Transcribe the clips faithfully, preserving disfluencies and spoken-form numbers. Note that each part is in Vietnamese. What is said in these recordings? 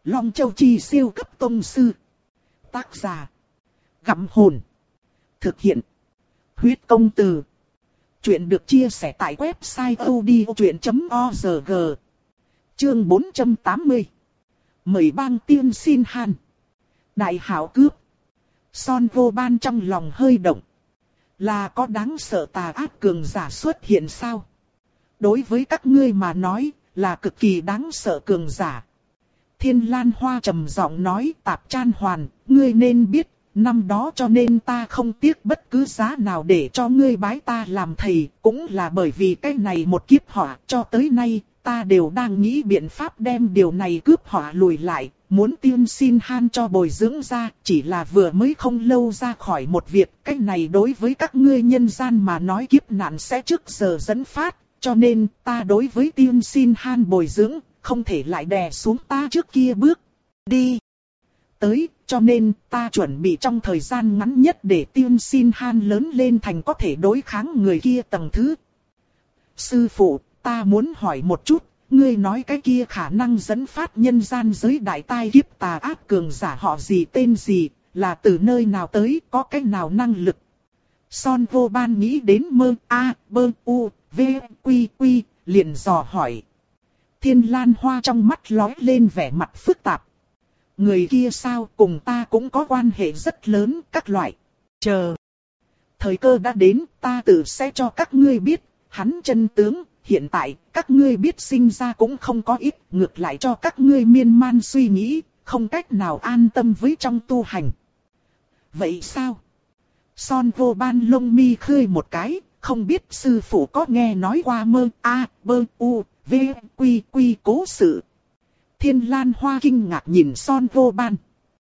Long Châu Chi siêu cấp tông sư. Tác giả. Gặm hồn. Thực hiện. Huyết công từ. Chuyện được chia sẻ tại website audiochuyện chấm org. Chương bốn trăm tám mươi. Mời bang tiên xin han. Đại hảo cướp. Son vô ban trong lòng hơi động. Là có đáng sợ tà ác cường giả xuất hiện sao? Đối với các ngươi mà nói, là cực kỳ đáng sợ cường giả. Thiên Lan Hoa trầm giọng nói, Tạp Chan Hoàn, ngươi nên biết, năm đó cho nên ta không tiếc bất cứ giá nào để cho ngươi bái ta làm thầy, cũng là bởi vì cái này một kiếp họa, cho tới nay, ta đều đang nghĩ biện pháp đem điều này cướp họa lùi lại, muốn tiên xin han cho bồi dưỡng ra, chỉ là vừa mới không lâu ra khỏi một việc, cái này đối với các ngươi nhân gian mà nói kiếp nạn sẽ trước giờ dẫn phát, cho nên ta đối với tiên xin han bồi dưỡng, không thể lại đè xuống ta trước kia bước đi tới, cho nên ta chuẩn bị trong thời gian ngắn nhất để tiên xin han lớn lên thành có thể đối kháng người kia tầng thứ. Sư phụ, ta muốn hỏi một chút, ngươi nói cái kia khả năng dẫn phát nhân gian giới đại tai kiếp tà ác cường giả họ gì tên gì, là từ nơi nào tới, có cái nào năng lực? Son vô ban nghĩ đến mơ a bơ u v quy quy, liền dò hỏi. Thiên Lan Hoa trong mắt lóe lên vẻ mặt phức tạp. Người kia sao, cùng ta cũng có quan hệ rất lớn, các loại. Chờ. Thời cơ đã đến, ta tự sẽ cho các ngươi biết, hắn chân tướng, hiện tại, các ngươi biết sinh ra cũng không có ít, ngược lại cho các ngươi miên man suy nghĩ, không cách nào an tâm với trong tu hành. Vậy sao? Son vô ban lông mi khơi một cái, không biết sư phụ có nghe nói qua mơ a bơ u v quy quy cố sự. Thiên Lan Hoa kinh ngạc nhìn Son vô ban.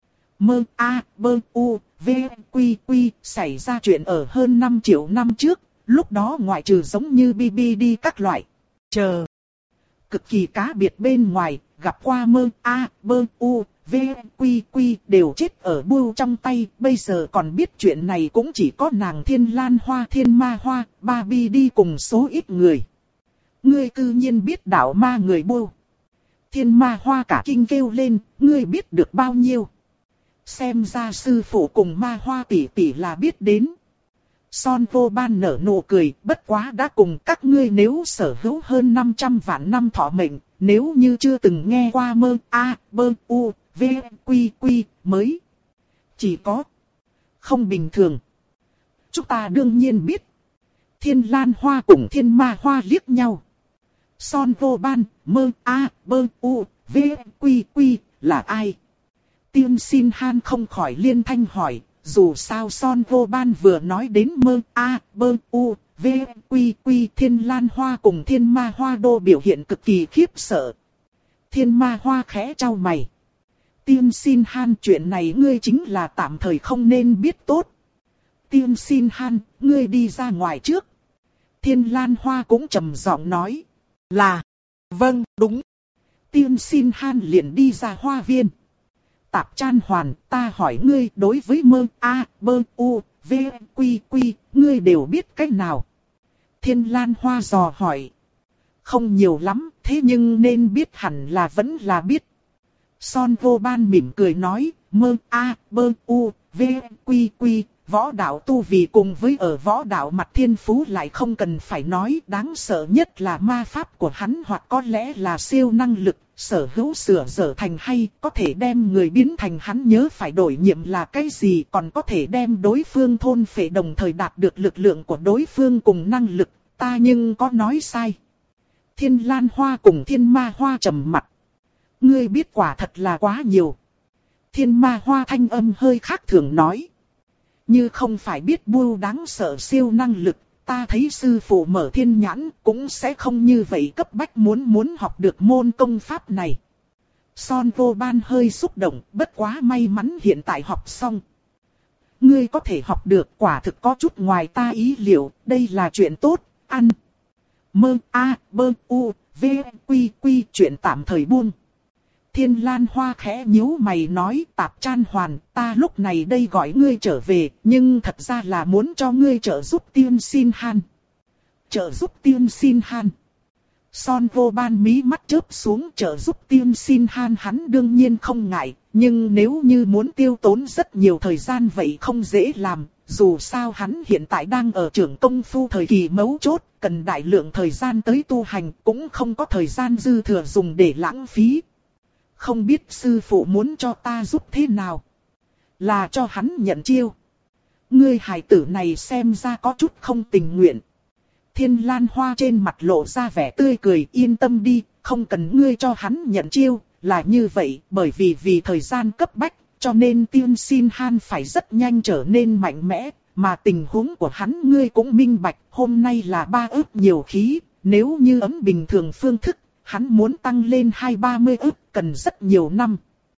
Mơ a bơ u v quy quy xảy ra chuyện ở hơn năm triệu năm trước, lúc đó ngoại trừ giống như bê bê đê các loại. Chờ. Cực kỳ cá biệt bên ngoài, gặp qua mơ a bơ u v quy quy đều chết ở bưu trong tay, bây giờ còn biết chuyện này cũng chỉ có nàng Thiên Lan Hoa, Thiên Ma Hoa, ba bê đê cùng số ít người. Ngươi cư nhiên biết đạo ma người bưu. Thiên Ma Hoa cả kinh kêu lên, ngươi biết được bao nhiêu? Xem ra sư phụ cùng Ma Hoa tỷ tỷ là biết đến. Son vô ban nở nụ cười, bất quá đã cùng các ngươi nếu sở hữu hơn năm trăm vạn năm thọ mệnh, nếu như chưa từng nghe qua mơ a bơ u v quy quy mới. Chỉ có không bình thường. Chúng ta đương nhiên biết. Thiên Lan Hoa cùng Thiên Ma Hoa liếc nhau. Son vô ban, mơ a bơ u v quy quy là ai? Tiên xin han không khỏi liên thanh hỏi. Dù sao Son vô ban vừa nói đến mơ a bơ u v quy quy, Thiên Lan Hoa cùng Thiên Ma Hoa đô biểu hiện cực kỳ khiếp sợ. Thiên Ma Hoa khẽ trao mày. Tiên xin han, chuyện này ngươi chính là tạm thời không nên biết tốt. Tiên xin han, ngươi đi ra ngoài trước. Thiên Lan Hoa cũng trầm giọng nói. Là. Vâng, đúng. Tiên xin han liền đi ra hoa viên. Tạp Chan Hoàn, ta hỏi ngươi, đối với mơ a bơ u v quy quy, ngươi đều biết cách nào? Thiên Lan Hoa dò hỏi. Không nhiều lắm, thế nhưng nên biết hẳn là vẫn là biết. Son vô ban mỉm cười nói, mơ a bơ u v quy quy, võ đạo tu vì cùng với ở võ đạo mặt thiên phú lại không cần phải nói, đáng sợ nhất là ma pháp của hắn, hoặc có lẽ là siêu năng lực, sở hữu sửa dở thành hay, có thể đem người biến thành hắn nhớ phải đổi nhiệm là cái gì, còn có thể đem đối phương thôn phệ đồng thời đạt được lực lượng của đối phương cùng năng lực, ta nhưng có nói sai. Thiên Lan Hoa cùng Thiên Ma Hoa trầm mặt. Ngươi biết quả thật là quá nhiều. Thiên Ma Hoa thanh âm hơi khác thường nói. Như không phải biết bưu đáng sợ siêu năng lực, ta thấy sư phụ mở thiên nhãn cũng sẽ không như vậy cấp bách muốn muốn học được môn công pháp này. Son vô ban hơi xúc động, bất quá may mắn hiện tại học xong. Ngươi có thể học được quả thực có chút ngoài ta ý liệu, đây là chuyện tốt, ăn. Mơ a bơ u v quy quy, chuyện tạm thời buông. Thiên Lan Hoa khẽ nhíu mày nói, Tạp Chan Hoàn, ta lúc này đây gọi ngươi trở về, nhưng thật ra là muốn cho ngươi trợ giúp tiên xin han. Trợ giúp tiên xin han. Son vô ban mí mắt chớp xuống trợ giúp tiên xin han hắn đương nhiên không ngại, nhưng nếu như muốn tiêu tốn rất nhiều thời gian vậy không dễ làm, dù sao hắn hiện tại đang ở trưởng công phu thời kỳ mấu chốt, cần đại lượng thời gian tới tu hành, cũng không có thời gian dư thừa dùng để lãng phí. Không biết sư phụ muốn cho ta giúp thế nào? Là cho hắn nhận chiêu. Ngươi hài tử này xem ra có chút không tình nguyện. Thiên Lan Hoa trên mặt lộ ra vẻ tươi cười, yên tâm đi, không cần ngươi cho hắn nhận chiêu, là như vậy, bởi vì vì thời gian cấp bách, cho nên Tiên Xin Han phải rất nhanh trở nên mạnh mẽ, mà tình huống của hắn ngươi cũng minh bạch, hôm nay là ba ức nhiều khí, nếu như ấm bình thường phương thức, hắn muốn tăng lên hai ba mươi ức, cần rất nhiều năm.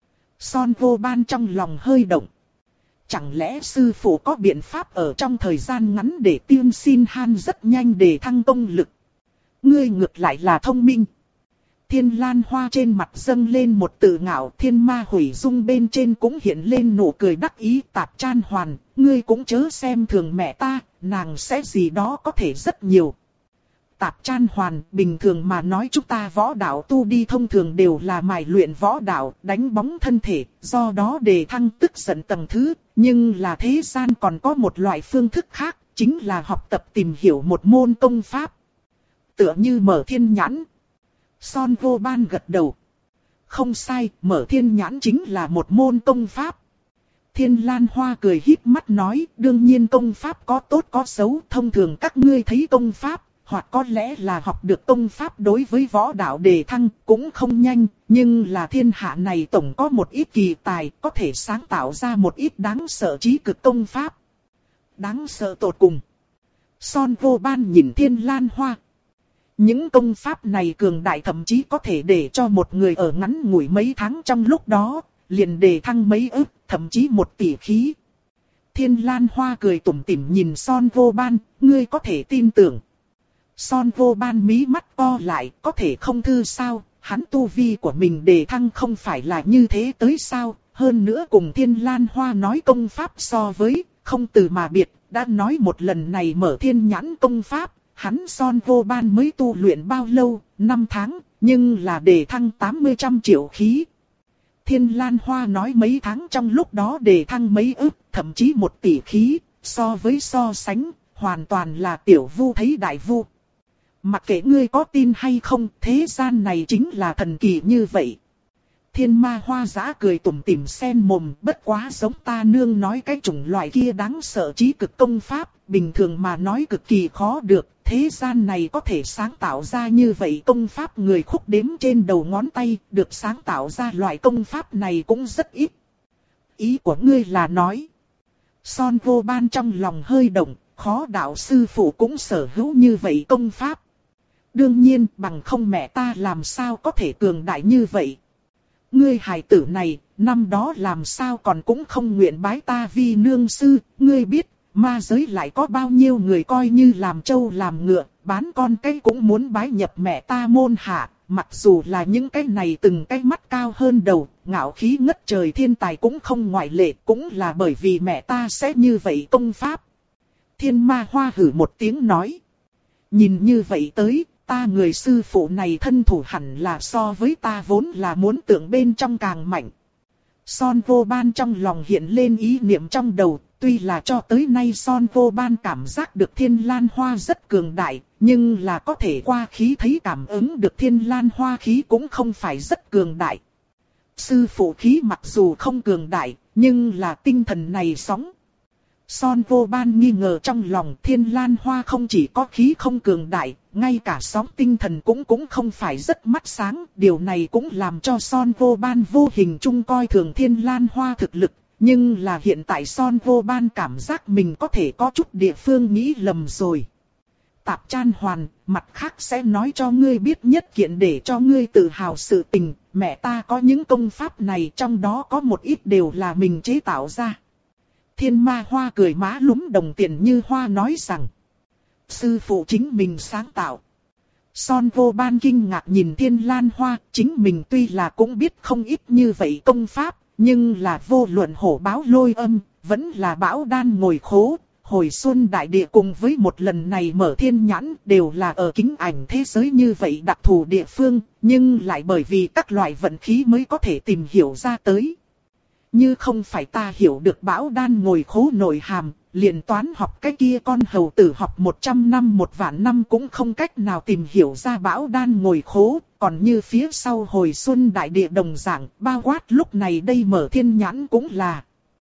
Son vô ban trong lòng hơi động. Chẳng lẽ sư phụ có biện pháp ở trong thời gian ngắn để Tiên Xin Han rất nhanh để thăng công lực? Ngươi ngược lại là thông minh. Thiên Lan Hoa trên mặt dâng lên một tự ngạo, Thiên Ma Hủy Dung bên trên cũng hiện lên nụ cười đắc ý. Tạp Chan Hoàn, ngươi cũng chớ xem thường mẹ ta, nàng sẽ gì đó có thể rất nhiều. Tạp Chan Hoàn, bình thường mà nói chúng ta võ đạo tu đi thông thường đều là mài luyện võ đạo, đánh bóng thân thể, do đó đề thăng tức giận tầng thứ, nhưng là thế gian còn có một loại phương thức khác, chính là học tập tìm hiểu một môn công pháp. Tựa như mở thiên nhãn. Son vô ban gật đầu. Không sai, mở thiên nhãn chính là một môn công pháp. Thiên Lan Hoa cười híp mắt nói, đương nhiên công pháp có tốt có xấu, thông thường các ngươi thấy công pháp, hoặc có lẽ là học được công pháp đối với võ đạo đề thăng cũng không nhanh, nhưng là thiên hạ này tổng có một ít kỳ tài có thể sáng tạo ra một ít đáng sợ trí cực công pháp. Đáng sợ tột cùng. Son vô ban nhìn Thiên Lan Hoa. Những công pháp này cường đại thậm chí có thể để cho một người ở ngắn ngủi mấy tháng trong lúc đó, liền đề thăng mấy ức, thậm chí một tỷ khí. Thiên Lan Hoa cười tủm tỉm nhìn Son vô ban, ngươi có thể tin tưởng. Son vô ban mí mắt co lại, có thể không thư sao, hắn tu vi của mình đề thăng không phải là như thế tới sao, hơn nữa cùng Thiên Lan Hoa nói công pháp so với, không từ mà biệt, đã nói một lần này mở thiên nhãn công pháp, hắn Son vô ban mới tu luyện bao lâu, năm tháng, nhưng là đề thăng tám mươi trăm triệu khí. Thiên Lan Hoa nói mấy tháng trong lúc đó đề thăng mấy ức, thậm chí một tỷ khí, so với so sánh, hoàn toàn là tiểu vu thấy đại vu. Mặc kệ ngươi có tin hay không, thế gian này chính là thần kỳ như vậy. Thiên Ma Hoa Dã cười tủm tỉm sen mồm, bất quá giống ta nương nói cái chủng loại kia đáng sợ trí cực công pháp, bình thường mà nói cực kỳ khó được, thế gian này có thể sáng tạo ra như vậy công pháp người khúc đếm trên đầu ngón tay, được sáng tạo ra loại công pháp này cũng rất ít. Ý của ngươi là nói, Son vô ban trong lòng hơi động, khó đạo sư phụ cũng sở hữu như vậy công pháp. Đương nhiên, bằng không mẹ ta làm sao có thể cường đại như vậy. Ngươi hài tử này, năm đó làm sao còn cũng không nguyện bái ta vi nương sư, ngươi biết, ma giới lại có bao nhiêu người coi như làm trâu làm ngựa, bán con cái cũng muốn bái nhập mẹ ta môn hạ, mặc dù là những cái này từng cái mắt cao hơn đầu, ngạo khí ngất trời thiên tài cũng không ngoại lệ, cũng là bởi vì mẹ ta sẽ như vậy công pháp. Thiên Ma Hoa hử một tiếng nói. Nhìn như vậy tới, ta người sư phụ này thân thủ hẳn là so với ta vốn là muốn tưởng bên trong càng mạnh. Son vô ban trong lòng hiện lên ý niệm trong đầu, tuy là cho tới nay Son vô ban cảm giác được Thiên Lan Hoa rất cường đại, nhưng là có thể qua khí thấy cảm ứng được Thiên Lan Hoa khí cũng không phải rất cường đại. Sư phụ khí mặc dù không cường đại, nhưng là tinh thần này sóng. Son vô ban nghi ngờ trong lòng Thiên Lan Hoa không chỉ có khí không cường đại, ngay cả sóng tinh thần cũng cũng không phải rất mắt sáng. Điều này cũng làm cho Son vô ban vô hình chung coi thường Thiên Lan Hoa thực lực. Nhưng là hiện tại Son vô ban cảm giác mình có thể có chút địa phương nghĩ lầm rồi. Tạp Chan Hoàn, mặt khác sẽ nói cho ngươi biết nhất kiện để cho ngươi tự hào sự tình. Mẹ ta có những công pháp này, trong đó có một ít đều là mình chế tạo ra. Thiên Ma Hoa cười má lúm đồng tiền như hoa nói rằng, sư phụ chính mình sáng tạo. Son vô ban kinh ngạc nhìn Thiên Lan Hoa, chính mình tuy là cũng biết không ít như vậy công pháp, nhưng là vô luận hổ báo lôi âm, vẫn là bão đan ngồi khố, hồi xuân đại địa cùng với một lần này mở thiên nhãn đều là ở kính ảnh thế giới như vậy đặc thù địa phương, nhưng lại bởi vì các loại vận khí mới có thể tìm hiểu ra tới. Như không phải ta hiểu được Bão Đan ngồi khố nội hàm, liền toán học cái kia con hầu tử học một trăm năm một vạn năm cũng không cách nào tìm hiểu ra Bão Đan ngồi khố, còn như phía sau hồi xuân đại địa đồng dạng, bao quát lúc này đây mở thiên nhãn cũng là.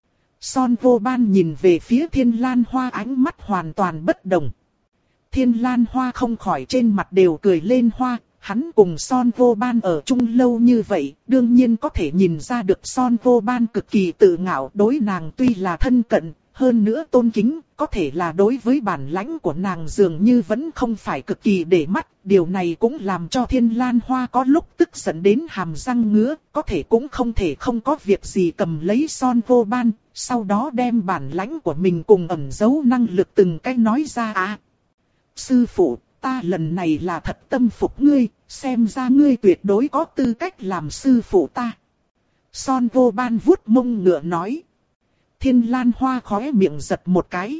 Son Vô Ban nhìn về phía Thiên Lan Hoa ánh mắt hoàn toàn bất đồng. Thiên Lan Hoa không khỏi trên mặt đều cười lên hoa, hắn cùng Son Vô Ban ở chung lâu như vậy, đương nhiên có thể nhìn ra được Son Vô Ban cực kỳ tự ngạo, đối nàng tuy là thân cận, hơn nữa tôn kính, có thể là đối với bản lãnh của nàng dường như vẫn không phải cực kỳ để mắt, điều này cũng làm cho Thiên Lan Hoa có lúc tức giận đến hàm răng ngứa, có thể cũng không thể không có việc gì cầm lấy Son Vô Ban, sau đó đem bản lãnh của mình cùng ẩn giấu năng lực từng cách nói ra à. Sư phụ, ta lần này là thật tâm phục ngươi, xem ra ngươi tuyệt đối có tư cách làm sư phụ ta. Son Vô Ban vuốt mông ngựa nói. Thiên Lan Hoa khóe miệng giật một cái.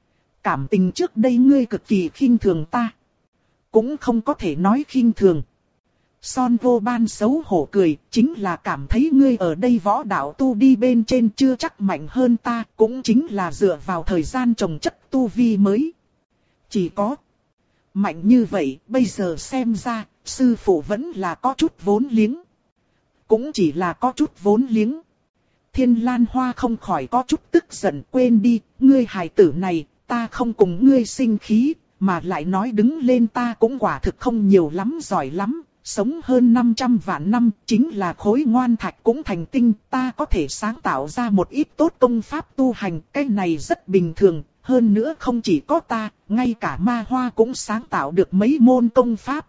Cảm tình trước đây ngươi cực kỳ khinh thường ta. Cũng không có thể nói khinh thường. Son Vô Ban xấu hổ cười, chính là cảm thấy ngươi ở đây võ đạo tu đi bên trên chưa chắc mạnh hơn ta, cũng chính là dựa vào thời gian trồng chất tu vi mới. Chỉ có mạnh như vậy, bây giờ xem ra, sư phụ vẫn là có chút vốn liếng. Cũng chỉ là có chút vốn liếng. Thiên Lan Hoa không khỏi có chút tức giận, quên đi, ngươi hài tử này, ta không cùng ngươi sinh khí, mà lại nói đứng lên ta cũng quả thực không nhiều lắm giỏi lắm, sống hơn năm trăm vạn năm, chính là khối ngoan thạch cũng thành tinh, ta có thể sáng tạo ra một ít tốt công pháp tu hành, cái này rất bình thường, hơn nữa không chỉ có ta, ngay cả Ma Hoa cũng sáng tạo được mấy môn công pháp.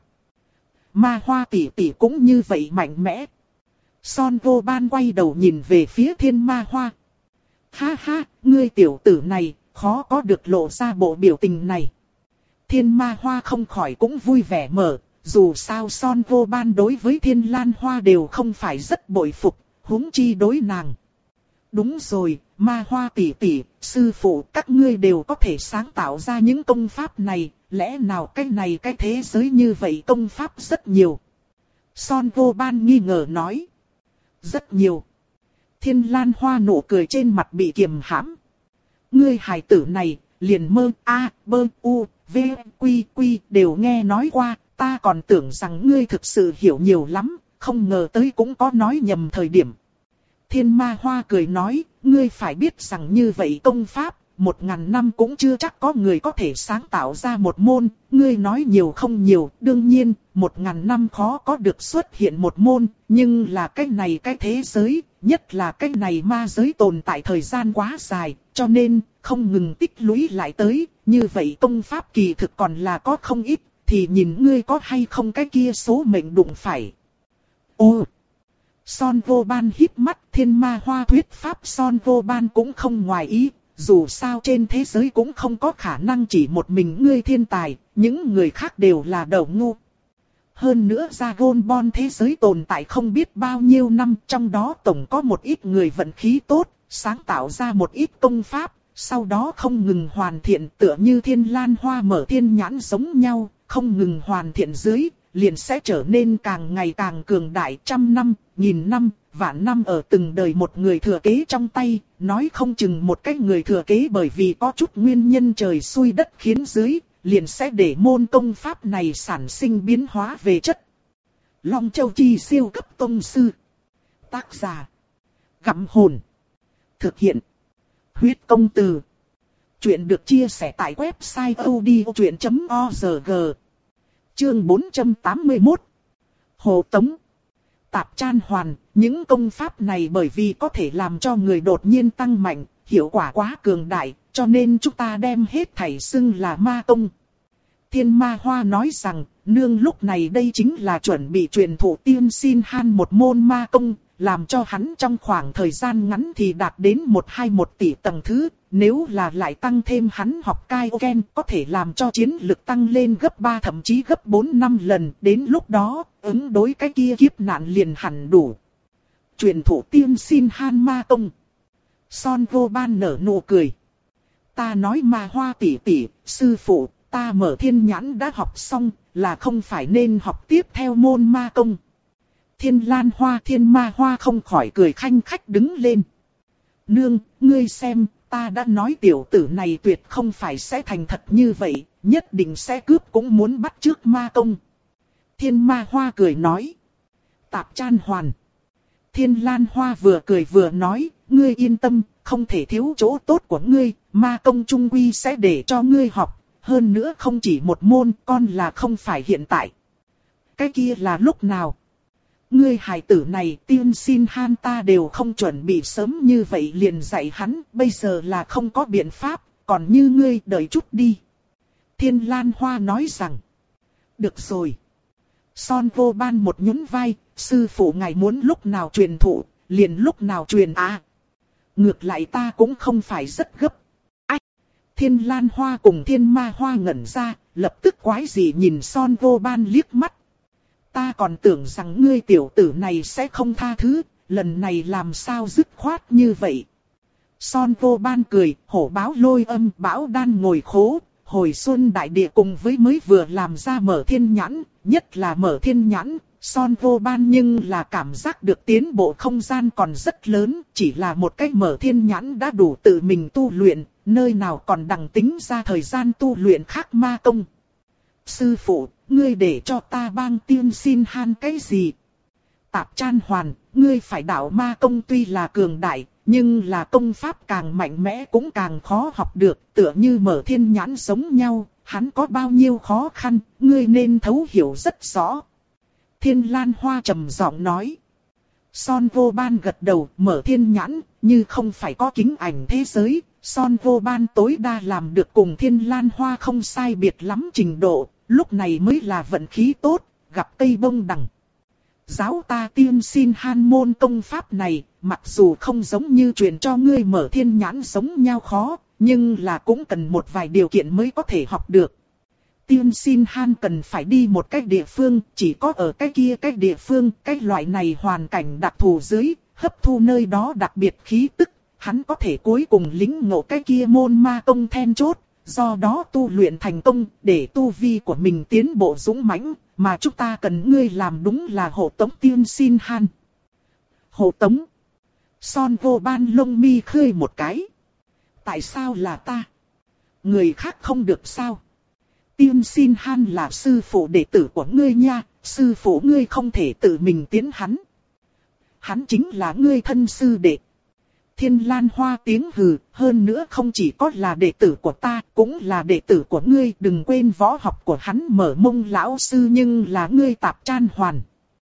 Ma Hoa tỷ tỷ cũng như vậy mạnh mẽ. Son Vô Ban quay đầu nhìn về phía Thiên Ma Hoa. Ha ha, ngươi tiểu tử này, khó có được lộ ra bộ biểu tình này. Thiên Ma Hoa không khỏi cũng vui vẻ mở, dù sao Son Vô Ban đối với Thiên Lan Hoa đều không phải rất bội phục, huống chi đối nàng. Đúng rồi, Ma Hoa tỷ tỷ, sư phụ các ngươi đều có thể sáng tạo ra những công pháp này, lẽ nào cái này cái thế giới như vậy công pháp rất nhiều. Son Vô Ban nghi ngờ nói. Rất nhiều. Thiên Lan Hoa nụ cười trên mặt bị kiềm hãm. Ngươi hài tử này, liền mơ a, bơ u, v, quy quy đều nghe nói qua, ta còn tưởng rằng ngươi thực sự hiểu nhiều lắm, không ngờ tới cũng có nói nhầm thời điểm. Thiên Ma Hoa cười nói, ngươi phải biết rằng như vậy công pháp, một ngàn năm cũng chưa chắc có người có thể sáng tạo ra một môn, ngươi nói nhiều không nhiều, đương nhiên, một ngàn năm khó có được xuất hiện một môn, nhưng là cái này cái thế giới, nhất là cái này ma giới tồn tại thời gian quá dài, cho nên, không ngừng tích lũy lại tới, như vậy công pháp kỳ thực còn là có không ít, thì nhìn ngươi có hay không cái kia số mệnh đụng phải. Ô! Son Vô Ban híp mắt, Thiên Ma Hoa thuyết pháp Son Vô Ban cũng không ngoài ý. Dù sao trên thế giới cũng không có khả năng chỉ một mình ngươi thiên tài, những người khác đều là đầu ngu. Hơn nữa Dragon Ball thế giới tồn tại không biết bao nhiêu năm, trong đó tổng có một ít người vận khí tốt, sáng tạo ra một ít công pháp, sau đó không ngừng hoàn thiện tựa như Thiên Lan Hoa mở thiên nhãn giống nhau, không ngừng hoàn thiện dưới, liền sẽ trở nên càng ngày càng cường đại, trăm năm, nghìn năm, vạn năm ở từng đời một người thừa kế trong tay, nói không chừng một cái người thừa kế bởi vì có chút nguyên nhân trời xui đất khiến dưới, liền sẽ để môn công pháp này sản sinh biến hóa về chất. Long Châu Chi siêu cấp tông sư. Tác giả. Gặm hồn. Thực hiện. Huyết công từ. Chuyện được chia sẻ tại website odchuyện chấm org. Chương bốn trăm tám mươi mốt. Hồ Tống. Tạp Chan Hoàn, những công pháp này bởi vì có thể làm cho người đột nhiên tăng mạnh, hiệu quả quá cường đại, cho nên chúng ta đem hết thảy xưng là ma công. Thiên Ma Hoa nói rằng, nương lúc này đây chính là chuẩn bị truyền thụ Tiên Xin Han một môn ma công, làm cho hắn trong khoảng thời gian ngắn thì đạt đến một hai một tỷ tầng thứ, nếu là lại tăng thêm hắn học Kaioken có thể làm cho chiến lực tăng lên gấp ba thậm chí gấp bốn năm lần, đến lúc đó, ứng đối cái kia kiếp nạn liền hẳn đủ. Truyền thụ Tiên Xin Han ma công. Son Vô Ban nở nụ cười. Ta nói Ma Hoa tỷ tỷ, sư phụ, ta mở thiên nhãn đã học xong, là không phải nên học tiếp theo môn ma công. Thiên Lan Hoa Thiên Ma Hoa không khỏi cười khanh khách đứng lên. Nương, ngươi xem, ta đã nói tiểu tử này tuyệt không phải sẽ thành thật như vậy, nhất định sẽ cướp cũng muốn bắt chước ma công. Thiên Ma Hoa cười nói. Tạp Chan Hoàn. Thiên Lan Hoa vừa cười vừa nói, ngươi yên tâm, không thể thiếu chỗ tốt của ngươi, ma công trung quy sẽ để cho ngươi học, hơn nữa không chỉ một môn, con là không phải hiện tại. Cái kia là lúc nào? Ngươi hài tử này tiên xin han ta đều không chuẩn bị sớm như vậy liền dạy hắn, bây giờ là không có biện pháp, còn như ngươi đợi chút đi. Thiên Lan Hoa nói rằng, được rồi. Son Vô Ban một nhún vai, sư phụ ngài muốn lúc nào truyền thụ, liền lúc nào truyền à. Ngược lại ta cũng không phải rất gấp. Ách! Thiên Lan Hoa cùng Thiên Ma Hoa ngẩn ra, lập tức quái gì nhìn Son Vô Ban liếc mắt. Ta còn tưởng rằng ngươi tiểu tử này sẽ không tha thứ, lần này làm sao dứt khoát như vậy. Son Vô Ban cười, hổ báo lôi âm bão đan ngồi khố, hồi xuân đại địa cùng với mới vừa làm ra mở thiên nhãn, nhất là mở thiên nhãn, Son Vô Ban nhưng là cảm giác được tiến bộ không gian còn rất lớn, chỉ là một cách mở thiên nhãn đã đủ tự mình tu luyện, nơi nào còn đằng tính ra thời gian tu luyện khác ma công. Sư phụ, ngươi để cho ta bang tiên xin han cái gì? Tạp Chan Hoàn, ngươi phải đạo ma công tuy là cường đại, nhưng là công pháp càng mạnh mẽ cũng càng khó học được, tựa như mở thiên nhãn giống nhau, hắn có bao nhiêu khó khăn, ngươi nên thấu hiểu rất rõ. Thiên Lan Hoa trầm giọng nói. Son Vô Ban gật đầu, mở thiên nhãn, như không phải có kính ảnh thế giới, Son Vô Ban tối đa làm được cùng Thiên Lan Hoa không sai biệt lắm trình độ, lúc này mới là vận khí tốt, gặp cây bông đằng. Giáo ta tiên xin han môn công pháp này, mặc dù không giống như truyền cho ngươi mở thiên nhãn giống nhau khó, nhưng là cũng cần một vài điều kiện mới có thể học được. Tiên xin han cần phải đi một cách địa phương, chỉ có ở cái kia cách địa phương, cái loại này hoàn cảnh đặc thù dưới, hấp thu nơi đó đặc biệt khí tức, hắn có thể cuối cùng lĩnh ngộ cái kia môn ma công then chốt, do đó tu luyện thành công, để tu vi của mình tiến bộ dũng mãnh, mà chúng ta cần ngươi làm đúng là hộ tống tiên xin han. Hộ tống. Son Vô Ban lông mi khơi một cái. Tại sao là ta? Người khác không được sao? Tiên xin han là sư phụ đệ tử của ngươi nha, sư phụ ngươi không thể tự mình tiến hắn. Hắn chính là ngươi thân sư đệ. Thiên Lan Hoa tiếng hừ, hơn nữa không chỉ có là đệ tử của ta, cũng là đệ tử của ngươi, đừng quên võ học của hắn mở mông lão sư nhưng là ngươi Tạp Chan Hoàn.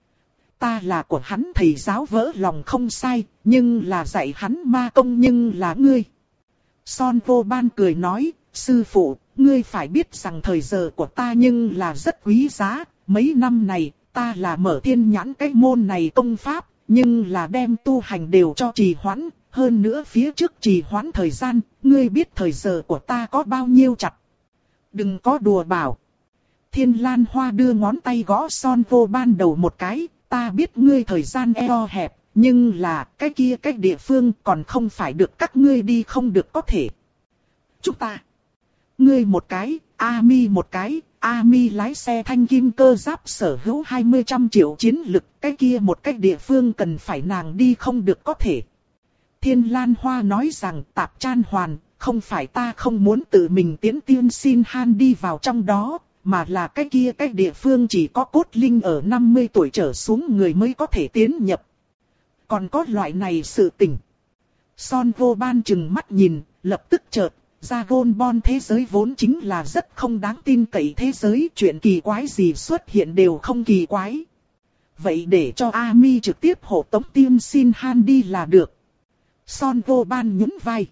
Ta là của hắn thầy giáo vỡ lòng không sai, nhưng là dạy hắn ma công nhưng là ngươi. Son Vô Ban cười nói, sư phụ, ngươi phải biết rằng thời giờ của ta nhưng là rất quý giá, mấy năm này, ta là mở thiên nhãn cái môn này công pháp, nhưng là đem tu hành đều cho trì hoãn, hơn nữa phía trước trì hoãn thời gian, ngươi biết thời giờ của ta có bao nhiêu chặt. Đừng có đùa bảo. Thiên Lan Hoa đưa ngón tay gõ Son Vô Ban đầu một cái, ta biết ngươi thời gian eo hẹp, nhưng là cái kia cái địa phương còn không phải được các ngươi đi không được có thể. Chúng ta. Ngươi một cái, A Mi một cái, A Mi lái xe thanh kim cơ giáp sở hữu hai mươi trăm triệu chiến lực, cái kia một cái địa phương cần phải nàng đi không được có thể. Thiên Lan Hoa nói rằng Tạp Chan Hoàn, không phải ta không muốn tự mình tiến tiên xin han đi vào trong đó, mà là cái kia cái địa phương chỉ có cốt linh ở năm mươi tuổi trở xuống người mới có thể tiến nhập. Còn có loại này sự tình. Son Vô Ban chừng mắt nhìn, lập tức chợt. Dragon Ball thế giới vốn chính là rất không đáng tin cậy thế giới, chuyện kỳ quái gì xuất hiện đều không kỳ quái. Vậy để cho A Mi trực tiếp hộ tống tiên xin han đi là được. Son Vô Ban nhún vai.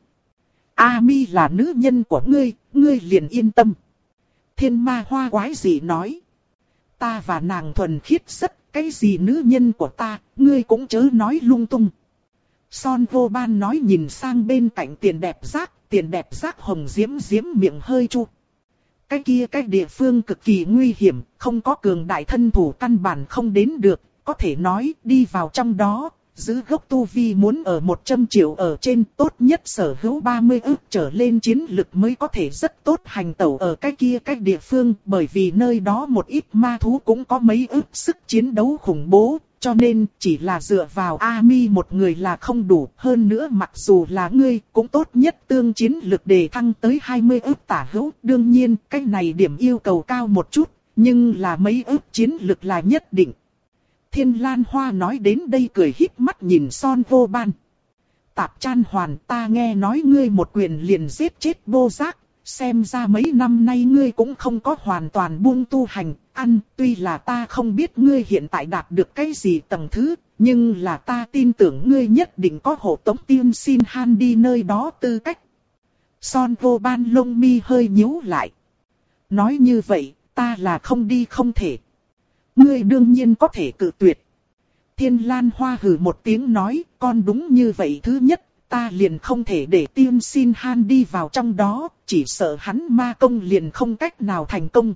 A Mi là nữ nhân của ngươi, ngươi liền yên tâm. Thiên Ma Hoa quái gì nói. Ta và nàng thuần khiết rất, cái gì nữ nhân của ta, ngươi cũng chớ nói lung tung. Son Vô Ban nói nhìn sang bên cạnh Tiền Đẹp Giác. Tiền Đẹp Giác hồng diễm diễm miệng hơi chu. Cái kia cái địa phương cực kỳ nguy hiểm, không có cường đại thân thủ căn bản không đến được, có thể nói đi vào trong đó, giữ gốc tu vi muốn ở một trăm triệu ở trên, tốt nhất sở hữu ba mươi ức trở lên chiến lực mới có thể rất tốt hành tẩu ở cái kia cái địa phương, bởi vì nơi đó một ít ma thú cũng có mấy ức sức chiến đấu khủng bố, cho nên chỉ là dựa vào A-mi một người là không đủ, hơn nữa mặc dù là ngươi cũng tốt nhất tương chiến lực đề thăng tới hai mươi ức tả hữu, đương nhiên cái này điểm yêu cầu cao một chút, nhưng là mấy ức chiến lực là nhất định. Thiên Lan Hoa nói đến đây cười híp mắt nhìn Son Vô Ban. Tạp Chan Hoàn, ta nghe nói ngươi một quyền liền giết chết Vô Giác, xem ra mấy năm nay ngươi cũng không có hoàn toàn buông tu hành, ăn, tuy là ta không biết ngươi hiện tại đạt được cái gì tầng thứ, nhưng là ta tin tưởng ngươi nhất định có hộ tống Tiên Sin Han đi nơi đó tư cách. Son Vô Ban lông mi hơi nhíu lại. Nói như vậy, ta là không đi không thể. Ngươi đương nhiên có thể cự tuyệt. Thiên Lan Hoa hừ một tiếng nói, con đúng như vậy thứ nhất, ta liền không thể để Tiên Sin Han đi vào trong đó, chỉ sợ hắn ma công liền không cách nào thành công.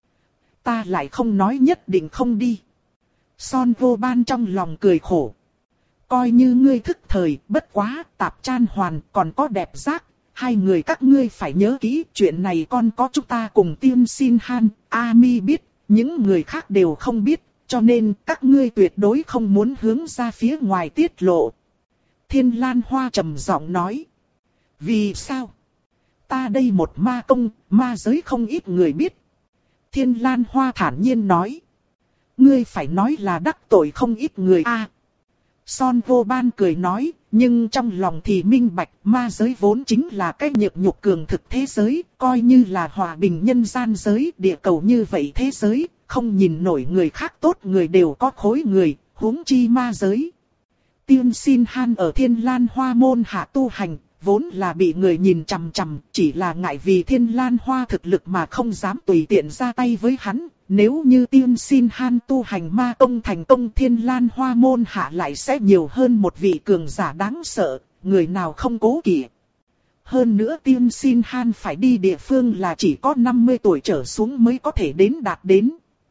Ta lại không nói nhất định không đi. Son Vô Ban trong lòng cười khổ. Coi như ngươi thức thời, bất quá, Tạp Chan Hoàn còn có Đẹp Giác. Hai người các ngươi phải nhớ kỹ, chuyện này con có chúng ta cùng Tiên Sin Han, A-mi biết, những người khác đều không biết, cho nên các ngươi tuyệt đối không muốn hướng ra phía ngoài tiết lộ. Thiên Lan Hoa trầm giọng nói. Vì sao? Ta đây một ma công, ma giới không ít người biết. Thiên Lan Hoa thản nhiên nói. Ngươi phải nói là đắc tội không ít người a. À, Son Vô Ban cười nói, nhưng trong lòng thì minh bạch, ma giới vốn chính là cái nhược nhục cường thực thế giới, coi như là hòa bình nhân gian giới, địa cầu như vậy thế giới, không nhìn nổi người khác tốt người đều có khối người, huống chi ma giới. Tiên Sin Han ở Thiên Lan Hoa môn hạ tu hành, vốn là bị người nhìn chằm chằm, chỉ là ngại vì Thiên Lan Hoa thực lực mà không dám tùy tiện ra tay với hắn. Nếu như Tiên Sin Han tu hành ma công thành công, Thiên Lan Hoa môn hạ lại sẽ nhiều hơn một vị cường giả đáng sợ, người nào không cố kỵ. Hơn nữa Tiên Sin Han phải đi địa phương là chỉ có năm mươi tuổi trở xuống mới có thể đến đạt đến.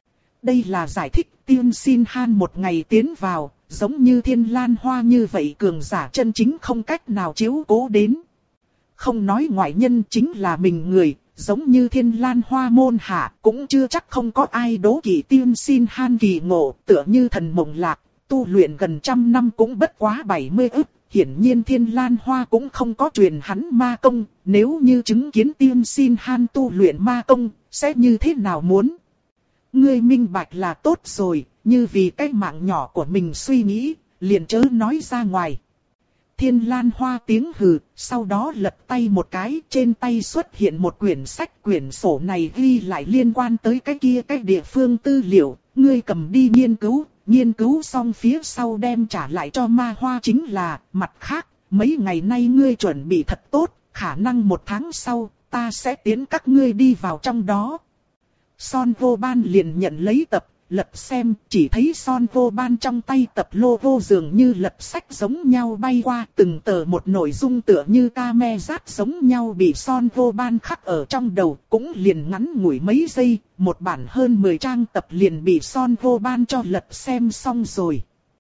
Đây là giải thích Tiên Sin Han một ngày tiến vào, giống như Thiên Lan Hoa như vậy cường giả chân chính không cách nào chiếu cố đến. Không nói ngoại nhân, chính là mình người, giống như Thiên Lan Hoa môn hạ, cũng chưa chắc không có ai đố kỵ Tiên Sin Han kỳ ngộ, tựa như Thần Mộng Lạc, tu luyện gần trăm năm cũng bất quá bảy mươi ức. Hiển nhiên Thiên Lan Hoa cũng không có truyền hắn ma công, nếu như chứng kiến Tiên Sin Han tu luyện ma công, sẽ như thế nào muốn? Ngươi minh bạch là tốt rồi, như vì cái mạng nhỏ của mình suy nghĩ, liền chớ nói ra ngoài. Thiên Lan Hoa tiếng hừ, sau đó lật tay một cái, trên tay xuất hiện một quyển sách, quyển sổ này ghi lại liên quan tới cái kia cái địa phương tư liệu, ngươi cầm đi nghiên cứu, nghiên cứu xong phía sau đem trả lại cho Ma Hoa chính là, mặt khác, mấy ngày nay ngươi chuẩn bị thật tốt, khả năng một tháng sau, ta sẽ tiến các ngươi đi vào trong đó. Son Vô Ban liền nhận lấy tập, lật xem, chỉ thấy Son Vô Ban trong tay tập logo dường như lật sách giống nhau bay qua, từng tờ một nội dung tựa như camera giống nhau bị Son Vô Ban khắc ở trong đầu, cũng liền ngắn ngủi mấy giây, một bản hơn mười trang tập liền bị Son Vô Ban cho lật xem xong rồi.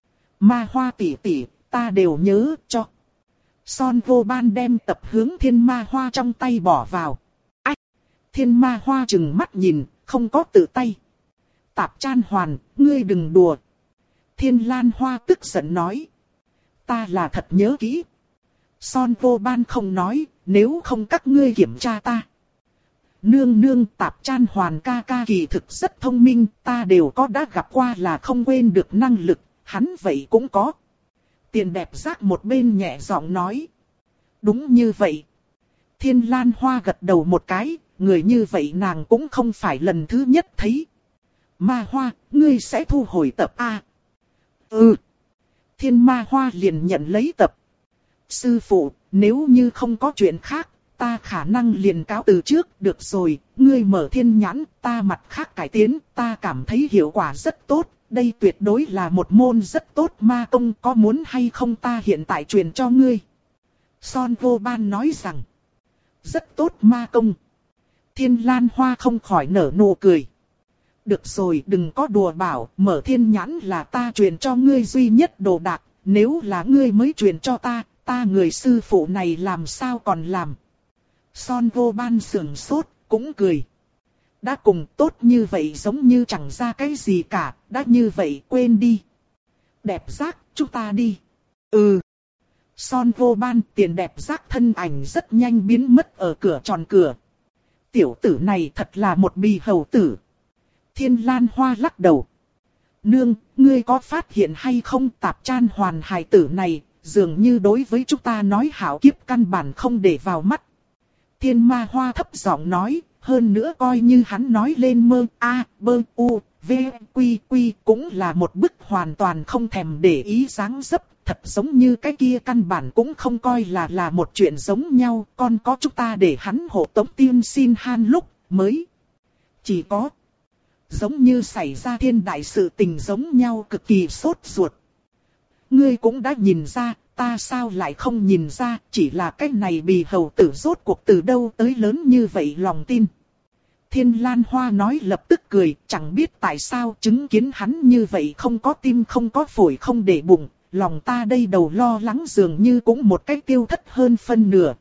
Ma Hoa tỷ tỷ, ta đều nhớ cho. Son Vô Ban đem tập hướng Thiên Ma Hoa trong tay bỏ vào. Ách! Thiên Ma Hoa trừng mắt nhìn, không có tự tay. Tạp Chan Hoàn, ngươi đừng đùa. Thiên Lan Hoa tức giận nói. Ta là thật nhớ kỹ. Son Vô Ban không nói, nếu không các ngươi kiểm tra ta. Nương nương, Tạp Chan Hoàn ca ca kỳ thực rất thông minh, ta đều có đã gặp qua là không quên được năng lực, hắn vậy cũng có. Tiền Đẹp Giác một bên nhẹ giọng nói. Đúng như vậy. Thiên Lan Hoa gật đầu một cái, người như vậy nàng cũng không phải lần thứ nhất thấy. Ma Hoa, ngươi sẽ thu hồi tập A. Ừ. Thiên Ma Hoa liền nhận lấy tập. Sư phụ, nếu như không có chuyện khác, ta khả năng liền cáo từ trước. Được rồi, ngươi mở thiên nhãn, ta mặt khác cải tiến, ta cảm thấy hiệu quả rất tốt. Đây tuyệt đối là một môn rất tốt ma công, có muốn hay không ta hiện tại truyền cho ngươi. Son Vô Ban nói rằng, rất tốt ma công. Thiên Lan Hoa không khỏi nở nụ cười. Được rồi, đừng có đùa bảo, mở thiên nhãn là ta truyền cho ngươi duy nhất đồ đạc, nếu là ngươi mới truyền cho ta, ta người sư phụ này làm sao còn làm. Son vô ban sườn sốt, cũng cười. Đã cùng tốt như vậy giống như chẳng ra cái gì cả, đã như vậy quên đi. Đẹp giác, chúng ta đi. Ừ. Son vô ban tiền đẹp giác thân ảnh rất nhanh biến mất ở cửa tròn cửa. Tiểu tử này thật là một bì hầu tử. Thiên Lan Hoa lắc đầu. Nương, ngươi có phát hiện hay không, tạp chan hoàn hài tử này, dường như đối với chúng ta nói hảo kiếp căn bản không để vào mắt. Thiên Ma Hoa thấp giọng nói, hơn nữa coi như hắn nói lên mơ, a, bơ, u, v, quy, quy cũng là một bức hoàn toàn không thèm để ý dáng dấp, thật giống như cái kia căn bản cũng không coi là là một chuyện giống nhau, còn có chúng ta để hắn hộ tống tiên xin han lúc mới. Chỉ có, giống như xảy ra thiên đại sự tình giống nhau cực kỳ sốt ruột. Ngươi cũng đã nhìn ra, ta sao lại không nhìn ra, chỉ là cái này bì hầu tử rốt cuộc từ đâu tới lớn như vậy lòng tin. Thiên Lan Hoa nói lập tức cười, chẳng biết tại sao chứng kiến hắn như vậy không có tim không có phổi không để bụng, lòng ta đây đầu lo lắng dường như cũng một cách tiêu thất hơn phân nửa.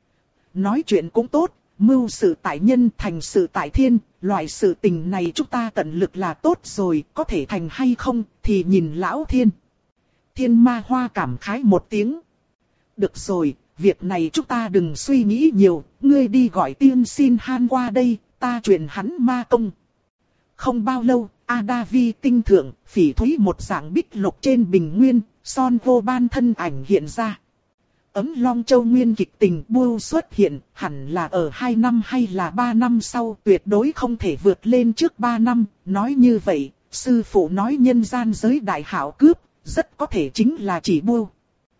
Nói chuyện cũng tốt, mưu sự tại nhân thành sự tại thiên, loại sự tình này chúng ta tận lực là tốt rồi, có thể thành hay không thì nhìn lão thiên. Thiên Ma Hoa cảm khái một tiếng. Được rồi, việc này chúng ta đừng suy nghĩ nhiều, ngươi đi gọi tiên xin han qua đây, ta truyền hắn ma công. Không bao lâu, Adavi tinh thượng, phỉ thúy một dạng bích lục trên bình nguyên, Son vô ban thân ảnh hiện ra. Ấm Long Châu nguyên kịch tình buông xuất hiện, hẳn là ở hai năm hay là ba năm sau, tuyệt đối không thể vượt lên trước ba năm, nói như vậy, sư phụ nói nhân gian giới đại hảo cướp, rất có thể chính là chỉ buông.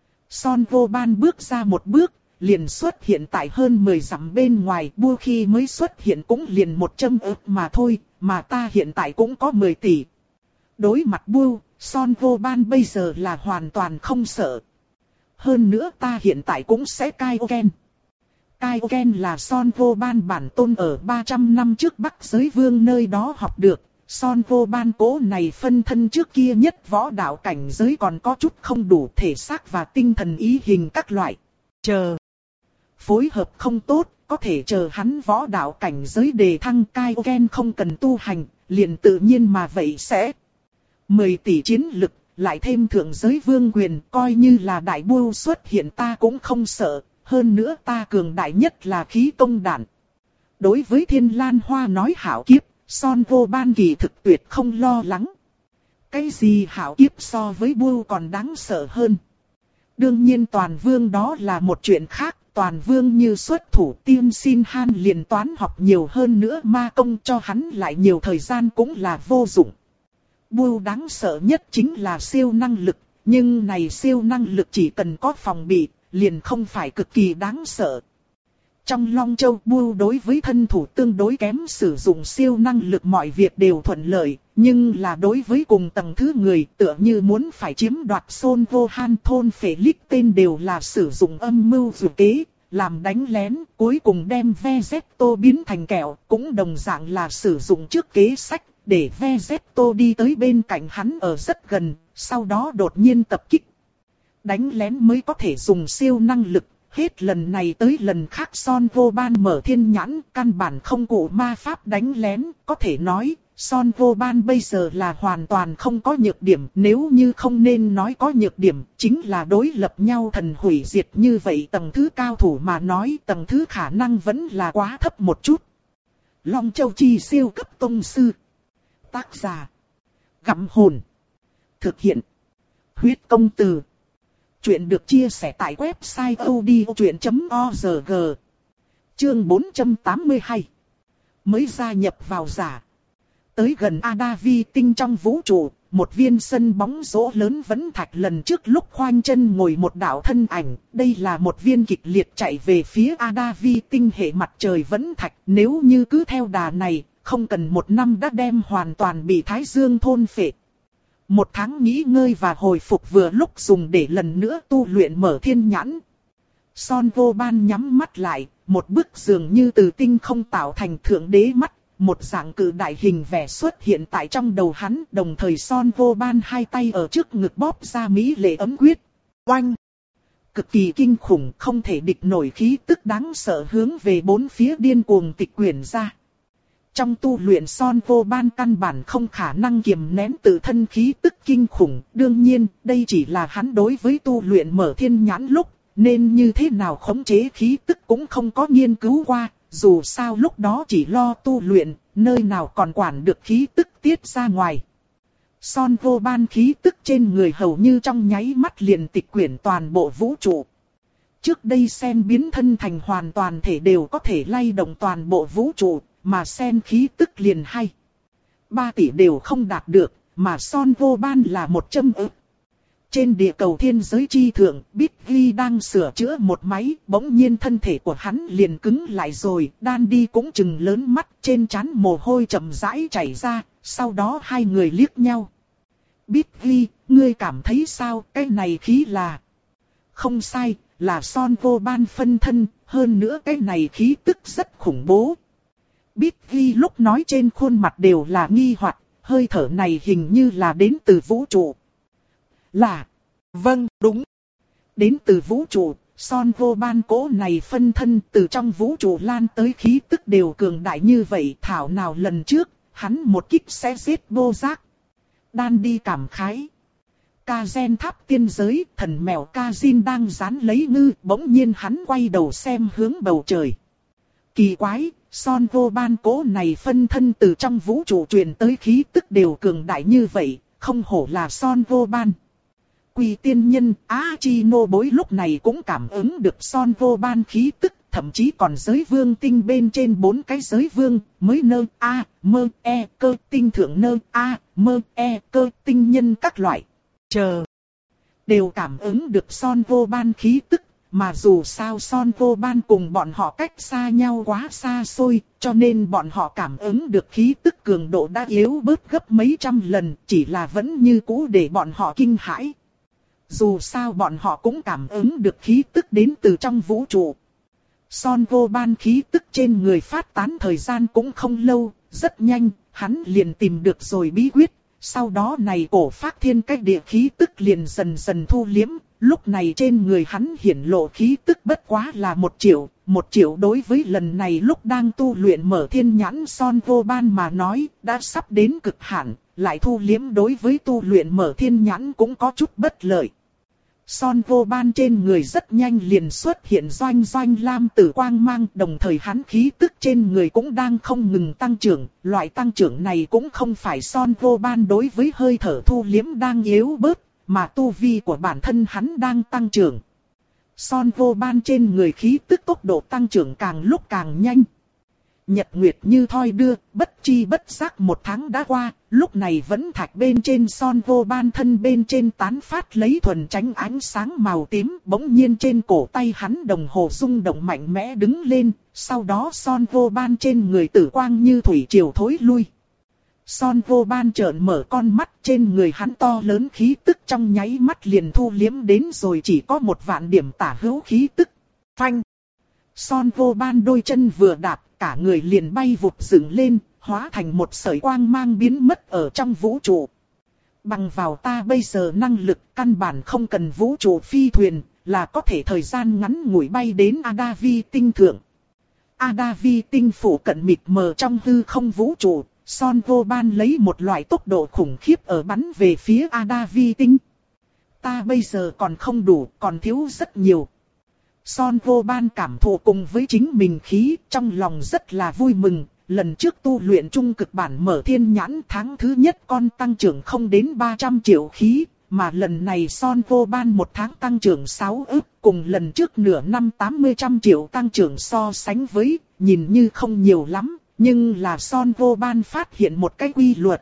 Son vô ban bước ra một bước, liền xuất hiện tại hơn mười dặm bên ngoài, bua khi mới xuất hiện cũng liền một châm ớt mà thôi, mà ta hiện tại cũng có mười tỷ. Đối mặt bua, Son vô ban bây giờ là hoàn toàn không sợ. Hơn nữa ta hiện tại cũng sẽ Kaioken. Kaioken là Son vô ban bản tôn ở ba trăm năm trước Bắc Giới Vương nơi đó học được. Son vô ban cố này phân thân trước kia nhất võ đạo cảnh giới còn có chút không đủ thể xác và tinh thần ý hình các loại. Chờ. Phối hợp không tốt, có thể chờ hắn võ đạo cảnh giới đề thăng Kaioken không cần tu hành, liền tự nhiên mà vậy sẽ. mười tỷ chiến lực, lại thêm thượng giới vương quyền, coi như là đại bưu xuất hiện ta cũng không sợ, hơn nữa ta cường đại nhất là khí công đạn. Đối với Thiên Lan Hoa nói hảo kiếp, Son vô ban kỳ thực tuyệt không lo lắng. Cái gì hảo kiếp so với bưu còn đáng sợ hơn. Đương nhiên toàn vương đó là một chuyện khác, toàn vương như xuất thủ tiên xin han liền toán học nhiều hơn nữa ma công cho hắn lại nhiều thời gian cũng là vô dụng. Bưu đáng sợ nhất chính là siêu năng lực, nhưng này siêu năng lực chỉ cần có phòng bị, liền không phải cực kỳ đáng sợ. Trong Long Châu Bưu đối với thân thủ tương đối kém sử dụng siêu năng lực mọi việc đều thuận lợi, nhưng là đối với cùng tầng thứ người tựa như muốn phải chiếm đoạt Son vô han thôn phệ lích tên đều là sử dụng âm mưu dự kế, làm đánh lén, cuối cùng đem Vezetto biến thành kẹo, cũng đồng dạng là sử dụng trước kế sách, để Vezetto đi tới bên cạnh hắn ở rất gần, sau đó đột nhiên tập kích. Đánh lén mới có thể dùng siêu năng lực. Hết lần này tới lần khác Son vô ban mở thiên nhãn, căn bản không cụ ma pháp đánh lén, có thể nói, Son vô ban bây giờ là hoàn toàn không có nhược điểm, nếu như không nên nói có nhược điểm, chính là đối lập nhau thần hủy diệt như vậy tầng thứ cao thủ mà nói tầng thứ khả năng vẫn là quá thấp một chút. Long Châu Chi siêu cấp tông sư. Tác giả. Gặm hồn. Thực hiện. Huyết công từ. Chuyện được chia sẻ tại website odchuyện chấm org. Chương bốn trăm tám mươi hai. Mới gia nhập vào giả. Tới gần Adavi tinh trong vũ trụ, một viên sân bóng rổ lớn vẫn thạch lần trước lúc khoanh chân ngồi một đạo thân ảnh. Đây là một viên kịch liệt chạy về phía Adavi tinh hệ mặt trời vẫn thạch. Nếu như cứ theo đà này, không cần một năm đã đem hoàn toàn bị Thái Dương thôn phệ. Một tháng nghỉ ngơi và hồi phục vừa lúc dùng để lần nữa tu luyện mở thiên nhãn. Son vô ban nhắm mắt lại, một bức dường như từ tinh không tạo thành thượng đế mắt, một dạng cự đại hình vẽ xuất hiện tại trong đầu hắn, đồng thời Son Vô Ban hai tay ở trước ngực bóp ra mỹ lệ ấm quyết. Oanh! Cực kỳ kinh khủng, không thể địch nổi khí tức đáng sợ hướng về bốn phía điên cuồng tịch quyển ra. Trong tu luyện Son Vô Ban căn bản không khả năng kiềm nén tự thân khí tức kinh khủng, đương nhiên, đây chỉ là hắn đối với tu luyện mở thiên nhãn lúc, nên như thế nào khống chế khí tức cũng không có nghiên cứu qua, dù sao lúc đó chỉ lo tu luyện, nơi nào còn quản được khí tức tiết ra ngoài. Son Vô Ban khí tức trên người hầu như trong nháy mắt liền tịch quyển toàn bộ vũ trụ. Trước đây sen biến thân thành hoàn toàn thể đều có thể lay động toàn bộ vũ trụ, mà sen khí tức liền hay. Ba tỷ đều không đạt được, mà Son Vô Ban là một châm ức. Trên địa cầu thiên giới chi thượng, Bích Ghi đang sửa chữa một máy, bỗng nhiên thân thể của hắn liền cứng lại rồi, đan đi cũng chừng lớn mắt, trên trán mồ hôi chậm rãi chảy ra, sau đó hai người liếc nhau. Bích Ghi, ngươi cảm thấy sao, cái này khí là... Không sai, là Son Vô Ban phân thân, hơn nữa cái này khí tức rất khủng bố. Bích Ghi lúc nói trên khuôn mặt đều là nghi hoặc, hơi thở này hình như là đến từ vũ trụ. Là, vâng, đúng. Đến từ vũ trụ, Son Vô Ban cỗ này phân thân từ trong vũ trụ lan tới khí tức đều cường đại như vậy. Thảo nào lần trước, hắn một kích sẽ giết vô giác. Đan đi cảm khái. Ca gen tháp tiên giới, thần mèo Ca Jin đang dán lấy ngư, bỗng nhiên hắn quay đầu xem hướng bầu trời. Kỳ quái, Son Vô Ban cỗ này phân thân từ trong vũ trụ truyền tới khí tức đều cường đại như vậy, không hổ là Son Vô Ban. Quỳ tiên nhân Á Chi Nô Bối lúc này cũng cảm ứng được Son Vô Ban khí tức, thậm chí còn giới vương tinh bên trên bốn cái giới vương, mới nơ A, mơ E cơ tinh thượng nơ A, mơ E cơ tinh nhân các loại. Chờ, đều cảm ứng được Son Vô Ban khí tức, mà dù sao Son Vô Ban cùng bọn họ cách xa nhau quá xa xôi, cho nên bọn họ cảm ứng được khí tức cường độ đã yếu bớt gấp mấy trăm lần, chỉ là vẫn như cũ để bọn họ kinh hãi. Dù sao bọn họ cũng cảm ứng được khí tức đến từ trong vũ trụ. Son Vô Ban khí tức trên người phát tán thời gian cũng không lâu, rất nhanh, hắn liền tìm được rồi bí quyết. Sau đó này cổ phát thiên cách địa khí tức liền dần dần thu liếm, lúc này trên người hắn hiển lộ khí tức bất quá là một triệu, một triệu đối với lần này lúc đang tu luyện mở thiên nhãn Son Vô Ban mà nói, đã sắp đến cực hạn, lại thu liếm đối với tu luyện mở thiên nhãn cũng có chút bất lợi. Son Vô Ban trên người rất nhanh liền xuất hiện doanh doanh lam tử quang mang, đồng thời hắn khí tức trên người cũng đang không ngừng tăng trưởng, loại tăng trưởng này cũng không phải Son Vô Ban đối với hơi thở thu liếm đang yếu bớt, mà tu vi của bản thân hắn đang tăng trưởng. Son Vô Ban trên người khí tức tốc độ tăng trưởng càng lúc càng nhanh. Nhật nguyệt như thoi đưa, bất chi bất giác một tháng đã qua, lúc này vẫn thạch bên trên Son Vô Ban thân bên trên tán phát lấy thuần tránh ánh sáng màu tím, bỗng nhiên trên cổ tay hắn đồng hồ rung động mạnh mẽ đứng lên, sau đó Son Vô Ban trên người tử quang như thủy triều thối lui. Son Vô Ban trợn mở con mắt, trên người hắn to lớn khí tức trong nháy mắt liền thu liếm đến rồi chỉ có một vạn điểm tả hữu khí tức. Phanh! Son Vô Ban đôi chân vừa đạp, cả người liền bay vụt dựng lên, hóa thành một sợi quang mang biến mất ở trong vũ trụ. Bằng vào ta bây giờ năng lực căn bản không cần vũ trụ phi thuyền, là có thể thời gian ngắn ngủi bay đến Adavi tinh thượng. Adavi tinh phủ cận mịt mờ trong hư không vũ trụ, Son Vô Ban lấy một loại tốc độ khủng khiếp ở bắn về phía Adavi tinh. Ta bây giờ còn không đủ, còn thiếu rất nhiều. Son Vô Ban cảm thụ cùng với chính mình khí, trong lòng rất là vui mừng. Lần trước tu luyện trung cực bản mở thiên nhãn tháng thứ nhất con tăng trưởng không đến ba trăm triệu khí, mà lần này Son Vô Ban một tháng tăng trưởng sáu ức, cùng lần trước nửa năm tám mươi trăm triệu tăng trưởng so sánh với, nhìn như không nhiều lắm, nhưng là Son Vô Ban phát hiện một cái quy luật.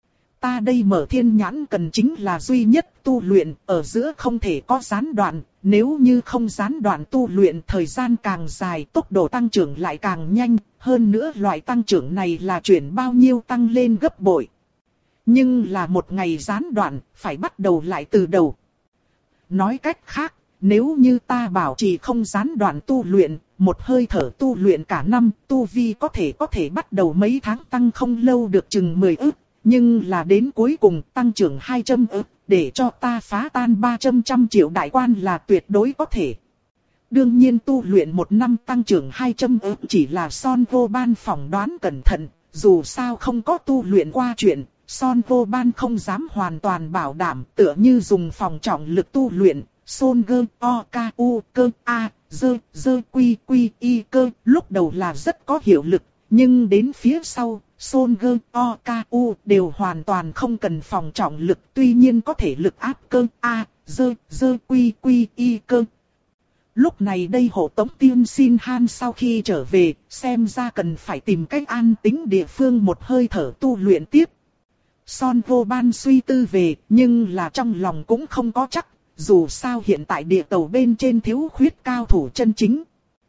Ta đây mở thiên nhãn cần chính là duy nhất tu luyện, ở giữa không thể có gián đoạn, nếu như không gián đoạn tu luyện thời gian càng dài tốc độ tăng trưởng lại càng nhanh, hơn nữa loại tăng trưởng này là chuyển bao nhiêu tăng lên gấp bội. Nhưng là một ngày gián đoạn, phải bắt đầu lại từ đầu. Nói cách khác, nếu như ta bảo trì không gián đoạn tu luyện, một hơi thở tu luyện cả năm, tu vi có thể có thể bắt đầu mấy tháng tăng không lâu được chừng mười ức, nhưng là đến cuối cùng tăng trưởng hai trăm ức, để cho ta phá tan ba trăm trăm triệu đại quan là tuyệt đối có thể. Đương nhiên tu luyện một năm tăng trưởng hai trăm ức chỉ là Son Vô Ban phỏng đoán cẩn thận, dù sao không có tu luyện qua chuyện, Son Vô Ban không dám hoàn toàn bảo đảm, tựa như dùng phòng trọng lực tu luyện, Son Gơ O K U Cơ A Dơ Dơ Quy Quy Y Cơ, lúc đầu là rất có hiệu lực, nhưng đến phía sau, Son Gơ O K U đều hoàn toàn không cần phòng trọng lực, tuy nhiên có thể lực áp cơ A Dơ Dơ Quy Quy Y Cơ. Lúc này đây hộ tống Tiên Xin Han sau khi trở về, xem ra cần phải tìm cách an tĩnh địa phương một hơi thở tu luyện tiếp. Son Vô Ban suy tư về, nhưng là trong lòng cũng không có chắc, dù sao hiện tại địa cầu bên trên thiếu khuyết cao thủ chân chính.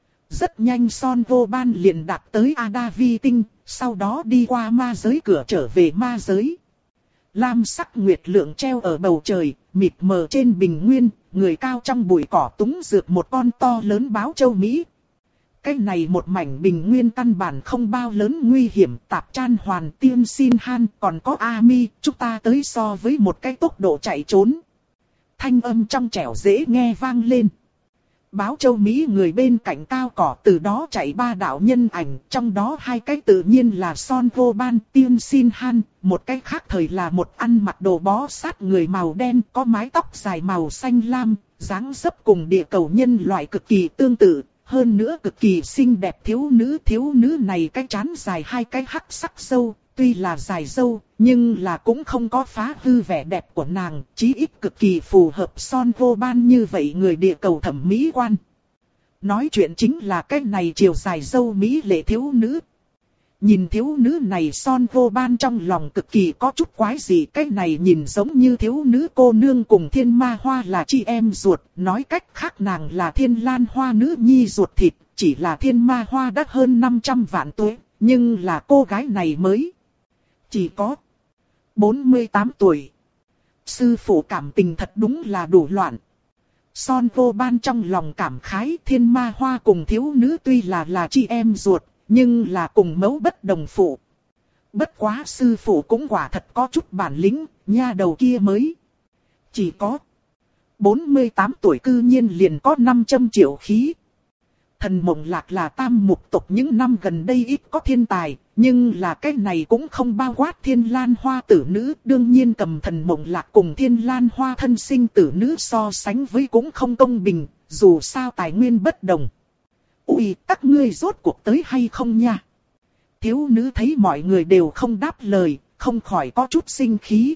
Rất nhanh Son Vô Ban liền đạt tới Ada Vi Tinh, sau đó đi qua ma giới cửa trở về ma giới. Lam sắc nguyệt lượng treo ở bầu trời, mịt mờ trên bình nguyên, người cao trong bụi cỏ túng dược một con to lớn báo châu Mỹ. Cái này một mảnh bình nguyên căn bản không bao lớn nguy hiểm, Tạp Chan Hoàn, Tiên Xin Han, còn có Ami, chúng ta tới so với một cái tốc độ chạy trốn. Thanh âm trong trẻo dễ nghe vang lên. Báo châu Mỹ người bên cạnh cao cỏ từ đó chạy ba đạo nhân ảnh, trong đó hai cái tự nhiên là Son Vô Ban, Tiên Xin Han, một cái khác thời là một ăn mặc đồ bó sát người màu đen, có mái tóc dài màu xanh lam, dáng dấp cùng địa cầu nhân loại cực kỳ tương tự, hơn nữa cực kỳ xinh đẹp thiếu nữ. Thiếu nữ này cái trán dài hai cái hắc sắc râu, tuy là dài râu, nhưng là cũng không có phá hư vẻ đẹp của nàng, chí ít cực kỳ phù hợp Son Vô Ban như vậy người địa cầu thẩm mỹ quan. Nói chuyện chính là cái này chiều dài râu mỹ lệ thiếu nữ. Nhìn thiếu nữ này Son Vô Ban trong lòng cực kỳ có chút quái gì, cái này nhìn giống như thiếu nữ cô nương cùng Thiên Ma Hoa là chị em ruột, nói cách khác nàng là Thiên Lan Hoa nữ nhi ruột thịt, chỉ là Thiên Ma Hoa đã hơn năm trăm vạn tuổi, nhưng là cô gái này mới chỉ có bốn mươi tám tuổi. Sư phụ cảm tình thật đúng là đủ loạn. Son Vô Ban trong lòng cảm khái, Thiên Ma Hoa cùng thiếu nữ tuy là là chị em ruột, nhưng là cùng mẫu bất đồng phụ. Bất quá sư phụ cũng quả thật có chút bản lĩnh, nha đầu kia mới chỉ có bốn mươi tám tuổi cư nhiên liền có năm trăm triệu khí. Thần Mộng Lạc là tam mục tộc những năm gần đây ít có thiên tài, nhưng là cái này cũng không bao quát Thiên Lan Hoa tử nữ. Đương nhiên cầm Thần Mộng Lạc cùng Thiên Lan Hoa thân sinh tử nữ so sánh với cũng không công bình, dù sao tài nguyên bất đồng. Ui, các ngươi rốt cuộc tới hay không nha? Thiếu nữ thấy mọi người đều không đáp lời, không khỏi có chút sinh khí.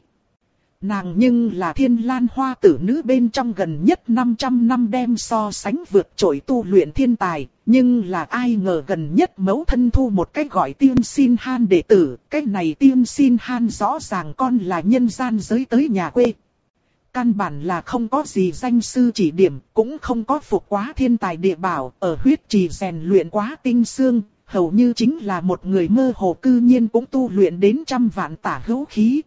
Nàng nhưng là Thiên Lan Hoa tử nữ bên trong gần nhất năm trăm năm đem so sánh vượt trội tu luyện thiên tài, nhưng là ai ngờ gần nhất mẫu thân thu một cái gọi Tiên Xin Han đệ tử, cái này Tiên Xin Han rõ ràng con là nhân gian giới tới nhà quê. Căn bản là không có gì danh sư chỉ điểm, cũng không có phục quá thiên tài địa bảo, ở huyết trì rèn luyện quá tinh xương, hầu như chính là một người mơ hồ cư nhiên cũng tu luyện đến trăm vạn tả hữu khí.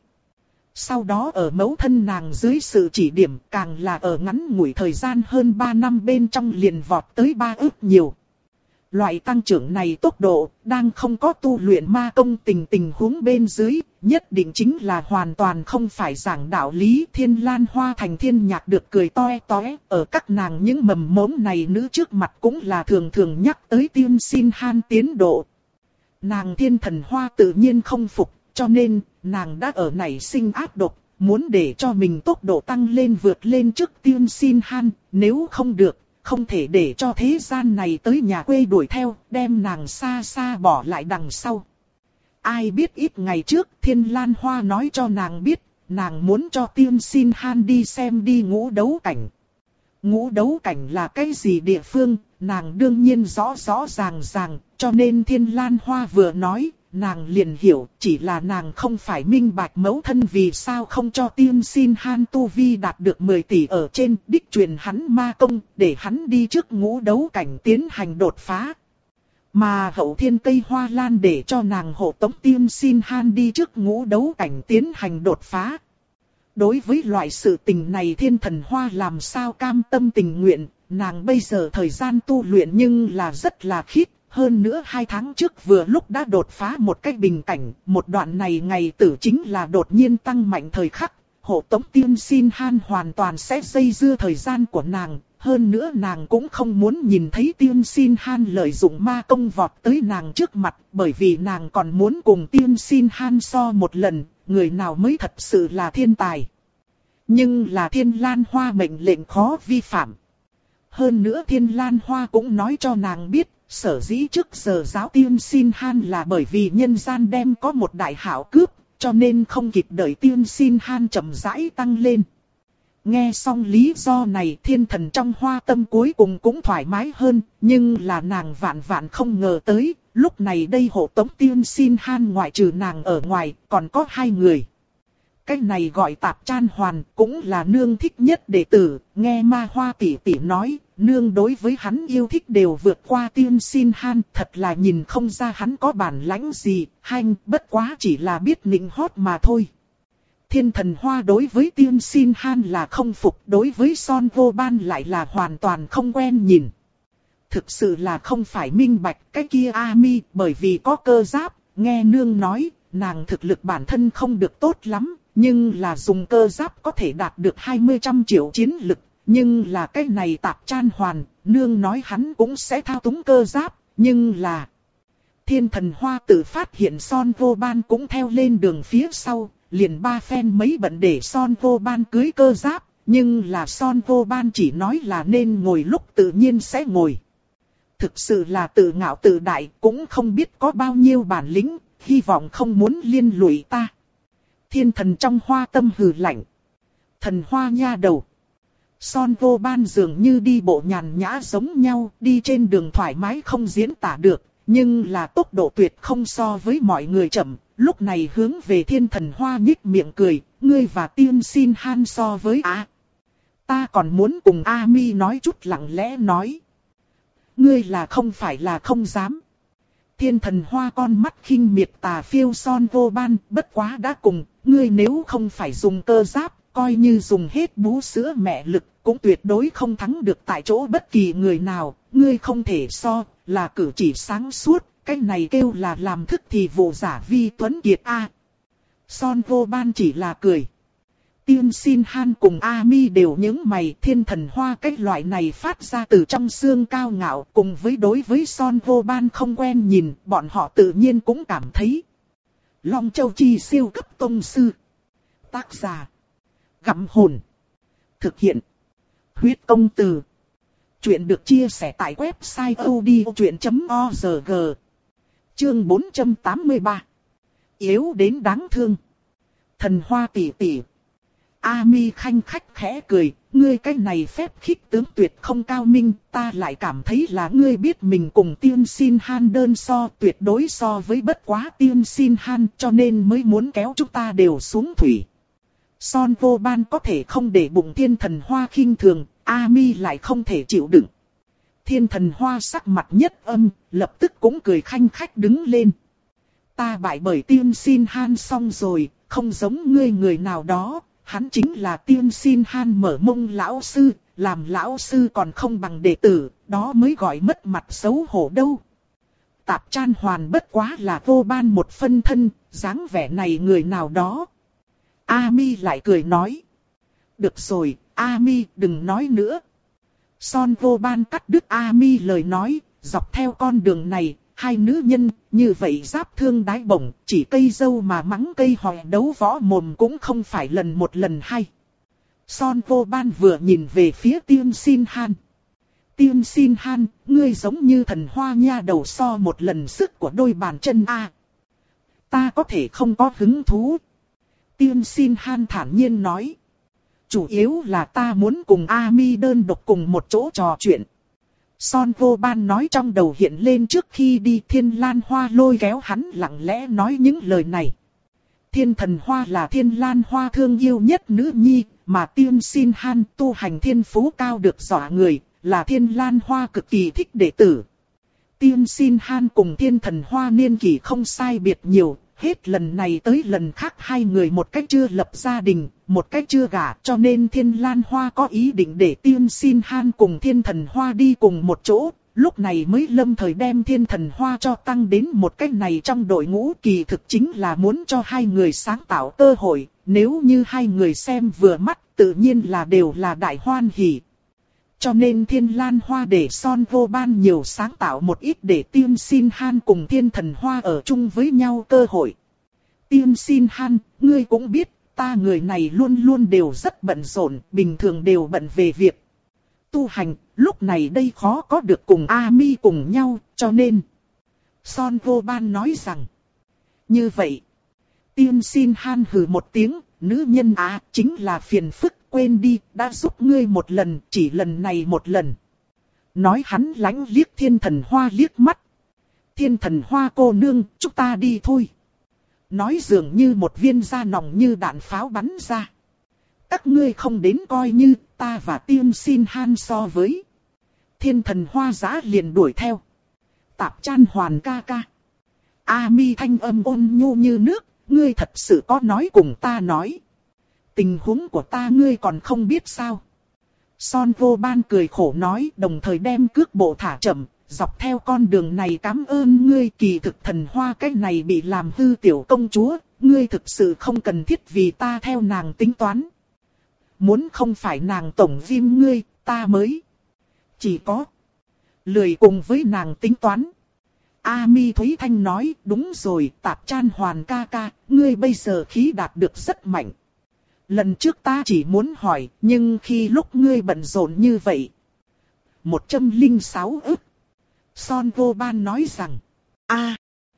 Sau đó ở mẫu thân nàng dưới sự chỉ điểm, càng là ở ngắn ngủi thời gian hơn ba năm bên trong liền vọt tới ba ức nhiều. Loại tăng trưởng này tốc độ, đang không có tu luyện ma công tình tình huống bên dưới, nhất định chính là hoàn toàn không phải giảng đạo lý. Thiên Lan Hoa thành thiên nhạc được cười toe toé, ở các nàng những mầm mống này nữ trước mặt cũng là thường thường nhắc tới Tiên Xin Han tiến độ. Nàng Thiên Thần Hoa tự nhiên không phục, cho nên, nàng đã ở nảy sinh ác độc, muốn để cho mình tốc độ tăng lên vượt lên trước Tiên Xin Han, nếu không được, không thể để cho thế gian này tới nhà quê đuổi theo, đem nàng xa xa bỏ lại đằng sau. Ai biết ít ngày trước, Thiên Lan Hoa nói cho nàng biết, nàng muốn cho Tiên Xin Han đi xem đi ngũ đấu cảnh. Ngũ đấu cảnh là cái gì địa phương, nàng đương nhiên rõ rõ ràng ràng, cho nên Thiên Lan Hoa vừa nói, nàng liền hiểu, chỉ là nàng không phải minh bạch mẫu thân vì sao không cho Tiên Xin Han tu vi đạt được mười tỷ ở trên, đích truyền hắn ma công, để hắn đi trước ngũ đấu cảnh tiến hành đột phá. Mà hậu thiên cây hoa lan để cho nàng hộ tống Tiên Xin Han đi trước ngũ đấu cảnh tiến hành đột phá. Đối với loại sự tình này Thiên Thần Hoa làm sao cam tâm tình nguyện, nàng bây giờ thời gian tu luyện nhưng là rất là khít. Hơn nữa hai tháng trước vừa lúc đã đột phá một cái bình cảnh, một đoạn này ngày tử chính là đột nhiên tăng mạnh thời khắc. Hộ tống Tiên Xin Han hoàn toàn sẽ dây dưa thời gian của nàng. Hơn nữa nàng cũng không muốn nhìn thấy Tiên Xin Han lợi dụng ma công vọt tới nàng trước mặt, bởi vì nàng còn muốn cùng Tiên Xin Han so một lần, người nào mới thật sự là thiên tài. Nhưng là Thiên Lan Hoa mệnh lệnh khó vi phạm. Hơn nữa Thiên Lan Hoa cũng nói cho nàng biết, sở dĩ trước giờ giáo Tiên Xin Han là bởi vì nhân gian đem có một đại hảo cướp, cho nên không kịp đợi Tiên Xin Han chậm rãi tăng lên. Nghe xong lý do này Thiên Thần trong Hoa tâm cuối cùng cũng thoải mái hơn, nhưng là nàng vạn vạn không ngờ tới, lúc này đây hộ tống Tiên Xin Han ngoại trừ nàng ở ngoài, còn có hai người. Cái này gọi Tạp Chan Hoàn, cũng là nương thích nhất đệ tử, nghe Ma Hoa tỷ tỷ nói, nương đối với hắn yêu thích đều vượt qua Tiên Xin Han, thật là nhìn không ra hắn có bản lãnh gì, hanh, bất quá chỉ là biết nịnh hót mà thôi. Thiên Thần Hoa đối với Tiên Xin Han là không phục, đối với Son Vô Ban lại là hoàn toàn không quen nhìn. Thực sự là không phải minh bạch cái kia A Mi, bởi vì có cơ giáp, nghe nương nói, nàng thực lực bản thân không được tốt lắm, nhưng là dùng cơ giáp có thể đạt được hai mươi trăm triệu chiến lực, nhưng là cái này Tạp Chan Hoàn, nương nói hắn cũng sẽ thao túng cơ giáp, nhưng là... Thiên Thần Hoa tự phát hiện Son Vô Ban cũng theo lên đường phía sau, liền ba phen mấy bận để Son Vô Ban cưới cơ giáp, nhưng là Son Vô Ban chỉ nói là nên ngồi lúc tự nhiên sẽ ngồi. Thực sự là tự ngạo tự đại, cũng không biết có bao nhiêu bản lĩnh, hy vọng không muốn liên lụy ta. Thiên Thần trong Hoa tâm hừ lạnh. Thần Hoa nha đầu. Son Vô Ban dường như đi bộ nhàn nhã giống nhau, đi trên đường thoải mái không diễn tả được, nhưng là tốc độ tuyệt không so với mọi người chậm. Lúc này hướng về Thiên Thần Hoa nhích miệng cười, ngươi và Tiên Xin Han so với A. Ta còn muốn cùng A Mi nói chút lặng lẽ nói. Ngươi là không phải là không dám. Thiên Thần Hoa con mắt khinh miệt tà phiêu Son Vô Ban, bất quá đã cùng, ngươi nếu không phải dùng cơ giáp, coi như dùng hết bú sữa mẹ lực, cũng tuyệt đối không thắng được tại chỗ bất kỳ người nào, ngươi không thể so, là cử chỉ sáng suốt, cái này kêu là làm thức thì vụ giả vi tuấn kiệt a. Son Vô Ban chỉ là cười. Tiên Xin Han cùng A Mi đều nhướng mày, Thiên Thần Hoa cái loại này phát ra từ trong xương cao ngạo, cùng với đối với Son Vô Ban không quen nhìn, bọn họ tự nhiên cũng cảm thấy. Long Châu Chi siêu cấp tông sư. Tác giả. Gặm hồn. Thực hiện. Huyết công từ. Chuyện được chia sẻ tại website odchuyện chấm org. Chương bốn trăm tám mươi ba. Yếu đến đáng thương. Thần Hoa tỷ tỷ. A Mi khanh khách khẽ cười, ngươi cái này phép khích tướng tuyệt không cao minh, ta lại cảm thấy là ngươi biết mình cùng Tiên Xin Han đơn so, tuyệt đối so với bất quá Tiên Xin Han, cho nên mới muốn kéo chúng ta đều xuống thủy. Son Vô Ban có thể không để bụng Thiên Thần Hoa khinh thường, A Mi lại không thể chịu đựng. Thiên Thần Hoa sắc mặt nhất âm, lập tức cũng cười khanh khách đứng lên. Ta bại bởi Tiên Xin Han xong rồi, không giống ngươi người nào đó. Hắn chính là Tiên Xin Han mở mông lão sư, làm lão sư còn không bằng đệ tử, đó mới gọi mất mặt xấu hổ đâu. Tạp Chan Hoàn bất quá là Vô Ban một phân thân, dáng vẻ này người nào đó. A Mi lại cười nói. Được rồi, A Mi đừng nói nữa. Son Vô Ban cắt đứt A Mi lời nói, dọc theo con đường này. Hai nữ nhân, như vậy giáp thương đái bổng, chỉ cây dâu mà mắng cây hòe đấu võ mồm cũng không phải lần một lần hay. Son Vô Ban vừa nhìn về phía Tiên Xin Han. Tiên Xin Han, ngươi giống như thần hoa nha đầu so một lần sức của đôi bàn chân a. Ta có thể không có hứng thú. Tiên Xin Han thản nhiên nói. Chủ yếu là ta muốn cùng A Mi đơn độc cùng một chỗ trò chuyện. Son Vô Ban nói trong đầu hiện lên trước khi đi Thiên Lan Hoa lôi kéo hắn lặng lẽ nói những lời này. Thiên Thần Hoa là Thiên Lan Hoa thương yêu nhất nữ nhi, mà Tiên Xin Han tu hành thiên phú cao được dọa người, là Thiên Lan Hoa cực kỳ thích đệ tử. Tiên Xin Han cùng Thiên Thần Hoa niên kỷ không sai biệt nhiều, hết lần này tới lần khác hai người một cách chưa lập gia đình, một cách chưa gả, cho nên Thiên Lan Hoa có ý định để Tiên Xin Han cùng Thiên Thần Hoa đi cùng một chỗ, lúc này mới lâm thời đem Thiên Thần Hoa cho tăng đến một cách này trong đội ngũ, kỳ thực chính là muốn cho hai người sáng tạo cơ hội, nếu như hai người xem vừa mắt tự nhiên là đều là đại hoan hỉ. Cho nên Thiên Lan Hoa để Son Vô Ban nhiều sáng tạo một ít để Tiên Xin Han cùng Thiên Thần Hoa ở chung với nhau cơ hội. Tiên Xin Han, ngươi cũng biết, ta người này luôn luôn đều rất bận rộn, bình thường đều bận về việc tu hành, lúc này đây khó có được cùng A Mi cùng nhau, cho nên Son Vô Ban nói rằng, như vậy, Tiên Xin Han hừ một tiếng, nữ nhân á, chính là phiền phức, quên đi, đã giúp ngươi một lần, chỉ lần này một lần. Nói hắn lánh liếc Thiên Thần Hoa liếc mắt. Thiên Thần Hoa cô nương, chúng ta đi thôi. Nói dường như một viên da nòng như đạn pháo bắn ra. Các ngươi không đến coi như, ta và Tiên Xin Han so với. Thiên Thần Hoa giã liền đuổi theo. Tạp Chan Hoàn ca ca. A Mi thanh âm ôn nhu như nước, ngươi thật sự có nói cùng ta nói. Tình huống của ta ngươi còn không biết sao. Son Vô Ban cười khổ nói, đồng thời đem cước bộ thả chậm, dọc theo con đường này cảm ơn ngươi. Kỳ thực Thần Hoa cái này bị làm hư tiểu công chúa, ngươi thực sự không cần thiết vì ta theo nàng tính toán. Muốn không phải nàng tổng viêm ngươi, ta mới chỉ có lười cùng với nàng tính toán. A Mi Thúy Thanh nói, đúng rồi, Tạp Chan Hoàn ca ca, ngươi bây giờ khí đạt được rất mạnh. Lần trước ta chỉ muốn hỏi, nhưng khi lúc ngươi bận rộn như vậy. một trăm lẻ sáu ức. Son Vô Ban nói rằng, a,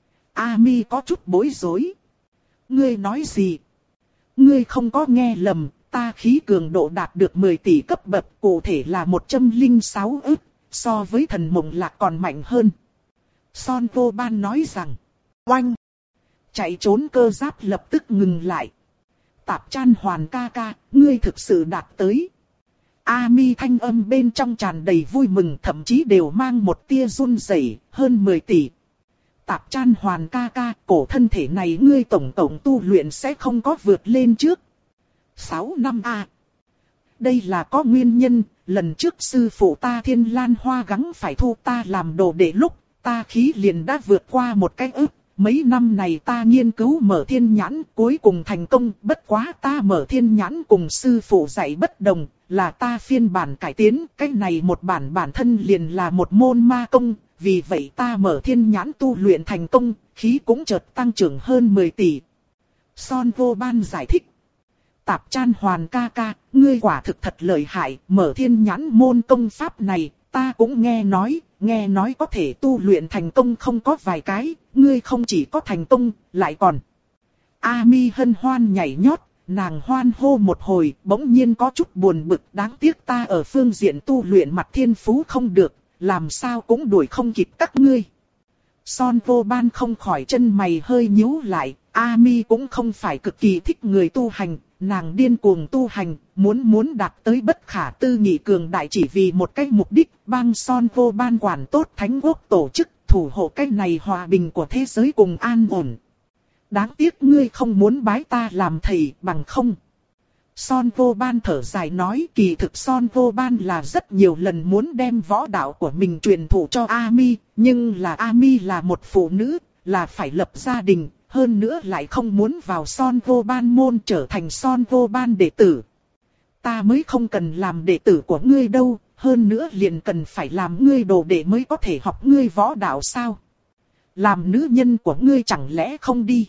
A Mi có chút bối rối. Ngươi nói gì? Ngươi không có nghe lầm, ta khí cường độ đạt được mười tỷ cấp bậc, cụ thể là một trăm lẻ sáu ức, so với thần mộng lạc còn mạnh hơn. Son Vô Ban nói rằng, oanh, chạy trốn cơ giáp lập tức ngừng lại. Tạp Chan Hoàn ca ca, ngươi thực sự đạt tới. A Mi thanh âm bên trong tràn đầy vui mừng, thậm chí đều mang một tia run rẩy, hơn mười tỷ. Tạp Chan Hoàn ca ca, cổ thân thể này ngươi tổng tổng tu luyện sẽ không có vượt lên trước sáu năm a. Đây là có nguyên nhân, lần trước sư phụ ta Thiên Lan Hoa gắng phải thu ta làm đồ đệ lúc, ta khí liền đã vượt qua một cái ức. Mấy năm này ta nghiên cứu mở thiên nhãn, cuối cùng thành công, bất quá ta mở thiên nhãn cùng sư phụ dạy bất đồng, là ta phiên bản cải tiến, cái này một bản bản thân liền là một môn ma công, vì vậy ta mở thiên nhãn tu luyện thành công, khí cũng chợt tăng trưởng hơn mười tỷ. Son Vô Ban giải thích. Tạp Chan Hoàn ca ca, ngươi quả thực thật lợi hại, mở thiên nhãn môn công pháp này, ta cũng nghe nói, nghe nói có thể tu luyện thành công không có vài cái, ngươi không chỉ có thành công, lại còn. A Mi hân hoan nhảy nhót, nàng hoan hô một hồi, bỗng nhiên có chút buồn bực, đáng tiếc ta ở phương diện tu luyện mặt thiên phú không được, làm sao cũng đuổi không kịp các ngươi. Son Vô Ban không khỏi chân mày hơi nhíu lại, A Mi cũng không phải cực kỳ thích người tu hành, nàng điên cuồng tu hành, muốn muốn đạt tới bất khả tư nghị cường đại chỉ vì một cái mục đích, bang Son Vô Ban quản tốt Thánh Quốc tổ chức, thủ hộ cái này hòa bình của thế giới cùng an ổn. Đáng tiếc ngươi không muốn bái ta làm thầy, bằng không. Son Vô Ban thở dài nói, kỳ thực Son Vô Ban là rất nhiều lần muốn đem võ đạo của mình truyền thụ cho A Mi, nhưng là A Mi là một phụ nữ, là phải lập gia đình, hơn nữa lại không muốn vào Son Vô Ban môn trở thành Son Vô Ban đệ tử. Ta mới không cần làm đệ tử của ngươi đâu, hơn nữa liền cần phải làm ngươi đồ đệ mới có thể học ngươi võ đạo sao? Làm nữ nhân của ngươi chẳng lẽ không đi?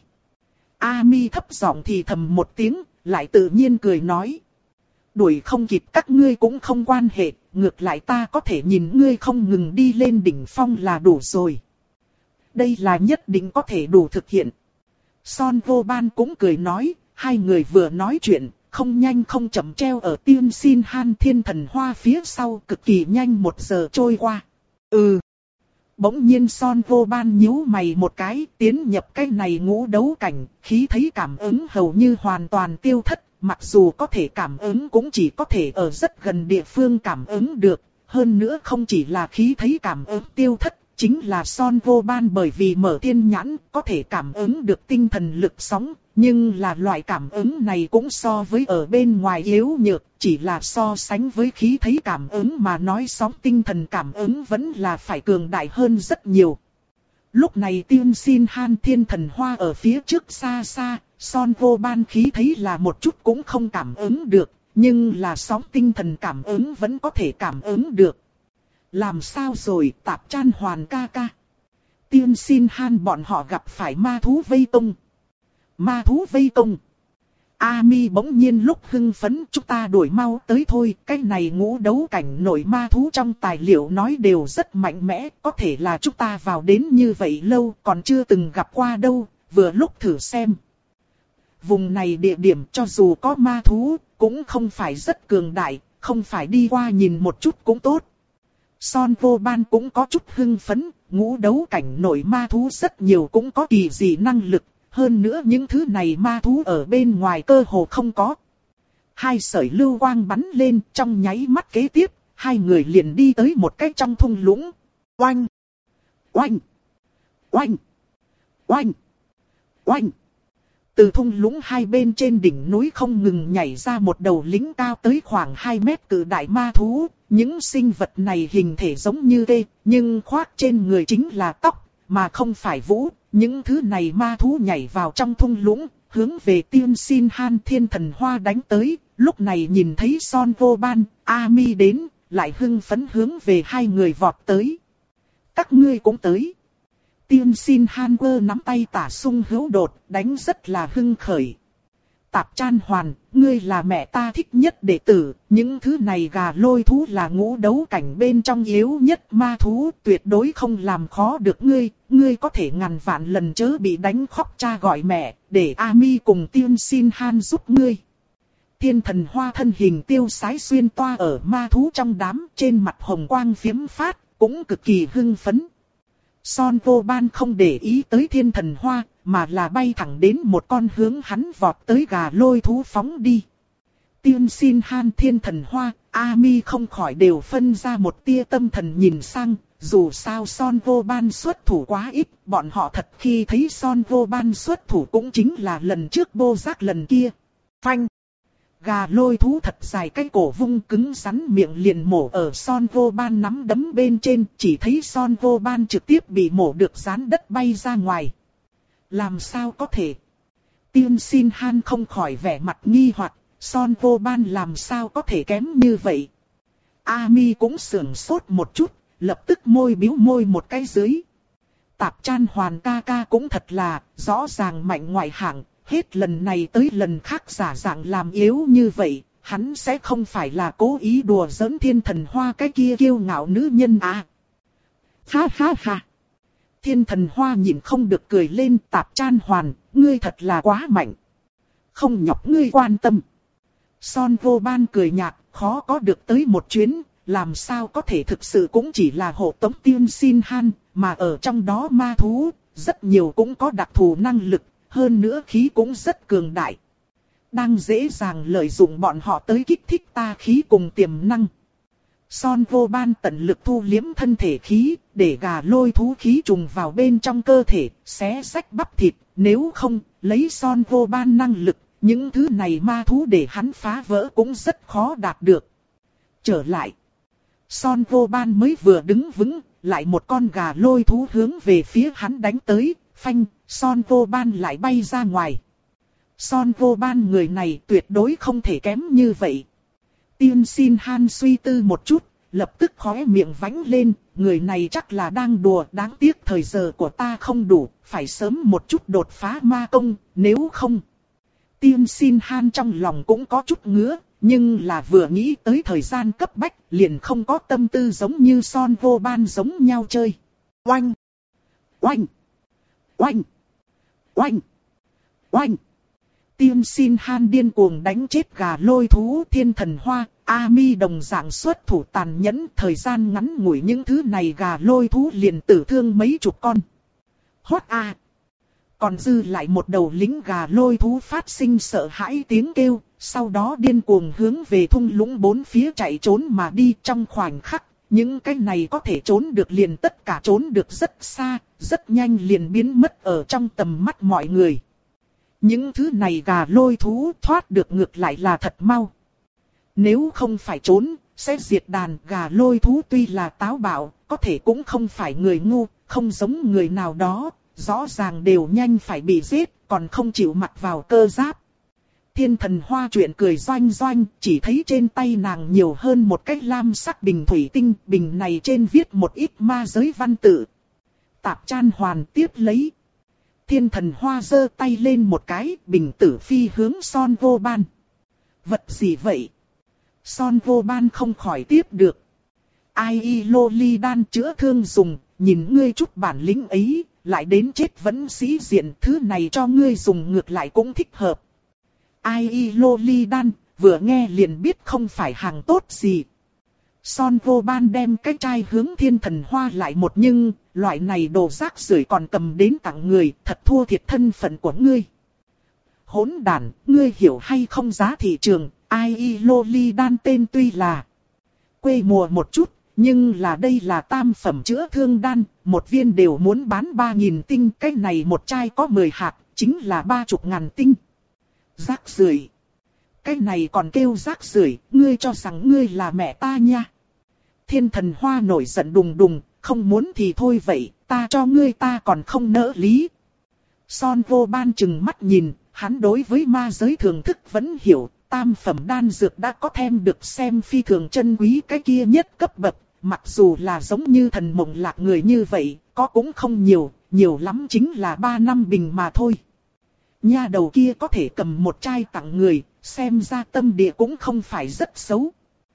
A Mi thấp giọng thì thầm một tiếng, lại tự nhiên cười nói. Đuổi không kịp các ngươi cũng không quan hệ, ngược lại ta có thể nhìn ngươi không ngừng đi lên đỉnh phong là đủ rồi. Đây là nhất định có thể đủ thực hiện. Son Vô Ban cũng cười nói, hai người vừa nói chuyện, không nhanh không chậm treo ở Tiên Xin Han Thiên Thần Hoa phía sau, cực kỳ nhanh một giờ trôi qua. Ừ. Bỗng nhiên Son Vô Ban nhíu mày một cái, tiến nhập cái này ngũ đấu cảnh, khí thấy cảm ứng hầu như hoàn toàn tiêu thất, mặc dù có thể cảm ứng cũng chỉ có thể ở rất gần địa phương cảm ứng được, hơn nữa không chỉ là khí thấy cảm ứng tiêu thất, chính là Son Vô Ban bởi vì mở thiên nhãn có thể cảm ứng được tinh thần lực sóng, nhưng là loại cảm ứng này cũng so với ở bên ngoài yếu nhược, chỉ là so sánh với khí thấy cảm ứng mà nói sóng tinh thần cảm ứng vẫn là phải cường đại hơn rất nhiều. Lúc này Tiên Xin Han Thiên Thần Hoa ở phía trước xa xa, Son Vô Ban khí thấy là một chút cũng không cảm ứng được, nhưng là sóng tinh thần cảm ứng vẫn có thể cảm ứng được. Làm sao rồi Tạp Chan Hoàn ca ca? Tiên Xin Han bọn họ gặp phải ma thú vây công. Ma thú vây công. Ami bỗng nhiên lúc hưng phấn, chúng ta đuổi mau tới thôi. Cái này ngũ đấu cảnh nổi ma thú trong tài liệu nói đều rất mạnh mẽ. Có thể là chúng ta vào đến như vậy lâu còn chưa từng gặp qua đâu. Vừa lúc thử xem. Vùng này địa điểm cho dù có ma thú cũng không phải rất cường đại. Không phải đi qua nhìn một chút cũng tốt. Son Vô Ban cũng có chút hưng phấn. Ngũ đấu cảnh nổi ma thú rất nhiều cũng có kỳ dị năng lực. Hơn nữa những thứ này ma thú ở bên ngoài cơ hồ không có. Hai sợi lưu quang bắn lên trong nháy mắt kế tiếp, hai người liền đi tới một cái trong thung lũng. Oanh! Oanh! Oanh! Oanh! Oanh! Từ thung lũng hai bên trên đỉnh núi không ngừng nhảy ra một đầu lính cao tới khoảng hai mét cự đại ma thú. Những sinh vật này hình thể giống như tê, nhưng khoác trên người chính là tóc, mà không phải vũ. Những thứ này ma thú nhảy vào trong thung lũng, hướng về Tiên Xin Han Thiên Thần Hoa đánh tới. Lúc này nhìn thấy Son Vô Ban, Ami đến, lại hưng phấn hướng về hai người vọt tới. Các ngươi cũng tới. Tiên Xin Han quơ nắm tay tả sung hữu đột, đánh rất là hưng khởi. Tạp Chan Hoàn, ngươi là mẹ ta thích nhất đệ tử, những thứ này gà lôi thú là ngũ đấu cảnh bên trong yếu nhất ma thú, tuyệt đối không làm khó được ngươi, ngươi có thể ngàn vạn lần chớ bị đánh khóc cha gọi mẹ, để Ami cùng Tiên Xin Han giúp ngươi. Thiên Thần Hoa thân hình tiêu sái xuyên toa ở ma thú trong đám, trên mặt hồng quang phiếm phát, cũng cực kỳ hưng phấn. Son Vô Ban không để ý tới Thiên Thần Hoa, mà là bay thẳng đến một con hướng hắn vọt tới gà lôi thú phóng đi. Tiên Xin Han Thiên Thần Hoa, Ami không khỏi đều phân ra một tia tâm thần nhìn sang, dù sao Son Vô Ban xuất thủ quá ít, bọn họ thật khi thấy Son Vô Ban xuất thủ cũng chính là lần trước Bô Giác lần kia. Phanh! Gà lôi thú thật dài cái cổ vung cứng rắn miệng liền mổ ở Son Vô Ban nắm đấm bên trên, chỉ thấy Son Vô Ban trực tiếp bị mổ được dán đất bay ra ngoài. Làm sao có thể? Tiên Xin Han không khỏi vẻ mặt nghi hoặc, Son Vô Ban làm sao có thể kém như vậy? Ami cũng sưởng sốt một chút, lập tức môi biếu môi một cái dưới. Tạp Chan Hoàn ca ca cũng thật là, rõ ràng mạnh ngoại hạng, hết lần này tới lần khác giả dạng làm yếu như vậy, hắn sẽ không phải là cố ý đùa giỡn Thiên Thần Hoa cái kia kiêu ngạo nữ nhân à? Ha ha ha! Thiên Thần Hoa nhìn không được cười lên. Tạp Chan Hoàn, ngươi thật là quá mạnh. Không nhọc ngươi quan tâm. Son Vô Ban cười nhạt, khó có được tới một chuyến, làm sao có thể thực sự cũng chỉ là hộ tống Tiên Xin Han, mà ở trong đó ma thú, rất nhiều cũng có đặc thù năng lực, hơn nữa khí cũng rất cường đại. Đang dễ dàng lợi dụng bọn họ tới kích thích ta khí cùng tiềm năng. Son Vô Ban tận lực thu liếm thân thể khí, để gà lôi thú khí trùng vào bên trong cơ thể, xé rách bắp thịt, nếu không, lấy Son Vô Ban năng lực, những thứ này ma thú để hắn phá vỡ cũng rất khó đạt được. Trở lại, Son Vô Ban mới vừa đứng vững, lại một con gà lôi thú hướng về phía hắn đánh tới, phanh, Son Vô Ban lại bay ra ngoài. Son Vô Ban người này tuyệt đối không thể kém như vậy. Tiên Xin Han suy tư một chút, lập tức khóe miệng vánh lên, người này chắc là đang đùa, đáng tiếc thời giờ của ta không đủ, phải sớm một chút đột phá ma công, nếu không. Tiên Xin Han trong lòng cũng có chút ngứa, nhưng là vừa nghĩ tới thời gian cấp bách, liền không có tâm tư giống như Son Vô Ban giống nhau chơi. Oanh! Oanh! Oanh! Oanh! Oanh! Tiên Xin Han điên cuồng đánh chết gà lôi thú. Thiên Thần Hoa, Ami đồng dạng xuất thủ tàn nhẫn, thời gian ngắn ngủi những thứ này gà lôi thú liền tử thương mấy chục con. Hót a! Còn dư lại một đầu lính gà lôi thú phát sinh sợ hãi tiếng kêu, sau đó điên cuồng hướng về thung lũng bốn phía chạy trốn mà đi. Trong khoảnh khắc, Những cái này có thể trốn được liền tất cả trốn được rất xa, rất nhanh liền biến mất ở trong tầm mắt mọi người. Những thứ này gà lôi thú thoát được ngược lại là thật mau. Nếu không phải trốn, sẽ diệt đàn. Gà lôi thú tuy là táo bạo, có thể cũng không phải người ngu, không giống người nào đó, rõ ràng đều nhanh phải bị giết, còn không chịu mặc vào cơ giáp. Thiên Thần Hoa chuyện cười doanh doanh, chỉ thấy trên tay nàng nhiều hơn một cái lam sắc bình thủy tinh, bình này trên viết một ít ma giới văn tự. Tạp Chan Hoàn tiếp lấy. Thiên Thần Hoa giơ tay lên một cái, bình tử phi hướng Son Vô Ban. Vật gì vậy? Son Vô Ban không khỏi tiếp được. Ai y lô ly đan chữa thương dùng, nhìn ngươi chút bản lĩnh ấy, lại đến chết vẫn sĩ diện, thứ này cho ngươi dùng ngược lại cũng thích hợp. Ai y lô ly đan, vừa nghe liền biết không phải hàng tốt gì. Son Vô Ban đem cái chai hướng Thiên Thần Hoa lại một nhưng, loại này đồ rác rưởi còn cầm đến tặng người, thật thua thiệt thân phận của ngươi. Hỗn đản, ngươi hiểu hay không giá thị trường, ai y lô ly đan tên tuy là quê mùa một chút, nhưng là đây là tam phẩm chữa thương đan, một viên đều muốn bán ba nghìn tinh, cái này một chai có mười hạt, chính là ba chục ngàn tinh. Rác rưởi. Cái này còn kêu rác rưởi, ngươi cho rằng ngươi là mẹ ta nha. Thiên Thần Hoa nổi giận đùng đùng, không muốn thì thôi vậy, ta cho ngươi ta còn không nỡ lý. Son Vô Ban chừng mắt nhìn, hắn đối với ma giới thường thức vẫn hiểu, tam phẩm đan dược đã có thêm được xem phi thường chân quý cái kia nhất cấp bậc, mặc dù là giống như thần mộng lạc người như vậy, có cũng không nhiều, nhiều lắm chính là ba năm bình mà thôi. Nha đầu kia có thể cầm một chai tặng người, xem ra tâm địa cũng không phải rất xấu.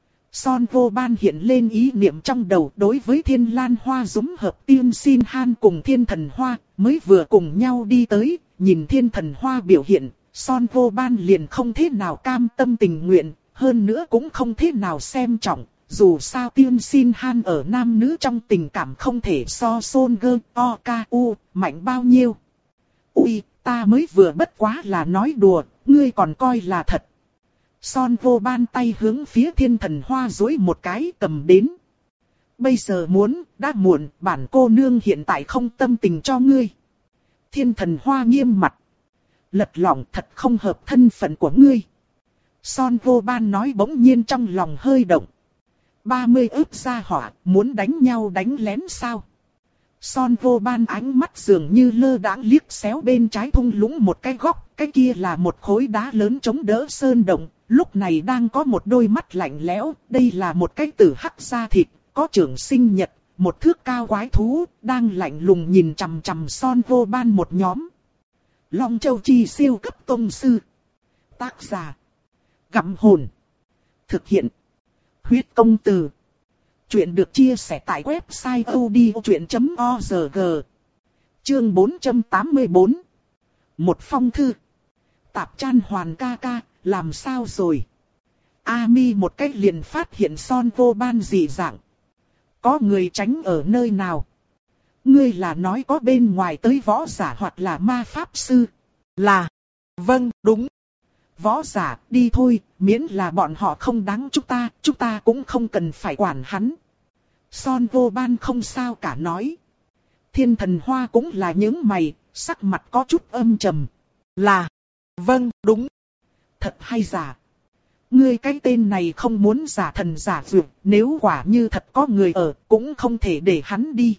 Son Vô Ban hiện lên ý niệm trong đầu đối với Thiên Lan Hoa dúm hợp Tiên Xin Han cùng Thiên Thần Hoa, mới vừa cùng nhau đi tới, nhìn Thiên Thần Hoa biểu hiện, Son Vô Ban liền không thế nào cam tâm tình nguyện, hơn nữa cũng không thế nào xem trọng, dù sao Tiên Xin Han ở nam nữ trong tình cảm không thể so Son Gơ O K U mạnh bao nhiêu. Ui, ta mới vừa bất quá là nói đùa, ngươi còn coi là thật. Son Vô Ban tay hướng phía Thiên Thần Hoa duỗi một cái cầm đến. Bây giờ muốn, đã muộn, bản cô nương hiện tại không tâm tình cho ngươi. Thiên Thần Hoa nghiêm mặt. Lật lỏng thật không hợp thân phận của ngươi. Son Vô Ban nói bỗng nhiên trong lòng hơi động. ba mươi ức gia hỏa, muốn đánh nhau đánh lén sao? Son Vô Ban ánh mắt dường như lơ đãng liếc xéo bên trái thung lũng một cái góc, cái kia là một khối đá lớn chống đỡ sơn động, lúc này đang có một đôi mắt lạnh lẽo, đây là một cái tử hắc da thịt, có trưởng sinh nhật, một thước cao quái thú, đang lạnh lùng nhìn chằm chằm Son Vô Ban một nhóm. Long Châu Chi siêu cấp tông sư. Tác giả. Gặm hồn. Thực hiện. Huyết công từ. Chuyện được chia sẻ tại website odchuyện chấm org. Chương bốn trăm tám mươi bốn. Một phong thư. Tạp Chan Hoàn ca ca, làm sao rồi? Ami một cách liền phát hiện Son Vô Ban dị dạng. Có người tránh ở nơi nào? Ngươi là nói có bên ngoài tới võ giả hoặc là ma pháp sư? Là. Vâng, đúng. Võ giả, đi thôi, miễn là bọn họ không đáng chúng ta, chúng ta cũng không cần phải quản hắn. Son Vô Ban không sao cả nói. Thiên Thần Hoa cũng là những mày, sắc mặt có chút âm trầm. Là. Vâng, đúng. Thật hay giả? Ngươi cái tên này không muốn giả thần giả dược, nếu quả như thật có người ở, cũng không thể để hắn đi.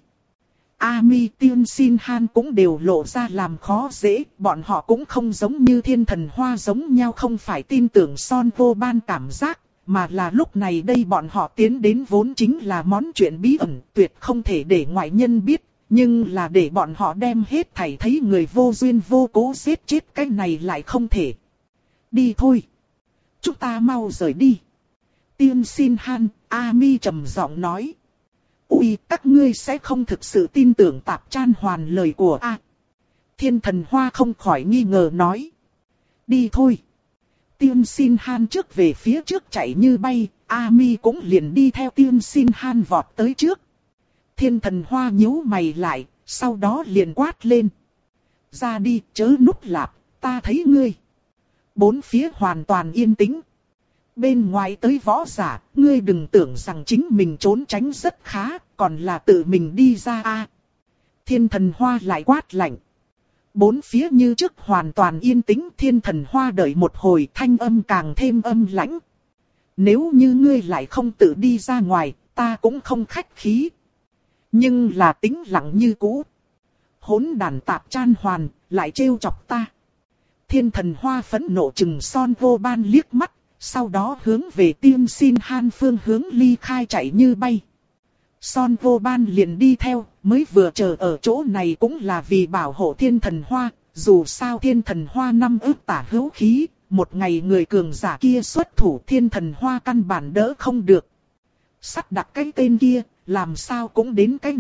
Ami Tiên Xin Han cũng đều lộ ra làm khó dễ, bọn họ cũng không giống như Thiên Thần Hoa giống nhau, không phải tin tưởng Son Vô Ban cảm giác, mà là lúc này đây bọn họ tiến đến vốn chính là món chuyện bí ẩn, tuyệt không thể để ngoại nhân biết, nhưng là để bọn họ đem hết thảy thấy người vô duyên vô cố giết chết cái này lại không thể. Đi thôi. Chúng ta mau rời đi. Tiên Xin Han, Ami trầm giọng nói. Ui, các ngươi sẽ không thực sự tin tưởng Tạp Chan Hoàn lời của a? Thiên Thần Hoa không khỏi nghi ngờ nói. Đi thôi. Tiên Xin Han trước về phía trước chạy như bay, Ami cũng liền đi theo Tiên Xin Han vọt tới trước. Thiên Thần Hoa nhíu mày lại, sau đó liền quát lên. Ra đi, chớ núp lạp, ta thấy ngươi. Bốn phía hoàn toàn yên tĩnh. Bên ngoài tới võ giả, ngươi đừng tưởng rằng chính mình trốn tránh rất khá, còn là tự mình đi ra a. Thiên Thần Hoa lại quát lạnh. Bốn phía như trước hoàn toàn yên tĩnh, Thiên Thần Hoa đợi một hồi, thanh âm càng thêm âm lãnh. Nếu như ngươi lại không tự đi ra ngoài, ta cũng không khách khí. Nhưng là tĩnh lặng như cũ. Hỗn đàn tạp chan hoàn, lại trêu chọc ta. Thiên Thần Hoa phẫn nộ chừng Son Vô Ban liếc mắt, sau đó hướng về Tiêm Xin Han phương hướng ly khai chạy như bay. Son Vô Ban liền đi theo, mới vừa chờ ở chỗ này cũng là vì bảo hộ Thiên Thần Hoa. Dù sao Thiên Thần Hoa năm ước tả hữu khí, một ngày người cường giả kia xuất thủ, Thiên Thần Hoa căn bản đỡ không được. Sắt đặt cái tên kia, làm sao cũng đến cái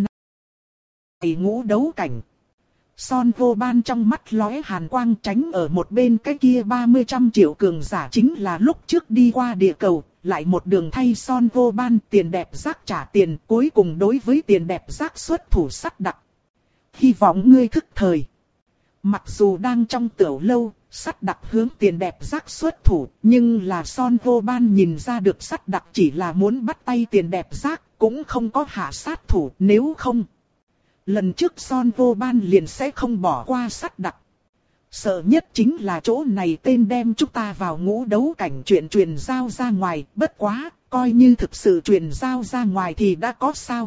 này ngũ đấu cảnh. Son Vô Ban trong mắt lóe hàn quang, tránh ở một bên cái kia ba mươi trăm triệu cường giả chính là lúc trước đi qua địa cầu, lại một đường thay Son Vô Ban tiền đẹp giác trả tiền, cuối cùng đối với tiền đẹp giác xuất thủ sắt đặc. Hy vọng ngươi thức thời. Mặc dù đang trong tiểu lâu, sắt đặc hướng tiền đẹp giác xuất thủ, nhưng là Son Vô Ban nhìn ra được sắt đặc chỉ là muốn bắt tay tiền đẹp giác, cũng không có hạ sát thủ, nếu không. Lần trước Son Vô Ban liền sẽ không bỏ qua sắt đặc. Sợ nhất chính là chỗ này tên đem chúng ta vào ngũ đấu cảnh chuyện truyền giao ra ngoài, bất quá, coi như thực sự truyền giao ra ngoài thì đã có sao.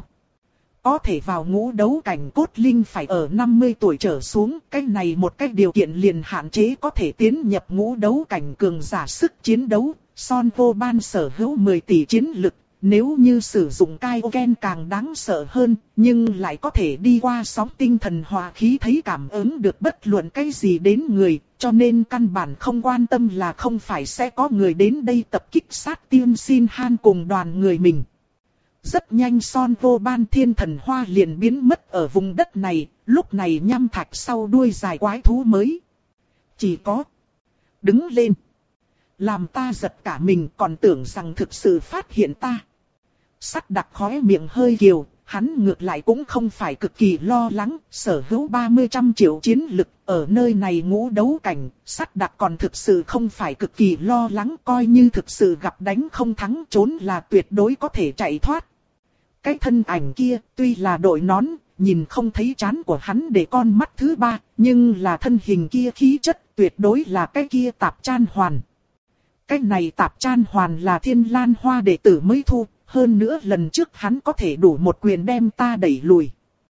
Có thể vào ngũ đấu cảnh cốt linh phải ở năm mươi tuổi trở xuống, cái này một cái điều kiện liền hạn chế có thể tiến nhập ngũ đấu cảnh cường giả sức chiến đấu. Son Vô Ban sở hữu mười tỷ chiến lực, nếu như sử dụng Kaioken càng đáng sợ hơn, nhưng lại có thể đi qua sóng tinh thần hòa khí thấy cảm ứng được bất luận cái gì đến người, cho nên căn bản không quan tâm là không phải sẽ có người đến đây tập kích sát Tiêm Xin Han cùng đoàn người mình. Rất nhanh Son Vô Ban Thiên Thần Hoa liền biến mất ở vùng đất này, lúc này nhăm thạch sau đuôi dài quái thú mới. Chỉ có đứng lên. Làm ta giật cả mình, còn tưởng rằng thực sự phát hiện ta. Sắt đặc khóe miệng hơi kiều, hắn ngược lại cũng không phải cực kỳ lo lắng, sở hữu ba mươi trăm triệu chiến lực, ở nơi này ngũ đấu cảnh, sắt đặc còn thực sự không phải cực kỳ lo lắng, coi như thực sự gặp đánh không thắng trốn là tuyệt đối có thể chạy thoát. Cái thân ảnh kia, tuy là đội nón, nhìn không thấy trán của hắn để con mắt thứ ba, nhưng là thân hình kia khí chất, tuyệt đối là cái kia tạp chan hoàn. Cái này tạp chan hoàn là Thiên Lan Hoa đệ tử mới thu, hơn nữa lần trước hắn có thể đủ một quyền đem ta đẩy lùi.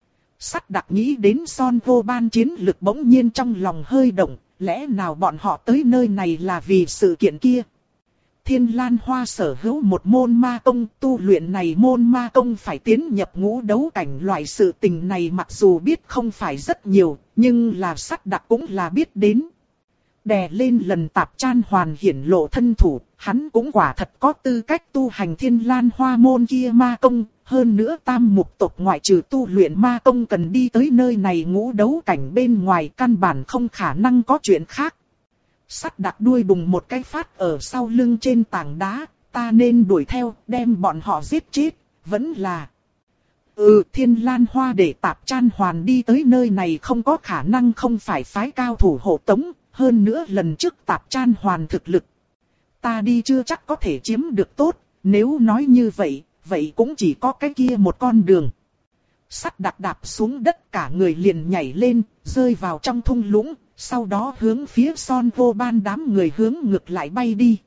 Sắt đặc nghĩ đến Son Vô Ban chiến lực bỗng nhiên trong lòng hơi động, lẽ nào bọn họ tới nơi này là vì sự kiện kia. Thiên Lan Hoa sở hữu một môn ma công, tu luyện này môn ma công phải tiến nhập ngũ đấu cảnh, loại sự tình này mặc dù biết không phải rất nhiều, nhưng là sắt đặc cũng là biết đến. Đè lên lần tạp chan hoàn hiển lộ thân thủ, hắn cũng quả thật có tư cách tu hành Thiên Lan Hoa môn kia ma công, hơn nữa tam mục tộc ngoại trừ tu luyện ma công cần đi tới nơi này ngũ đấu cảnh bên ngoài, căn bản không khả năng có chuyện khác. Sắt đặc đuôi đùng một cái phát ở sau lưng trên tảng đá, ta nên đuổi theo, đem bọn họ giết chết, vẫn là. Ừ, Thiên Lan Hoa để tạp chan hoàn đi tới nơi này không có khả năng không phải phái cao thủ hộ tống, hơn nữa lần trước tạp chan hoàn thực lực. Ta đi chưa chắc có thể chiếm được tốt, nếu nói như vậy, vậy cũng chỉ có cái kia một con đường. Sắt đặc đạp xuống đất, cả người liền nhảy lên, rơi vào trong thung lũng, sau đó hướng phía Son Vô Ban đám người hướng ngược lại bay đi.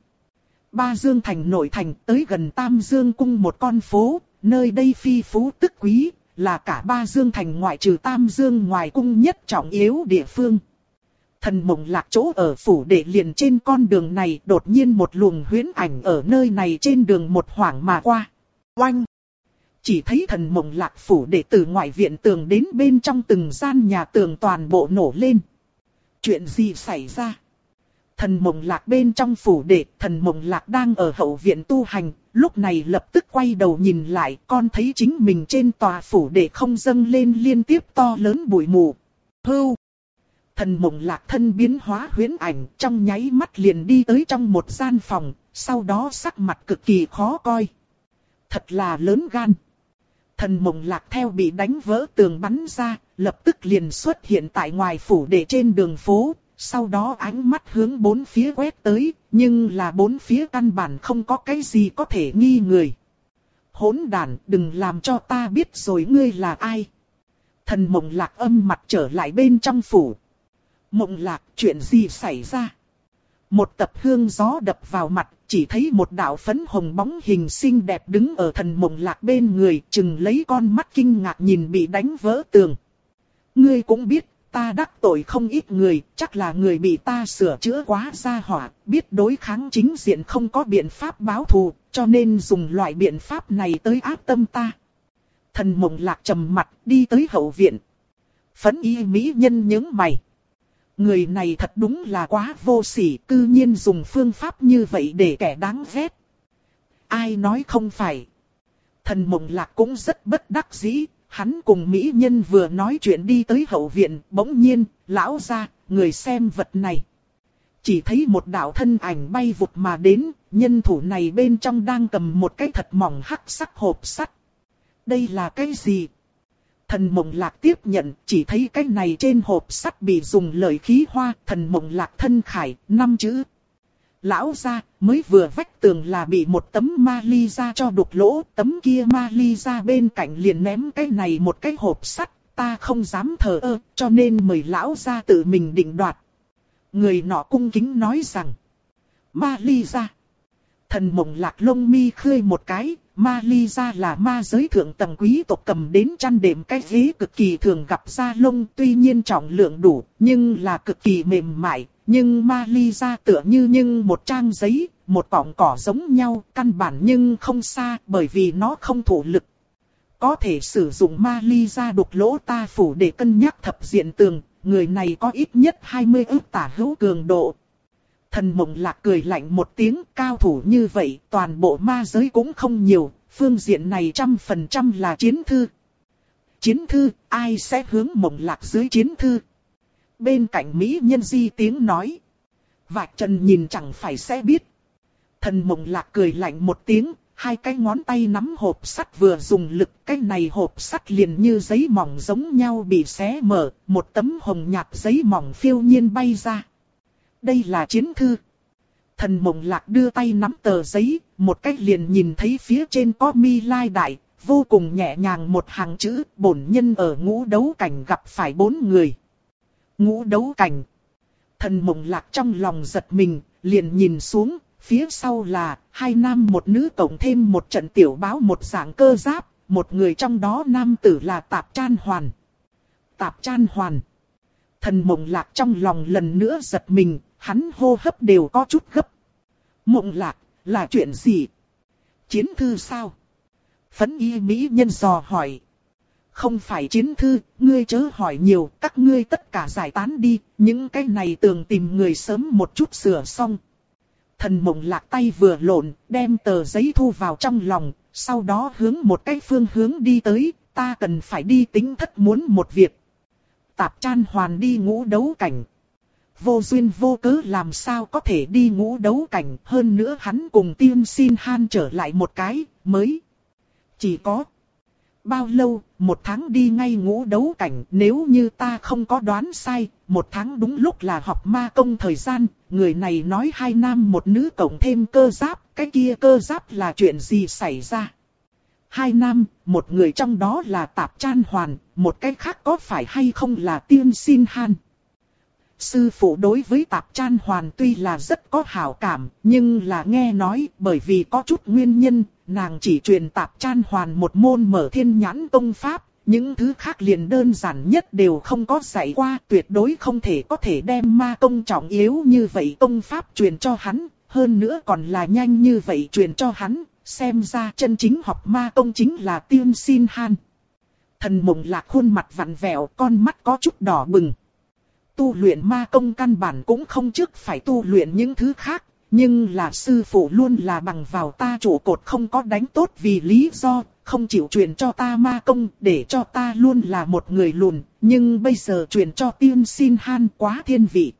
Ba Dương Thành nội thành tới gần Tam Dương Cung một con phố, nơi đây phi phú tức quý, là cả Ba Dương Thành ngoại trừ Tam Dương ngoài cung nhất trọng yếu địa phương. Thần Mộng Lạc chỗ ở phủ đệ liền trên con đường này, đột nhiên một luồng huyễn ảnh ở nơi này trên đường một hoảng mà qua. Oanh! Chỉ thấy Thần Mộng Lạc phủ đệ từ ngoại viện tường đến bên trong từng gian nhà tường toàn bộ nổ lên. Chuyện gì xảy ra? Thần Mộng Lạc bên trong phủ đệ, Thần Mộng Lạc đang ở hậu viện tu hành, lúc này lập tức quay đầu nhìn lại, con thấy chính mình trên tòa phủ đệ không dâng lên liên tiếp to lớn bụi mù. Hưu! Thần Mộng Lạc thân biến hóa huyễn ảnh, trong nháy mắt liền đi tới trong một gian phòng, sau đó sắc mặt cực kỳ khó coi. Thật là lớn gan. Thần Mộng Lạc theo bị đánh vỡ tường bắn ra, lập tức liền xuất hiện tại ngoài phủ đệ trên đường phố, sau đó ánh mắt hướng bốn phía quét tới, nhưng là bốn phía căn bản không có cái gì có thể nghi người. Hỗn đản, đừng làm cho ta biết rồi ngươi là ai. Thần Mộng Lạc âm mặt trở lại bên trong phủ. Mộng Lạc, chuyện gì xảy ra? Một tập hương gió đập vào mặt, chỉ thấy một đạo phấn hồng bóng hình xinh đẹp đứng ở Thần Mộng Lạc bên người, chừng lấy con mắt kinh ngạc nhìn bị đánh vỡ tường. Ngươi cũng biết, ta đắc tội không ít người, chắc là người bị ta sửa chữa quá ra hỏa, biết đối kháng chính diện không có biện pháp báo thù, cho nên dùng loại biện pháp này tới áp tâm ta. Thần Mộng Lạc trầm mặt đi tới hậu viện. Phấn y mỹ nhân nhướng mày. Người này thật đúng là quá vô sỉ, cư nhiên dùng phương pháp như vậy để kẻ đáng ghét. Ai nói không phải. Thần Mộng Lạc cũng rất bất đắc dĩ, hắn cùng mỹ nhân vừa nói chuyện đi tới hậu viện, bỗng nhiên, lão ra, người xem vật này. Chỉ thấy một đạo thân ảnh bay vụt mà đến, nhân thủ này bên trong đang cầm một cái thật mỏng hắc sắc hộp sắt. Đây là cái gì? Thần Mộng Lạc tiếp nhận, chỉ thấy cái này trên hộp sắt bị dùng lời khí hoa, Thần Mộng Lạc thân khải, năm chữ. Lão ra, mới vừa vách tường là bị một tấm ma ly ra cho đục lỗ, tấm kia ma ly ra bên cạnh liền ném cái này một cái hộp sắt, ta không dám thờ ơ, cho nên mời lão ra tự mình định đoạt. Người nọ cung kính nói rằng, ma ly ra. Thần Mộng Lạc lông mi khơi một cái, ma ly ra là ma giới thượng tầng quý tộc cầm đến chăn đệm cái ghế cực kỳ thường gặp da lông, tuy nhiên trọng lượng đủ, nhưng là cực kỳ mềm mại. Nhưng ma ly ra tựa như nhưng một trang giấy, một cọng cỏ giống nhau, căn bản nhưng không xa, bởi vì nó không thụ lực. Có thể sử dụng ma ly ra đục lỗ ta phủ để cân nhắc thập diện tường, người này có ít nhất hai mươi ức tả hữu cường độ. Thần Mộng Lạc cười lạnh một tiếng, cao thủ như vậy, toàn bộ ma giới cũng không nhiều, phương diện này trăm phần trăm là chiến thư. Chiến thư, ai sẽ hướng Mộng Lạc dưới chiến thư? Bên cạnh mỹ nhân di tiếng nói. Vạch Trần nhìn chẳng phải sẽ biết. Thần Mộng Lạc cười lạnh một tiếng, hai cái ngón tay nắm hộp sắt vừa dùng lực, cái này hộp sắt liền như giấy mỏng giống nhau bị xé mở, một tấm hồng nhạt giấy mỏng phiêu nhiên bay ra. Đây là chiến thư. Thần Mộng Lạc đưa tay nắm tờ giấy, một cách liền nhìn thấy phía trên có mi lai đại, vô cùng nhẹ nhàng một hàng chữ, bổn nhân ở ngũ đấu cảnh gặp phải bốn người. Ngũ đấu cảnh. Thần Mộng Lạc trong lòng giật mình, liền nhìn xuống, phía sau là hai nam một nữ cộng thêm một trận tiểu báo một dạng cơ giáp, một người trong đó nam tử là Tạp Chan Hoàn. Tạp Chan Hoàn. Thần Mộng Lạc trong lòng lần nữa giật mình, hắn hô hấp đều có chút gấp. Mộng Lạc, là chuyện gì? Chiến thư sao? Phấn y mỹ nhân dò hỏi. Không phải chiến thư, ngươi chớ hỏi nhiều, các ngươi tất cả giải tán đi, những cái này tường tìm người sớm một chút sửa xong. Thần Mộng Lạc tay vừa lộn, đem tờ giấy thu vào trong lòng, sau đó hướng một cái phương hướng đi tới, ta cần phải đi tính thất muốn một việc. Tạp Chan Hoàn đi ngũ đấu cảnh. Vô duyên vô cớ làm sao có thể đi ngũ đấu cảnh, hơn nữa hắn cùng Tiên Xin Han trở lại một cái, mới. Chỉ có bao lâu, một tháng đi ngay ngũ đấu cảnh, nếu như ta không có đoán sai, một tháng đúng lúc là học ma công thời gian, người này nói hai nam một nữ cộng thêm cơ giáp, cái kia cơ giáp là chuyện gì xảy ra? Hai nam, một người trong đó là Tạp Chan Hoàn, một cái khác có phải hay không là Tiên Xin Han? Sư phụ đối với Tạp Chan Hoàn tuy là rất có hảo cảm, nhưng là nghe nói bởi vì có chút nguyên nhân, nàng chỉ truyền Tạp Chan Hoàn một môn mở thiên nhãn công pháp, những thứ khác liền đơn giản nhất đều không có dạy qua, tuyệt đối không thể có thể đem ma công trọng yếu như vậy công pháp truyền cho hắn, hơn nữa còn là nhanh như vậy truyền cho hắn, xem ra chân chính học ma công chính là Tiên Xin Han. Thần Mộng Lạc khuôn mặt vặn vẹo, con mắt có chút đỏ bừng. Tu luyện ma công căn bản cũng không trước phải tu luyện những thứ khác, nhưng là sư phụ luôn là bằng vào ta trụ cột không có đánh tốt vì lý do, không chịu truyền cho ta ma công, để cho ta luôn là một người lùn, nhưng bây giờ truyền cho Tiên Xin Han quá thiên vị.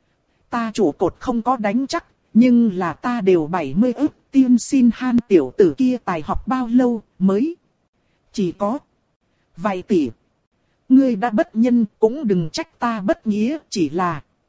Ta trụ cột không có đánh chắc, nhưng là ta đều bảy mươi ức, Tiên Xin Han tiểu tử kia tài học bao lâu mới? Chỉ có vài tỷ. Ngươi đã bất nhân, cũng đừng trách ta bất nghĩa, chỉ là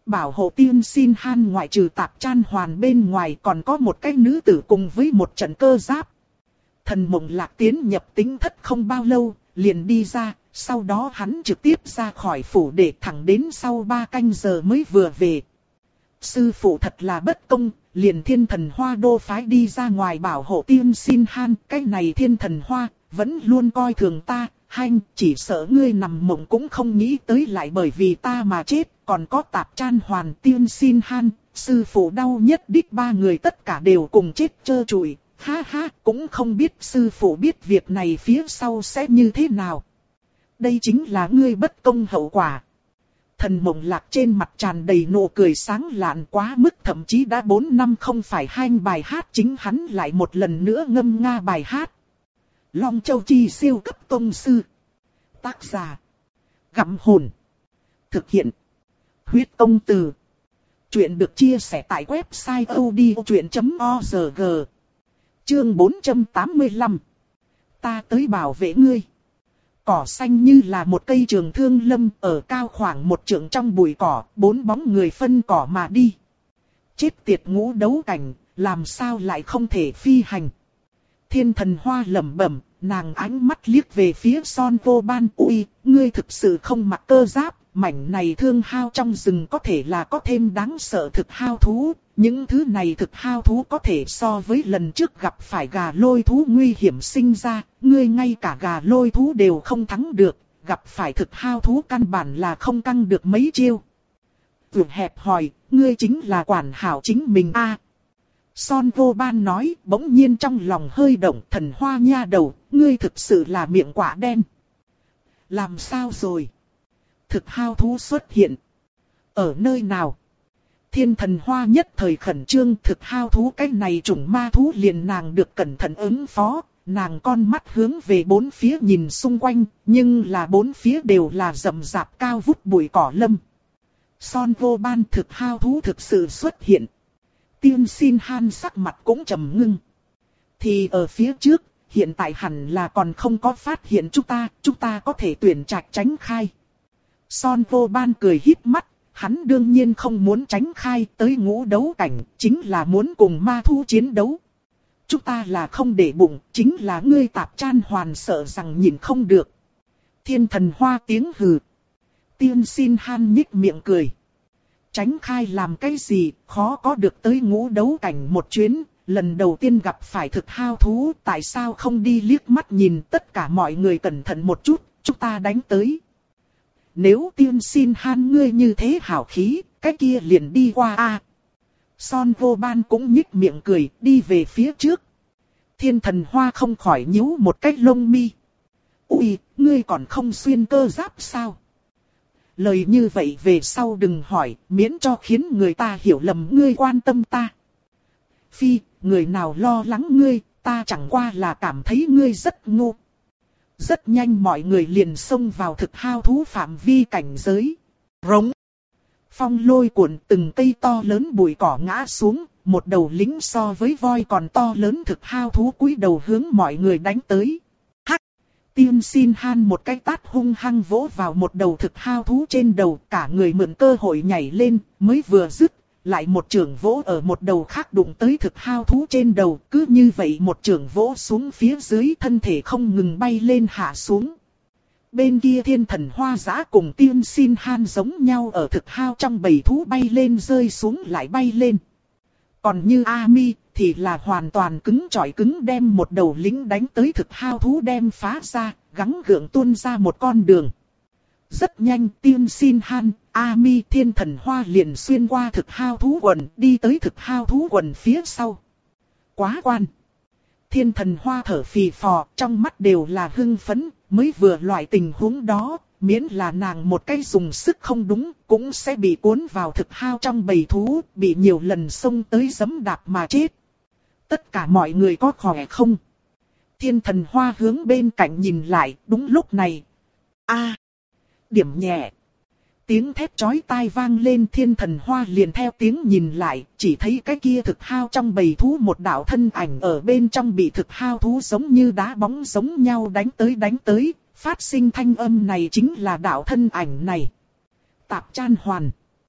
Bảo hộ tiên xin han ngoại trừ Tạp Chan Hoàn bên ngoài còn có một cái nữ tử cùng với một trận cơ giáp. Thần Mộng Lạc tiến nhập tính thất không bao lâu, liền đi ra, sau đó hắn trực tiếp ra khỏi phủ để thẳng đến sau ba canh giờ mới vừa về. Sư phụ thật là bất công, liền Thiên Thần Hoa đô phái đi ra ngoài bảo hộ tiên xin han, cái này Thiên Thần Hoa, vẫn luôn coi thường ta, hanh, chỉ sợ ngươi nằm mộng cũng không nghĩ tới lại bởi vì ta mà chết, còn có Tạp Chan Hoàn tiên xin han, sư phụ đau nhất đích ba người tất cả đều cùng chết trơ trụi, ha ha, cũng không biết sư phụ biết việc này phía sau sẽ như thế nào. Đây chính là ngươi bất công hậu quả. Thần Mộng Lạc trên mặt tràn đầy nụ cười sáng lạn quá mức, thậm chí đã bốn năm không phải hai bài hát chính hắn lại một lần nữa ngâm nga bài hát. Long Châu Chi siêu cấp tông sư. Tác giả: Gặm Hồn. Thực hiện: Huyết Công Từ. Chuyện được chia sẻ tại website odchuyện chấm org. Chương bốn trăm tám mươi lăm. Ta tới bảo vệ ngươi. Cỏ xanh như là một cây trường thương lâm, ở cao khoảng một trượng trong bụi cỏ, bốn bóng người phân cỏ mà đi. Chết tiệt ngũ đấu cảnh, làm sao lại không thể phi hành. Thiên Thần Hoa lẩm bẩm, nàng ánh mắt liếc về phía Son Vô Ban. Ui, ngươi thực sự không mặc cơ giáp, mảnh này thương hao trong rừng có thể là có thêm đáng sợ thực hao thú. Những thứ này thực hao thú có thể so với lần trước gặp phải gà lôi thú nguy hiểm sinh ra, ngươi ngay cả gà lôi thú đều không thắng được, gặp phải thực hao thú căn bản là không căng được mấy chiêu. Vượt hẹp hòi, ngươi chính là quản hảo chính mình a. À, Son Vô Ban nói, bỗng nhiên trong lòng hơi động. Thần Hoa nha đầu, ngươi thực sự là miệng quả đen. Làm sao rồi? Thực hao thú xuất hiện. Ở nơi nào? Thiên Thần Hoa nhất thời khẩn trương. Thực hao thú cái này chủng ma thú liền nàng được cẩn thận ứng phó. Nàng con mắt hướng về bốn phía nhìn xung quanh, nhưng là bốn phía đều là rậm rạp cao vút bụi cỏ lâm. Son Vô Ban, thực hao thú thực sự xuất hiện. Tiên xin han sắc mặt cũng trầm ngưng. Thì ở phía trước, hiện tại hẳn là còn không có phát hiện chúng ta, chúng ta có thể tuyển trạch tránh khai. Son Vô Ban cười híp mắt, hắn đương nhiên không muốn tránh khai, tới ngũ đấu cảnh, chính là muốn cùng ma thú chiến đấu. Chúng ta là không để bụng, chính là ngươi Tạp Chan Hoàn sợ rằng nhìn không được. Thiên Thần Hoa tiếng hừ. Tiên xin han nhích miệng cười. Tránh khai làm cái gì, khó có được tới ngũ đấu cảnh một chuyến, lần đầu tiên gặp phải thực hao thú, tại sao không đi liếc mắt nhìn. Tất cả mọi người cẩn thận một chút, chúng ta đánh tới. Nếu tiên xin han ngươi như thế hảo khí, cái kia liền đi qua a. Son Vô Ban cũng nhích miệng cười, đi về phía trước. Thiên Thần Hoa không khỏi nhíu một cái lông mi. Ui, ngươi còn không xuyên cơ giáp sao? Lời như vậy về sau đừng hỏi, miễn cho khiến người ta hiểu lầm ngươi quan tâm ta. Phi, người nào lo lắng ngươi, ta chẳng qua là cảm thấy ngươi rất ngu. Rất nhanh mọi người liền xông vào thực hao thú phạm vi cảnh giới. Rống. Phong lôi cuộn, từng cây to lớn bụi cỏ ngã xuống, một đầu lính so với voi còn to lớn thực hao thú cúi đầu hướng mọi người đánh tới. Hắc! Tiên xin han một cái tát hung hăng vỗ vào một đầu thực hao thú trên đầu, cả người mượn cơ hội nhảy lên, mới vừa dứt, lại một chưởng vỗ ở một đầu khác đụng tới thực hao thú trên đầu, cứ như vậy một chưởng vỗ xuống phía dưới, thân thể không ngừng bay lên hạ xuống. Bên kia Thiên Thần Hoa Dã cùng Tiên xin han giống nhau, ở thực hao trong bầy thú bay lên rơi xuống lại bay lên. Còn như Ami thì là hoàn toàn cứng chọi cứng, đem một đầu lính đánh tới thực hao thú đem phá ra, gắng gượng tuôn ra một con đường. Rất nhanh Tiên xin han, Ami, Thiên Thần Hoa liền xuyên qua thực hao thú quần, đi tới thực hao thú quần phía sau. Quá quan! Thiên Thần Hoa thở phì phò, trong mắt đều là hưng phấn, mới vừa loại tình huống đó, miễn là nàng một cái dùng sức không đúng, cũng sẽ bị cuốn vào thực hao trong bầy thú, bị nhiều lần xông tới giẫm đạp mà chết. Tất cả mọi người có khỏe không? Thiên Thần Hoa hướng bên cạnh nhìn lại, đúng lúc này. A, điểm nhẹ. Tiếng thét chói tai vang lên, Thiên Thần Hoa liền theo tiếng nhìn lại, chỉ thấy cái kia thực hao trong bầy thú một đạo thân ảnh ở bên trong bị thực hao thú giống như đá bóng giống nhau đánh tới đánh tới, phát sinh thanh âm này chính là đạo thân ảnh này. Tạp Chan Hoàn.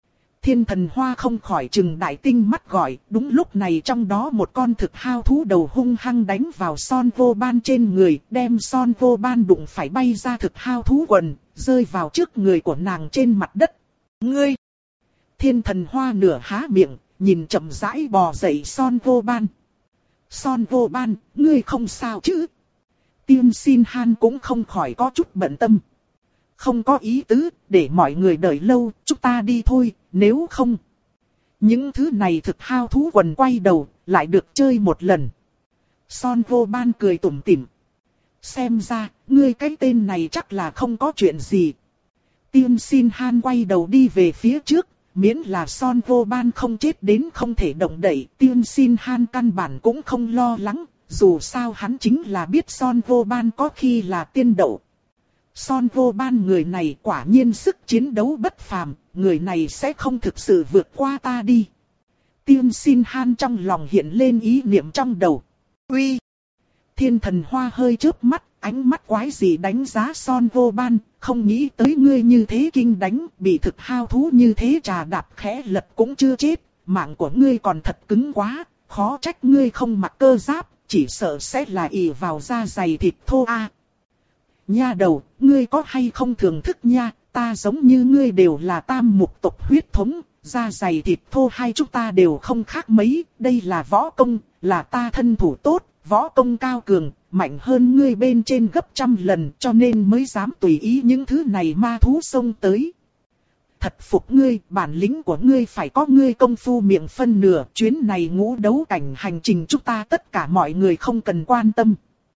Thiên Thần Hoa không khỏi trừng đại tinh mắt gọi, đúng lúc này trong đó một con thực hao thú đầu hung hăng đánh vào Son Vô Ban trên người, đem Son Vô Ban đụng phải bay ra thực hao thú quần, rơi vào trước người của nàng trên mặt đất. Ngươi! Thiên Thần Hoa nửa há miệng, nhìn chậm rãi bò dậy Son Vô Ban. Son Vô Ban, ngươi không sao chứ? Tiên Xin Han cũng không khỏi có chút bận tâm. Không có ý tứ, để mọi người đợi lâu, chúng ta đi thôi, nếu không. Những thứ này thực hao thú quần quay đầu, lại được chơi một lần. Son Vô Ban cười tủm tỉm. Xem ra, ngươi cái tên này chắc là không có chuyện gì. Tiên Xin Han quay đầu đi về phía trước, miễn là Son Vô Ban không chết đến không thể động đậy. Tiên Xin Han căn bản cũng không lo lắng, dù sao hắn chính là biết Son Vô Ban có khi là tiên đậu. Son Vô Ban người này quả nhiên sức chiến đấu bất phàm, người này sẽ không thực sự vượt qua ta đi. Tiên Xin Han trong lòng hiện lên ý niệm trong đầu. Uy! Thiên Thần Hoa hơi chớp mắt, ánh mắt quái gì đánh giá Son Vô Ban, không nghĩ tới ngươi như thế kinh đánh, bị thực hao thú như thế trà đạp khẽ lật cũng chưa chết, mạng của ngươi còn thật cứng quá, khó trách ngươi không mặc cơ giáp, chỉ sợ sẽ là ỷ vào da dày thịt thô a. À. Nha đầu, ngươi có hay không thưởng thức nha, ta giống như ngươi đều là tam mục tộc huyết thống, da dày thịt thô hai chúng ta đều không khác mấy, đây là võ công, là ta thân thủ tốt, võ công cao cường, mạnh hơn ngươi bên trên gấp trăm lần cho nên mới dám tùy ý những thứ này ma thú xông tới. Thật phục ngươi, bản lĩnh của ngươi phải có ngươi công phu miệng phân nửa, chuyến này ngũ đấu cảnh hành trình chúng ta tất cả mọi người không cần quan tâm.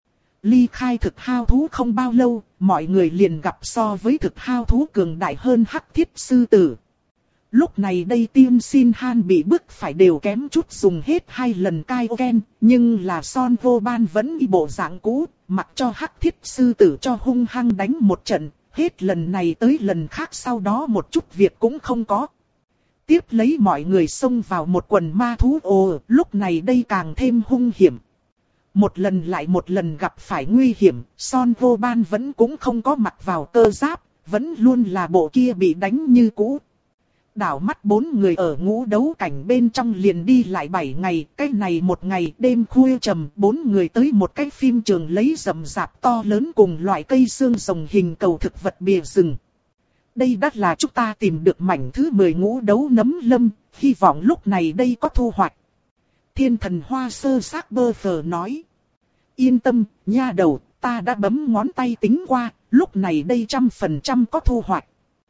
Ly khai thực hao thú không bao lâu, mọi người liền gặp so với thực hao thú cường đại hơn Hắc Thiết Sư Tử. Lúc này đây Tiên Xin Han bị bức phải đều kém chút dùng hết hai lần Kaioken, nhưng là Son Vô Ban vẫn y bộ dạng cũ, mặc cho Hắc Thiết Sư Tử cho hung hăng đánh một trận, hết lần này tới lần khác sau đó một chút việc cũng không có. Tiếp lấy mọi người xông vào một quần ma thú ồ, lúc này đây càng thêm hung hiểm. Một lần lại một lần gặp phải nguy hiểm, Son Vô Ban vẫn cũng không có mặc vào cơ giáp, vẫn luôn là bộ kia bị đánh như cũ. Đảo mắt bốn người ở ngũ đấu cảnh bên trong liền đi lại bảy ngày, cái này một ngày đêm khuya trầm, bốn người tới một cái phim trường lấy rậm rạp to lớn cùng loại cây xương rồng hình cầu thực vật bìa rừng. Đây đắt là chúng ta tìm được mảnh thứ mười ngũ đấu nấm lâm, hy vọng lúc này đây có thu hoạch. Thiên Thần Hoa sơ xác bơ phờ nói. Yên tâm, nha đầu, ta đã bấm ngón tay tính qua, lúc này đây trăm phần trăm có thu hoạch.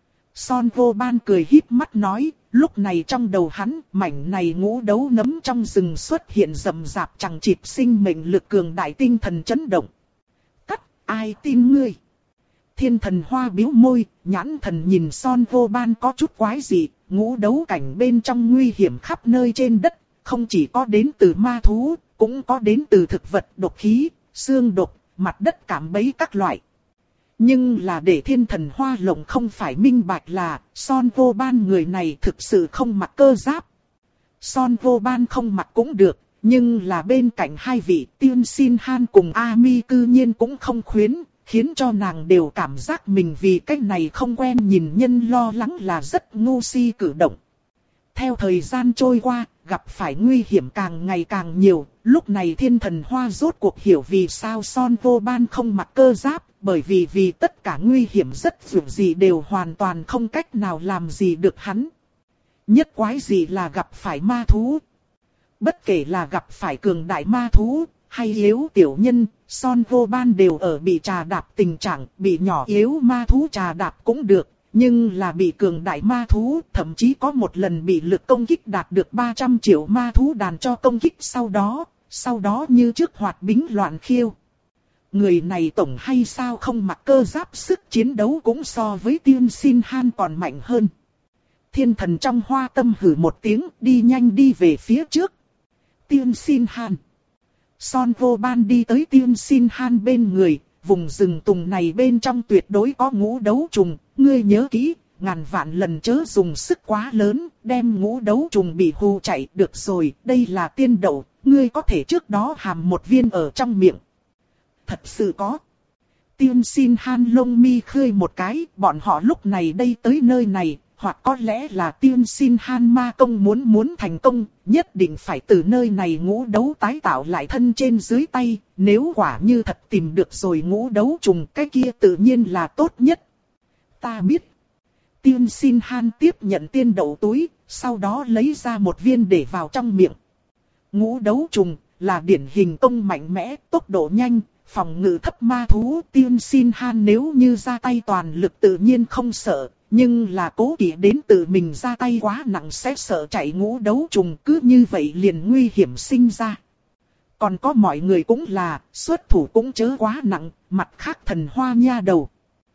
Son Vô Ban cười híp mắt nói, lúc này trong đầu hắn, mảnh này ngũ đấu nấm trong rừng xuất hiện rầm rạp chẳng chịt sinh mệnh lực cường đại tinh thần chấn động. Cắt, ai tin ngươi? Thiên Thần Hoa biếu môi, nhãn thần nhìn Son Vô Ban có chút quái dị, ngũ đấu cảnh bên trong nguy hiểm khắp nơi trên đất, không chỉ có đến từ ma thú, cũng có đến từ thực vật độc khí, xương độc, mặt đất cảm bẫy các loại. Nhưng là để Thiên Thần Hoa lộng không phải minh bạch là, Son Vô Ban người này thực sự không mặc cơ giáp. Son Vô Ban không mặc cũng được, nhưng là bên cạnh hai vị Tiên Xin Han cùng Ami cư nhiên cũng không khuyến, khiến cho nàng đều cảm giác mình vì cách này không quen nhìn nhân lo lắng là rất ngu si cử động. Theo thời gian trôi qua, gặp phải nguy hiểm càng ngày càng nhiều, lúc này Thiên Thần Hoa rốt cuộc hiểu vì sao Son Vô Ban không mặc cơ giáp, bởi vì vì tất cả nguy hiểm rất dù gì đều hoàn toàn không cách nào làm gì được hắn. Nhất quái gì là gặp phải ma thú. Bất kể là gặp phải cường đại ma thú, hay yếu tiểu nhân, Son Vô Ban đều ở bị trà đạp tình trạng, bị nhỏ yếu ma thú trà đạp cũng được. Nhưng là bị cường đại ma thú, thậm chí có một lần bị lực công kích đạt được ba trăm triệu ma thú đàn cho công kích sau đó, sau đó như trước hoạt bính loạn khiêu. Người này tổng hay sao không mặc cơ giáp sức chiến đấu cũng so với Tiên Xin Han còn mạnh hơn. Thiên Thần trong hoa tâm hử một tiếng, đi nhanh đi về phía trước. Tiên Xin Han. Son Vô Ban đi tới Tiên Xin Han bên người, vùng rừng tùng này bên trong tuyệt đối có ngũ đấu trùng, ngươi nhớ kỹ, ngàn vạn lần chớ dùng sức quá lớn, đem ngũ đấu trùng bị hù chạy được rồi, đây là tiên đậu, ngươi có thể trước đó hàm một viên ở trong miệng. Thật sự có. Tiên Xin Han lông mi khơi một cái, bọn họ lúc này đây tới nơi này, hoặc có lẽ là tiên xin Han ma công muốn muốn thành công, nhất định phải từ nơi này ngũ đấu tái tạo lại thân trên dưới tay, nếu quả như thật tìm được rồi ngũ đấu trùng cái kia tự nhiên là tốt nhất. Ta biết. Tiên xin Han tiếp nhận tiên đậu túi, sau đó lấy ra một viên để vào trong miệng. Ngũ đấu trùng là điển hình công mạnh mẽ, tốc độ nhanh, phòng ngự thấp ma thú. Tiên xin Han nếu như ra tay toàn lực tự nhiên không sợ, nhưng là cố kỵ đến tự mình ra tay quá nặng sẽ sợ chạy ngũ đấu trùng, cứ như vậy liền nguy hiểm sinh ra. Còn có mọi người cũng là, xuất thủ cũng chớ quá nặng, mặt khác thần hoa nha đầu.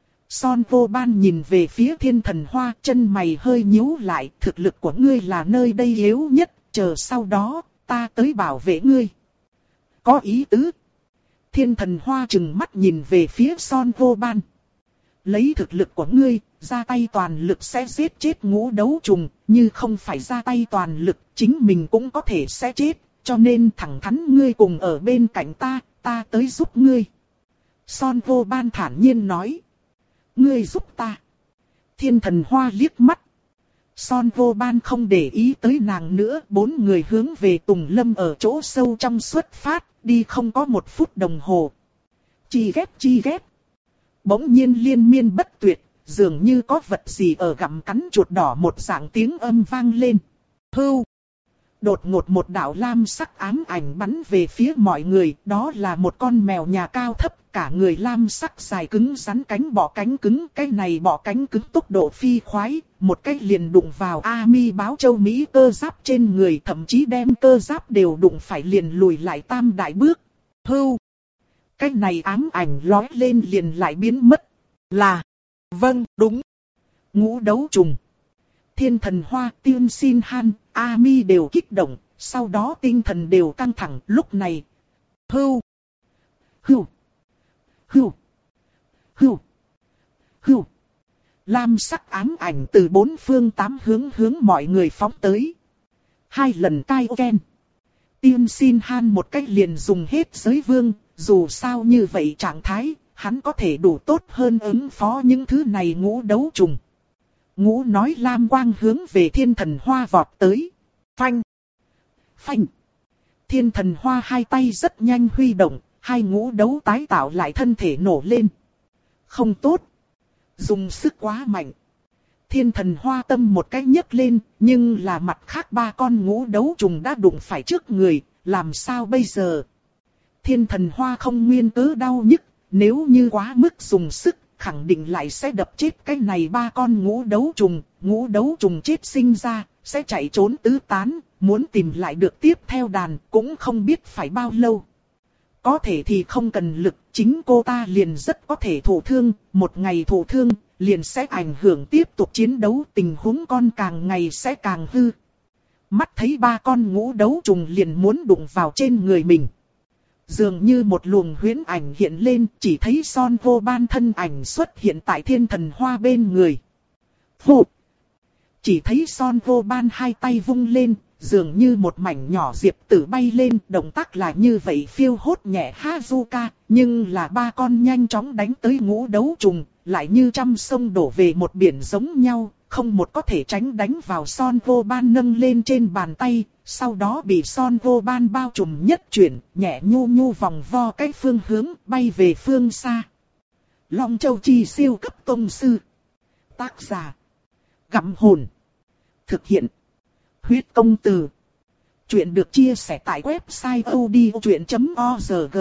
Son Vô Ban nhìn về phía Thiên Thần Hoa, chân mày hơi nhíu lại, thực lực của ngươi là nơi đây yếu nhất, chờ sau đó, ta tới bảo vệ ngươi. Có ý tứ. Thiên Thần Hoa trừng mắt nhìn về phía Son Vô Ban. Lấy thực lực của ngươi, ra tay toàn lực sẽ giết chết ngũ đấu trùng, như không phải ra tay toàn lực, chính mình cũng có thể sẽ chết, cho nên thẳng thắn ngươi cùng ở bên cạnh ta, ta tới giúp ngươi. Son Vô Ban thản nhiên nói. Ngươi giúp ta. Thiên Thần Hoa liếc mắt. Son Vô Ban không để ý tới nàng nữa, bốn người hướng về Tùng Lâm ở chỗ sâu trong xuất phát, đi không có một phút đồng hồ. Chi ghét chi ghét. Bỗng nhiên liên miên bất tuyệt, dường như có vật gì ở gặm cắn chuột đỏ một dạng tiếng âm vang lên. Hưu. Đột ngột một đạo lam sắc ám ảnh bắn về phía mọi người, đó là một con mèo nhà cao thấp, cả người lam sắc dài cứng rắn cánh bọ cánh cứng, cái này bọ cánh cứng tốc độ phi khoái, một cái liền đụng vào A Mi báo châu Mỹ cơ giáp trên người, thậm chí đem cơ giáp đều đụng phải liền lùi lại tam đại bước. Hưu! Cái này ám ảnh lói lên liền lại biến mất. Là, vâng, đúng. Ngũ đấu trùng. Thiên Thần Hoa, Tiên Xin Han, A Mi đều kích động, sau đó tinh thần đều căng thẳng. Lúc này, hưu, hưu, hưu, hưu, hưu. Lam sắc ám ảnh từ bốn phương tám hướng hướng mọi người phóng tới. Hai lần cai ken. Tiên Xin Han một cách liền dùng hết giới vương, dù sao như vậy trạng thái, hắn có thể đủ tốt hơn ứng phó những thứ này ngũ đấu trùng. Ngũ nói lam quang hướng về Thiên Thần Hoa vọt tới. Phanh! Phanh! Thiên Thần Hoa hai tay rất nhanh huy động, hai ngũ đấu tái tạo lại thân thể nổ lên. Không tốt! Dùng sức quá mạnh. Thiên Thần Hoa tâm một cái nhấc lên, nhưng là mặt khác ba con ngũ đấu trùng đã đụng phải trước người, làm sao bây giờ? Thiên Thần Hoa không nguyên cớ đau nhức, nếu như quá mức dùng sức, khẳng định lại sẽ đập chết cái này ba con ngũ đấu trùng, ngũ đấu trùng chết sinh ra, sẽ chạy trốn tứ tán, muốn tìm lại được tiếp theo đàn, cũng không biết phải bao lâu. Có thể thì không cần lực, chính cô ta liền rất có thể thụ thương, một ngày thụ thương, liền sẽ ảnh hưởng tiếp tục chiến đấu, tình huống con càng ngày sẽ càng hư. Mắt thấy ba con ngũ đấu trùng liền muốn đụng vào trên người mình. Dường như một luồng huyễn ảnh hiện lên, chỉ thấy Son Vô Ban thân ảnh xuất hiện tại Thiên Thần Hoa bên người. Phụ! Chỉ thấy Son Vô Ban hai tay vung lên, dường như một mảnh nhỏ diệp tử bay lên, động tác là như vậy phiêu hốt nhẹ Hazuka, nhưng là ba con nhanh chóng đánh tới ngũ đấu trùng, lại như trăm sông đổ về một biển giống nhau, không một có thể tránh đánh vào Son Vô Ban nâng lên trên bàn tay, sau đó bị Son Vô Ban bao trùm nhất chuyển, nhẹ nhu nhu vòng vo cái phương hướng, bay về phương xa. Long Châu Chi siêu cấp tông sư. Tác giả: Gặm Hồn. Thực hiện: Huyết Công Từ. Chuyện được chia sẻ tại website odchuyện chấm org.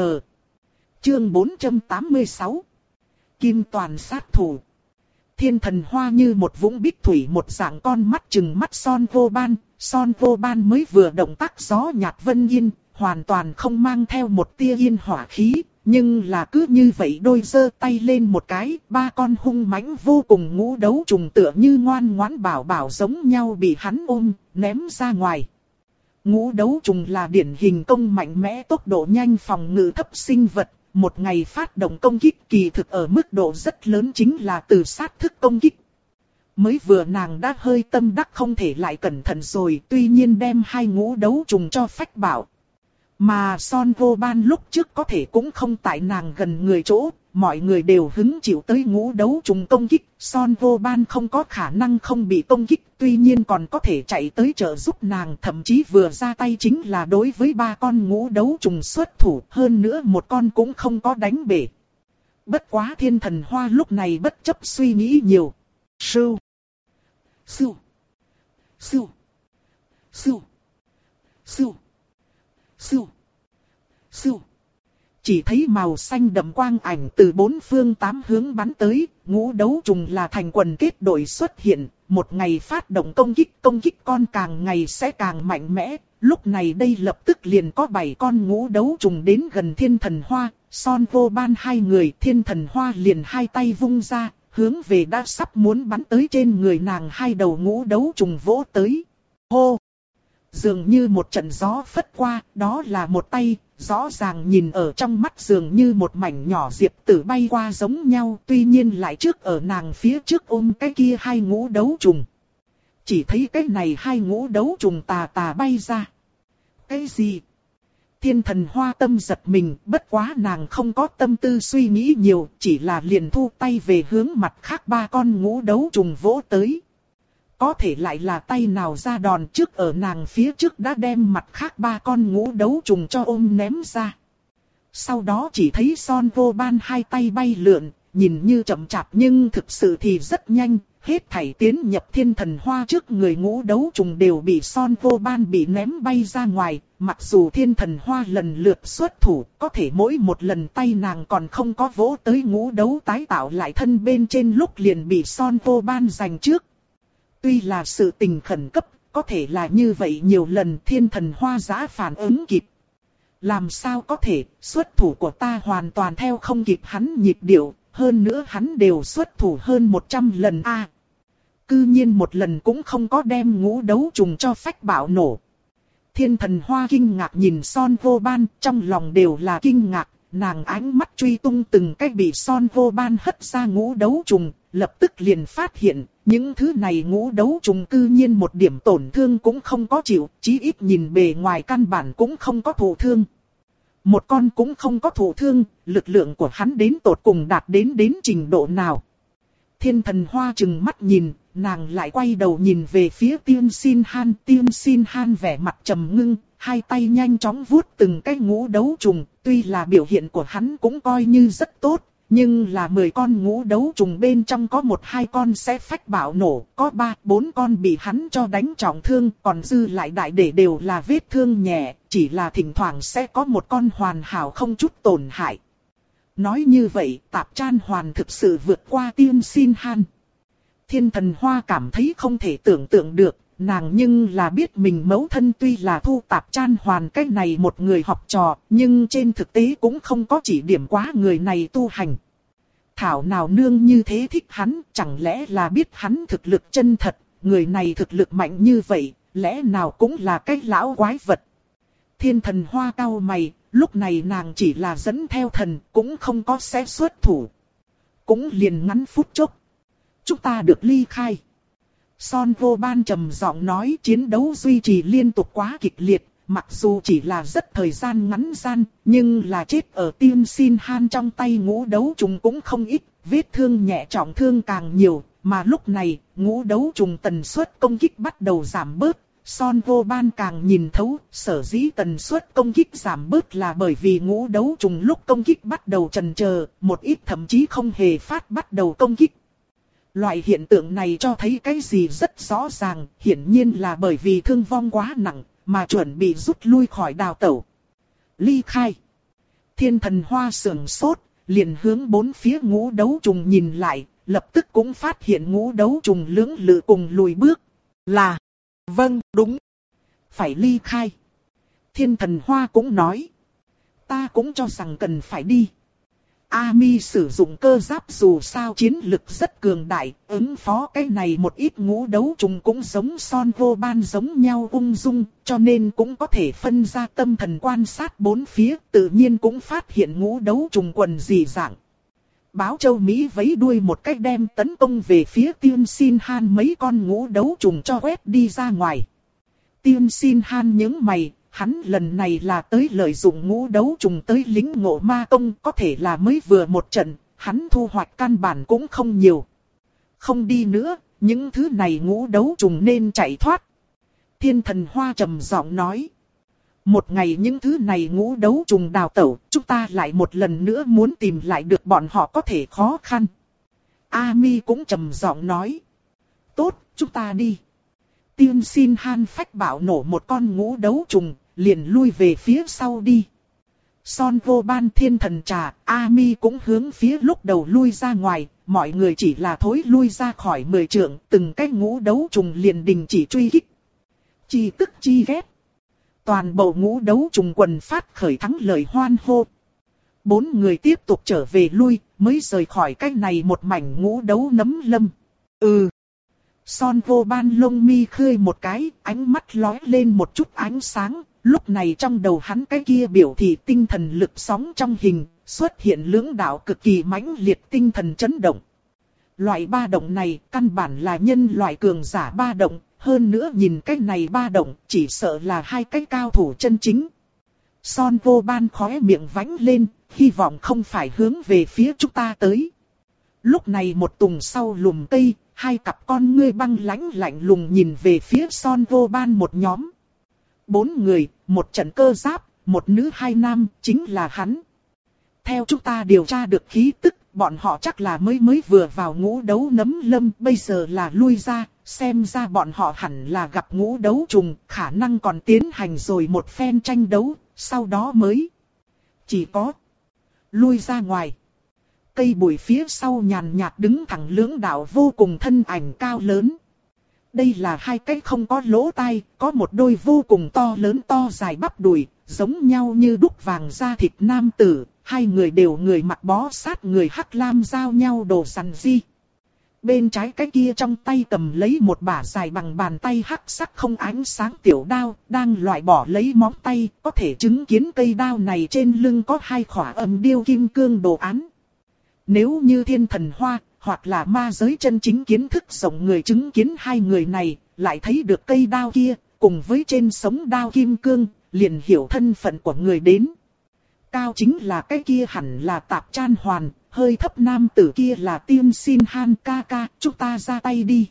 Chương bốn trăm tám mươi sáu. Kim Toàn sát thủ. Thiên Thần Hoa như một vũng bích thủy một dạng con mắt trừng mắt Son Vô Ban, Son Vô Ban mới vừa động tác gió nhạt vân yên, hoàn toàn không mang theo một tia yên hỏa khí, nhưng là cứ như vậy đôi giơ tay lên một cái, ba con hung mãnh vô cùng ngũ đấu trùng tựa như ngoan ngoãn bảo bảo giống nhau bị hắn ôm, ném ra ngoài. Ngũ đấu trùng là điển hình công mạnh mẽ tốc độ nhanh phòng ngự thấp sinh vật. Một ngày phát động công kích kỳ thực ở mức độ rất lớn chính là từ sát thức công kích. Mới vừa nàng đã hơi tâm đắc không thể lại cẩn thận rồi, tuy nhiên đem hai ngũ đấu trùng cho phách bảo. Mà Son Vô Ban lúc trước có thể cũng không tại nàng gần người chỗ, mọi người đều hứng chịu tới ngũ đấu trùng công kích, Son Vô Ban không có khả năng không bị công kích, tuy nhiên còn có thể chạy tới trợ giúp nàng, thậm chí vừa ra tay chính là đối với ba con ngũ đấu trùng xuất thủ, hơn nữa một con cũng không có đánh bể. Bất quá Thiên Thần Hoa lúc này bất chấp suy nghĩ nhiều. Sưu, sưu, sưu, sưu, sưu, sưu, sưu. Chỉ thấy màu xanh đậm quang ảnh từ bốn phương tám hướng bắn tới, ngũ đấu trùng là thành quần kết đội xuất hiện, một ngày phát động công kích, công kích con càng ngày sẽ càng mạnh mẽ. Lúc này đây lập tức liền có bảy con ngũ đấu trùng đến gần Thiên Thần Hoa, Son Vô Ban hai người, Thiên Thần Hoa liền hai tay vung ra, hướng về đã sắp muốn bắn tới trên người nàng hai đầu ngũ đấu trùng vỗ tới. Hô! Dường như một trận gió phất qua, đó là một tay, rõ ràng nhìn ở trong mắt dường như một mảnh nhỏ diệp tử bay qua giống nhau, tuy nhiên lại trước ở nàng phía trước ôm cái kia hai ngũ đấu trùng. Chỉ thấy cái này hai ngũ đấu trùng tà tà bay ra. Cái gì? Thiên Thần Hoa tâm giật mình, bất quá nàng không có tâm tư suy nghĩ nhiều, chỉ là liền thu tay về hướng mặt khác ba con ngũ đấu trùng vỗ tới. Có thể lại là tay nào ra đòn trước ở nàng phía trước đã đem mặt khác ba con ngũ đấu trùng cho ôm ném ra. Sau đó chỉ thấy Son Vô Ban hai tay bay lượn, nhìn như chậm chạp nhưng thực sự thì rất nhanh, hết thảy tiến nhập Thiên Thần Hoa trước người ngũ đấu trùng đều bị Son Vô Ban bị ném bay ra ngoài. Mặc dù Thiên Thần Hoa lần lượt xuất thủ, có thể mỗi một lần tay nàng còn không có vỗ tới ngũ đấu tái tạo lại thân bên trên lúc liền bị Son Vô Ban giành trước. Tuy là sự tình khẩn cấp, có thể là như vậy nhiều lần Thiên Thần Hoa giã phản ứng kịp. Làm sao có thể, xuất thủ của ta hoàn toàn theo không kịp hắn nhịp điệu, hơn nữa hắn đều xuất thủ hơn một trăm lần a. À, cư nhiên một lần cũng không có đem ngũ đấu trùng cho phách bạo nổ. Thiên Thần Hoa kinh ngạc nhìn Son Vô Ban, trong lòng đều là kinh ngạc, nàng ánh mắt truy tung từng cái bị Son Vô Ban hất ra ngũ đấu trùng, lập tức liền phát hiện, những thứ này ngũ đấu trùng cư nhiên một điểm tổn thương cũng không có chịu, chí ít nhìn bề ngoài căn bản cũng không có thụ thương. Một con cũng không có thụ thương, lực lượng của hắn đến tột cùng đạt đến đến trình độ nào. Thiên Thần Hoa trừng mắt nhìn, nàng lại quay đầu nhìn về phía Tiên Xin Han. Tiên Xin Han vẻ mặt trầm ngưng, hai tay nhanh chóng vuốt từng cái ngũ đấu trùng. Tuy là biểu hiện của hắn cũng coi như rất tốt, nhưng là mười con ngũ đấu trùng bên trong có một hai con sẽ phách bạo nổ, có ba bốn con bị hắn cho đánh trọng thương, còn dư lại đại để đều là vết thương nhẹ, chỉ là thỉnh thoảng sẽ có một con hoàn hảo không chút tổn hại. Nói như vậy, Tạp Chan Hoàn thực sự vượt qua Tiên Xin Han. Thiên Thần Hoa cảm thấy không thể tưởng tượng được, nàng nhưng là biết mình mẫu thân tuy là thu Tạp Chan Hoàn cái này một người học trò, nhưng trên thực tế cũng không có chỉ điểm quá người này tu hành. Thảo nào nương như thế thích hắn, chẳng lẽ là biết hắn thực lực chân thật, người này thực lực mạnh như vậy, lẽ nào cũng là cái lão quái vật. Thiên Thần Hoa cau mày, lúc này nàng chỉ là dẫn theo thần, cũng không có sẽ xuất thủ. Cũng liền ngắn phút chốc. Chúng ta được ly khai. Son Vô Ban trầm giọng nói, chiến đấu duy trì liên tục quá kịch liệt, mặc dù chỉ là rất thời gian ngắn gian, nhưng là chết ở Tiên Xin Han trong tay ngũ đấu trùng cũng không ít, vết thương nhẹ trọng thương càng nhiều, mà lúc này, ngũ đấu trùng tần suất công kích bắt đầu giảm bớt. Son Vô Ban càng nhìn thấu, sở dĩ tần suất công kích giảm bớt là bởi vì ngũ đấu trùng lúc công kích bắt đầu chần chờ, một ít thậm chí không hề phát bắt đầu công kích. Loại hiện tượng này cho thấy cái gì rất rõ ràng, hiển nhiên là bởi vì thương vong quá nặng, mà chuẩn bị rút lui khỏi đào tẩu. Ly khai. Thiên Thần Hoa sưởng sốt, liền hướng bốn phía ngũ đấu trùng nhìn lại, lập tức cũng phát hiện ngũ đấu trùng lưỡng lự cùng lùi bước. Là, vâng, đúng, phải ly khai. Thiên Thần Hoa cũng nói, ta cũng cho rằng cần phải đi. Ami sử dụng cơ giáp dù sao chiến lực rất cường đại, ứng phó cái này một ít ngũ đấu trùng cũng giống Son Vô Ban giống nhau ung dung, cho nên cũng có thể phân ra tâm thần quan sát bốn phía, tự nhiên cũng phát hiện ngũ đấu trùng quần dị dạng. Báo Châu Mỹ vẫy đuôi một cách đem tấn công về phía Tiên Xin Han mấy con ngũ đấu trùng cho quét đi ra ngoài. Tiên Xin Han nhướng mày, hắn lần này là tới lợi dụng ngũ đấu trùng tới lính ngộ ma công, có thể là mới vừa một trận, hắn thu hoạch căn bản cũng không nhiều. Không đi nữa, những thứ này ngũ đấu trùng nên chạy thoát. Thiên Thần Hoa trầm giọng nói. Một ngày những thứ này ngũ đấu trùng đào tẩu, chúng ta lại một lần nữa muốn tìm lại được bọn họ có thể khó khăn. A Mi cũng trầm giọng nói. Tốt, chúng ta đi. Tiên Xin Han phách bảo nổ một con ngũ đấu trùng, liền lui về phía sau đi. Son Vô Ban Thiên Thần Trà, A Mi cũng hướng phía lúc đầu lui ra ngoài, mọi người chỉ là thối lui ra khỏi mười trượng, từng cái ngũ đấu trùng liền đình chỉ truy kích. Chi tức chi ghét. Toàn bộ ngũ đấu trùng quần phát khởi thắng lợi hoan hô. Bốn người tiếp tục trở về lui, mới rời khỏi cái này một mảnh ngũ đấu nấm lâm. Ừ. Son Vô Ban lông mi khơi một cái, ánh mắt lóe lên một chút ánh sáng. Lúc này trong đầu hắn cái kia biểu thị tinh thần lực sóng trong hình, xuất hiện lưỡng đạo cực kỳ mãnh liệt tinh thần chấn động. Loại ba động này căn bản là nhân loại cường giả ba động, hơn nữa nhìn cái này ba động chỉ sợ là hai cái cao thủ chân chính. Son Vô Ban khóe miệng vánh lên, hy vọng không phải hướng về phía chúng ta tới. Lúc này một tùng sau lùm cây, hai cặp con ngươi băng lãnh lạnh lùng nhìn về phía Son Vô Ban một nhóm. Bốn người, một trận cơ giáp, một nữ hai nam, chính là hắn. Theo chúng ta điều tra được khí tức, bọn họ chắc là mới mới vừa vào ngũ đấu nấm lâm, bây giờ là lui ra, xem ra bọn họ hẳn là gặp ngũ đấu trùng, khả năng còn tiến hành rồi một phen tranh đấu, sau đó mới chỉ có lui ra ngoài. Cây bụi phía sau nhàn nhạt đứng thẳng lưỡng đạo vô cùng thân ảnh cao lớn. Đây là hai cái không có lỗ tai, có một đôi vô cùng to lớn to dài bắp đùi, giống nhau như đúc vàng da thịt nam tử, hai người đều người mặc bó sát người hắc lam giao nhau đồ sằn di. Bên trái cái kia trong tay cầm lấy một bả dài bằng bàn tay hắc sắc không ánh sáng tiểu đao, đang loại bỏ lấy móng tay, có thể chứng kiến cây đao này trên lưng có hai khỏa âm điêu kim cương đồ án. Nếu như Thiên Thần Hoa, hoặc là ma giới chân chính kiến thức rộng người chứng kiến hai người này, lại thấy được cây đao kia, cùng với trên sống đao kim cương, liền hiểu thân phận của người đến. Cao chính là cái kia hẳn là Tạp Chan Hoàn, hơi thấp nam tử kia là Tiên Xin Han ca ca, chúng ta ra tay đi.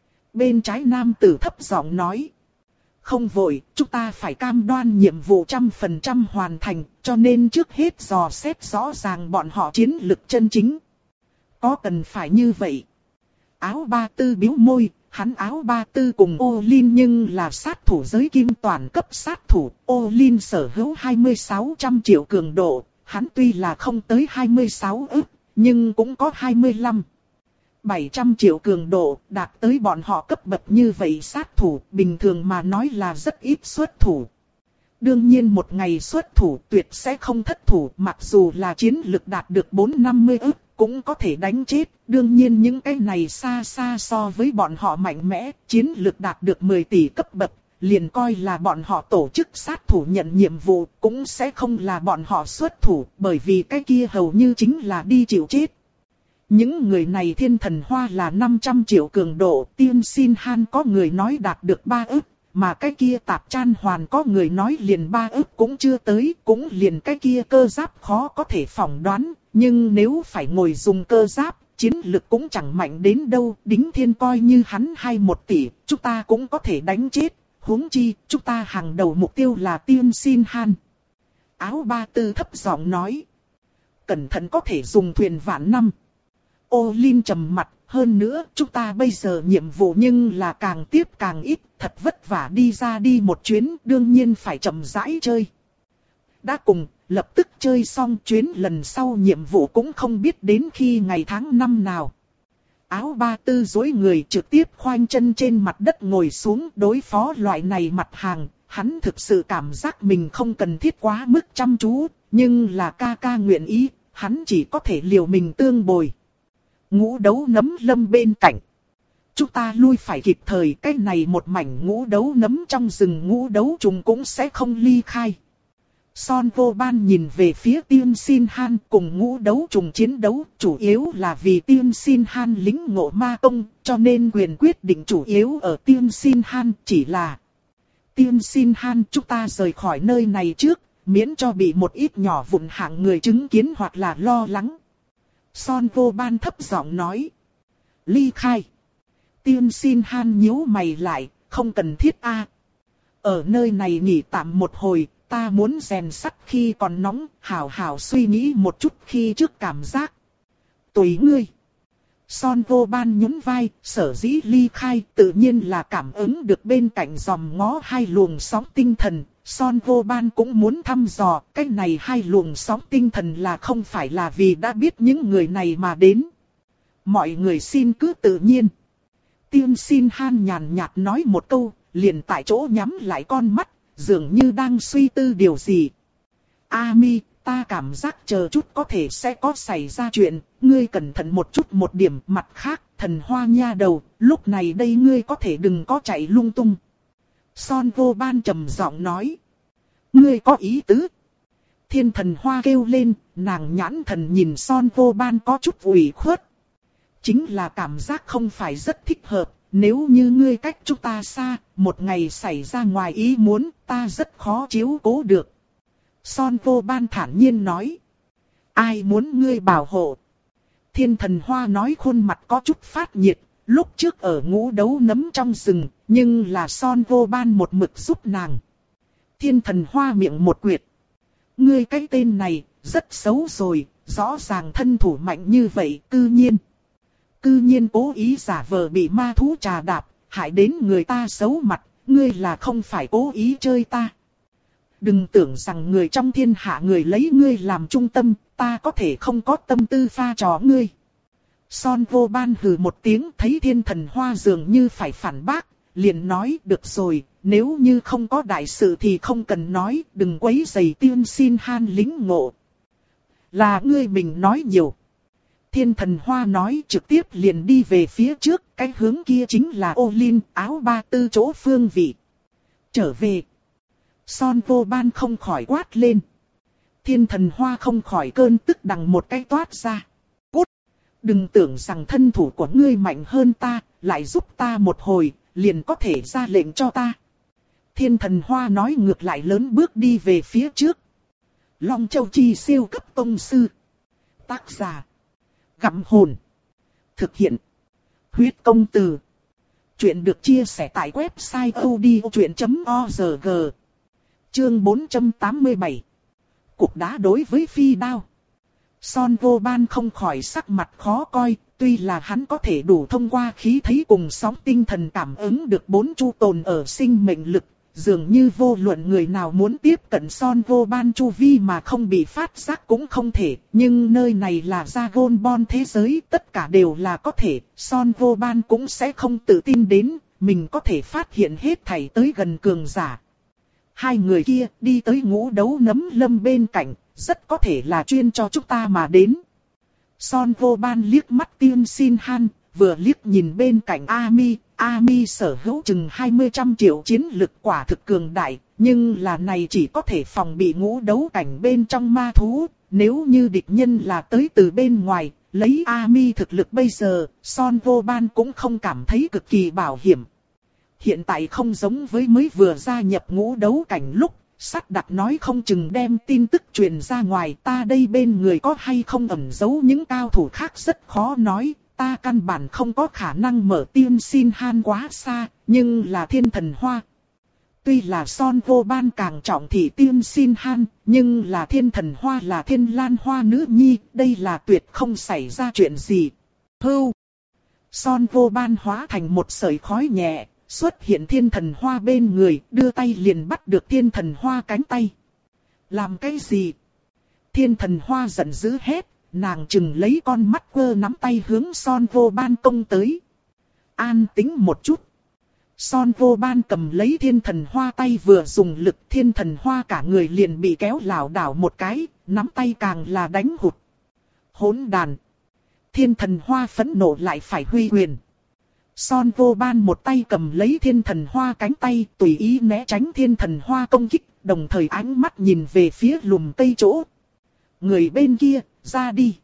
Bên trái nam tử thấp giọng nói. Không vội, chúng ta phải cam đoan nhiệm vụ trăm phần trăm hoàn thành, cho nên trước hết dò xét rõ ràng bọn họ chiến lực chân chính. Có cần phải như vậy? Áo ba tư bĩu môi, hắn áo ba tư cùng ô Linh nhưng là sát thủ giới kim toàn cấp sát thủ, ô Linh sở hữu hai mươi sáu trăm triệu cường độ, hắn tuy là không tới hai mươi sáu ức, nhưng cũng có hai mươi lăm, bảy trăm triệu cường độ, đạt tới bọn họ cấp bậc như vậy sát thủ, bình thường mà nói là rất ít xuất thủ. Đương nhiên một ngày xuất thủ tuyệt sẽ không thất thủ, mặc dù là chiến lực đạt được bốn trăm năm mươi ức, cũng có thể đánh chết. Đương nhiên những cái này xa xa so với bọn họ mạnh mẽ, chiến lực đạt được mười tỷ cấp bậc, liền coi là bọn họ tổ chức sát thủ nhận nhiệm vụ, cũng sẽ không là bọn họ xuất thủ, bởi vì cái kia hầu như chính là đi chịu chết. Những người này Thiên Thần Hoa là năm trăm triệu cường độ, Tiên Xin Han có người nói đạt được ba ức, mà cái kia Tạp Chan Hoàn có người nói liền ba ức cũng chưa tới, cũng liền cái kia cơ giáp khó có thể phỏng đoán, nhưng nếu phải ngồi dùng cơ giáp, chiến lực cũng chẳng mạnh đến đâu, Đính Thiên coi như hắn hai một tỷ, chúng ta cũng có thể đánh chết, huống chi, chúng ta hàng đầu mục tiêu là Tiên Xin Han. Áo ba tư thấp giọng nói, cẩn thận có thể dùng thuyền vạn năm. Ô Linh trầm mặt, hơn nữa chúng ta bây giờ nhiệm vụ nhưng là càng tiếp càng ít, thật vất vả đi ra đi một chuyến, đương nhiên phải chậm rãi chơi. Đã cùng, lập tức chơi xong chuyến lần sau nhiệm vụ cũng không biết đến khi ngày tháng năm nào. Áo ba tư dối người trực tiếp khoanh chân trên mặt đất ngồi xuống đối phó loại này mặt hàng, hắn thực sự cảm giác mình không cần thiết quá mức chăm chú, nhưng là ca ca nguyện ý, hắn chỉ có thể liều mình tương bồi. Ngũ đấu nấm lâm bên cạnh. Chúng ta lui phải kịp thời, cái này một mảnh ngũ đấu nấm trong rừng ngũ đấu trùng cũng sẽ không ly khai. Son Vô Ban nhìn về phía Tiên Xin Han cùng ngũ đấu trùng chiến đấu, chủ yếu là vì Tiên Xin Han lính ngộ ma công, cho nên quyền quyết định chủ yếu ở Tiên Xin Han, chỉ là Tiên xin Han, chúng ta rời khỏi nơi này trước, miễn cho bị một ít nhỏ vụn hạng người chứng kiến hoặc là lo lắng. Son Vô Ban thấp giọng nói. Ly khai. Tiên xin Han nhíu mày lại, không cần thiết a. Ở nơi này nghỉ tạm một hồi, ta muốn rèn sắt khi còn nóng, hảo hảo suy nghĩ một chút khi trước cảm giác. Tùy ngươi. Son Vô Ban nhún vai, sở dĩ ly khai tự nhiên là cảm ứng được bên cạnh dòm ngó hai luồng sóng tinh thần. Son Vô Ban cũng muốn thăm dò, cái này hai luồng sóng tinh thần là không phải là vì đã biết những người này mà đến. Mọi người xin cứ tự nhiên. Tiên xin Han nhàn nhạt nói một câu, liền tại chỗ nhắm lại con mắt, dường như đang suy tư điều gì. A Mi, ta cảm giác chờ chút có thể sẽ có xảy ra chuyện, ngươi cẩn thận một chút một điểm. Mặt khác, Thần Hoa nha đầu, lúc này đây ngươi có thể đừng có chạy lung tung. Son Vô Ban trầm giọng nói. Ngươi có ý tứ? Thiên Thần Hoa kêu lên, nàng nhãn thần nhìn Son Vô Ban có chút ủy khuất. Chính là cảm giác không phải rất thích hợp, nếu như ngươi cách chúng ta xa, một ngày xảy ra ngoài ý muốn, ta rất khó chiếu cố được. Son Vô Ban thản nhiên nói. Ai muốn ngươi bảo hộ? Thiên Thần Hoa nói, khuôn mặt có chút phát nhiệt. Lúc trước ở ngũ đấu nấm trong rừng, nhưng là Son Vô Ban một mực giúp nàng. Thiên Thần Hoa miệng một quyệt. Ngươi cái tên này, rất xấu rồi, rõ ràng thân thủ mạnh như vậy, cư nhiên. Cư nhiên cố ý giả vờ bị ma thú trà đạp, hại đến người ta xấu mặt, ngươi là không phải cố ý chơi ta. Đừng tưởng rằng người trong thiên hạ người lấy ngươi làm trung tâm, ta có thể không có tâm tư pha trò ngươi. Son Vô Ban hừ một tiếng, thấy Thiên Thần Hoa dường như phải phản bác, liền nói được rồi, nếu như không có đại sự thì không cần nói, đừng quấy rầy Tiên xin Han lính ngộ. Là ngươi mình nói nhiều. Thiên Thần Hoa nói trực tiếp liền đi về phía trước, cái hướng kia chính là ô linh áo ba tư chỗ phương vị. Trở về. Son Vô Ban không khỏi quát lên. Thiên Thần Hoa không khỏi cơn tức đằng một cái toát ra. Cút! Đừng tưởng rằng thân thủ của ngươi mạnh hơn ta, lại giúp ta một hồi, liền có thể ra lệnh cho ta. Thiên Thần Hoa nói ngược lại lớn bước đi về phía trước. Long Châu Chi siêu cấp tông sư. Tác giả. Gặm hồn. Thực hiện. Huyết công từ. Chuyện được chia sẻ tại website odchuyện chấm org. Chương bốn trăm tám mươi bảy. Cục đá đối với phi đao. Son Vô Ban không khỏi sắc mặt khó coi, tuy là hắn có thể đủ thông qua khí thấy cùng sóng tinh thần cảm ứng được bốn chu tồn ở sinh mệnh lực, dường như vô luận người nào muốn tiếp cận Son Vô Ban chu vi mà không bị phát giác cũng không thể, nhưng nơi này là Dragon Ball thế giới, tất cả đều là có thể, Son Vô Ban cũng sẽ không tự tin đến, mình có thể phát hiện hết thảy tới gần cường giả. Hai người kia đi tới ngũ đấu nấm lâm bên cạnh, rất có thể là chuyên cho chúng ta mà đến. Son Vô Ban liếc mắt Tiên xin Han, vừa liếc nhìn bên cạnh Ami, Ami sở hữu chừng hai mươi trăm triệu chiến lực quả thực cường đại, nhưng là này chỉ có thể phòng bị ngũ đấu cảnh bên trong ma thú, nếu như địch nhân là tới từ bên ngoài, lấy Ami thực lực bây giờ, Son Vô Ban cũng không cảm thấy cực kỳ bảo hiểm. Hiện tại không giống với mới vừa gia nhập ngũ đấu cảnh lúc, Sắt Đặc nói không chừng đem tin tức truyền ra ngoài, ta đây bên người có hay không ẩn giấu những cao thủ khác rất khó nói, ta căn bản không có khả năng mở Tiên xin Han quá xa, nhưng là Thiên Thần Hoa. Tuy là Son Vô Ban càng trọng thị Tiên xin Han, nhưng là Thiên Thần Hoa là Thiên Lan Hoa nữ nhi, đây là tuyệt không xảy ra chuyện gì. Hưu! Son Vô Ban hóa thành một sợi khói nhẹ. Xuất hiện Thiên Thần Hoa bên người, đưa tay liền bắt được Thiên Thần Hoa cánh tay. Làm cái gì? Thiên Thần Hoa giận dữ hét, nàng chừng lấy con mắt quơ nắm tay hướng Son Vô Ban công tới. An tĩnh một chút. Son Vô Ban cầm lấy Thiên Thần Hoa tay vừa dùng lực, Thiên Thần Hoa cả người liền bị kéo lảo đảo một cái, nắm tay càng là đánh hụt. Hỗn đàn. Thiên Thần Hoa phẫn nộ lại phải huy quyền. Son Vô Ban một tay cầm lấy Thiên Thần Hoa cánh tay, tùy ý né tránh Thiên Thần Hoa công kích, đồng thời ánh mắt nhìn về phía lùm cây chỗ. Người bên kia, ra đi.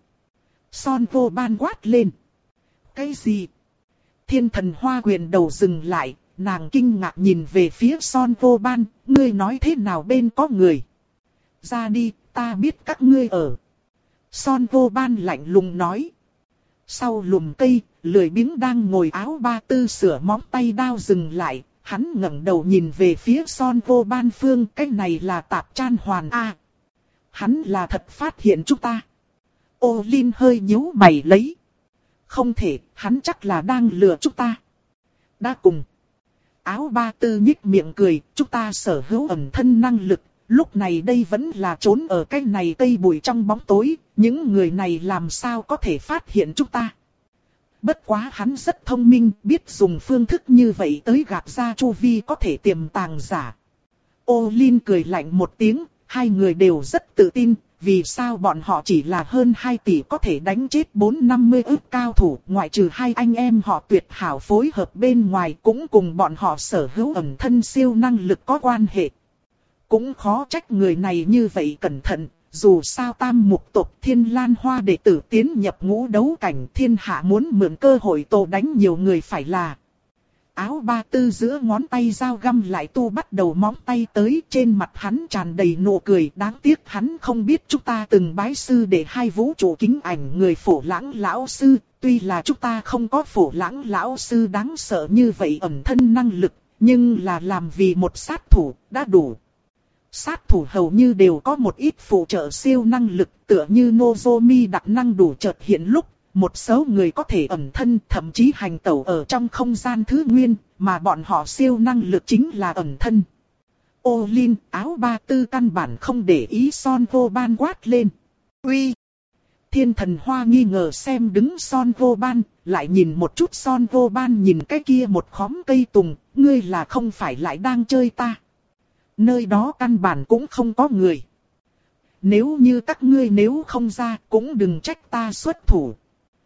Son Vô Ban quát lên. Cái gì? Thiên Thần Hoa quyền đầu dừng lại, nàng kinh ngạc nhìn về phía Son Vô Ban, ngươi nói thế nào bên có người? Ra đi, ta biết các ngươi ở. Son Vô Ban lạnh lùng nói. Sau lùm cây, lười biếng đang ngồi áo ba tư sửa móng tay đao dừng lại, hắn ngẩng đầu nhìn về phía Son Vô Ban phương, cái này là Tạp Chan Hoàn A. Hắn là thật phát hiện chúng ta. Ô Linh hơi nhíu mày lấy. Không thể, hắn chắc là đang lừa chúng ta. Đã cùng. Áo ba tư nhích miệng cười, chúng ta sở hữu ẩn thân năng lực, lúc này đây vẫn là trốn ở cái này cây bụi trong bóng tối, những người này làm sao có thể phát hiện chúng ta. Bất quá hắn rất thông minh, biết dùng phương thức như vậy tới gạt ra chu vi có thể tiềm tàng giả. Ô Linh cười lạnh một tiếng, hai người đều rất tự tin, vì sao bọn họ chỉ là hơn hai tỷ có thể đánh chết bốn năm mươi ức cao thủ, ngoại trừ hai anh em họ tuyệt hảo phối hợp bên ngoài cũng cùng bọn họ sở hữu ẩn thân siêu năng lực có quan hệ. Cũng khó trách người này như vậy cẩn thận, dù sao tam mục tộc Thiên Lan Hoa đệ tử tiến nhập ngũ đấu cảnh, thiên hạ muốn mượn cơ hội tổ đánh nhiều người phải là. Áo ba tư giữa ngón tay dao găm lại tu bắt đầu móng tay tới, trên mặt hắn tràn đầy nụ cười, đáng tiếc hắn không biết chúng ta từng bái sư để hai vũ trụ kính ảnh người Phổ Lãng lão sư, tuy là chúng ta không có Phổ Lãng lão sư đáng sợ như vậy ẩn thân năng lực, nhưng là làm vì một sát thủ đã đủ. Sát thủ hầu như đều có một ít phụ trợ siêu năng lực, tựa như Nozomi đặc năng đủ chợt hiện lúc. Một số người có thể ẩn thân, thậm chí hành tẩu ở trong không gian thứ nguyên, mà bọn họ siêu năng lực chính là ẩn thân. Ô Linh, áo ba tư căn bản không để ý Son Vô Ban quát lên. Uy! Thiên Thần Hoa nghi ngờ xem đứng Son Vô Ban, lại nhìn một chút Son Vô Ban nhìn cái kia một khóm cây tùng, ngươi là không phải lại đang chơi ta. Nơi đó căn bản cũng không có người. Nếu như các ngươi nếu không ra, cũng đừng trách ta xuất thủ.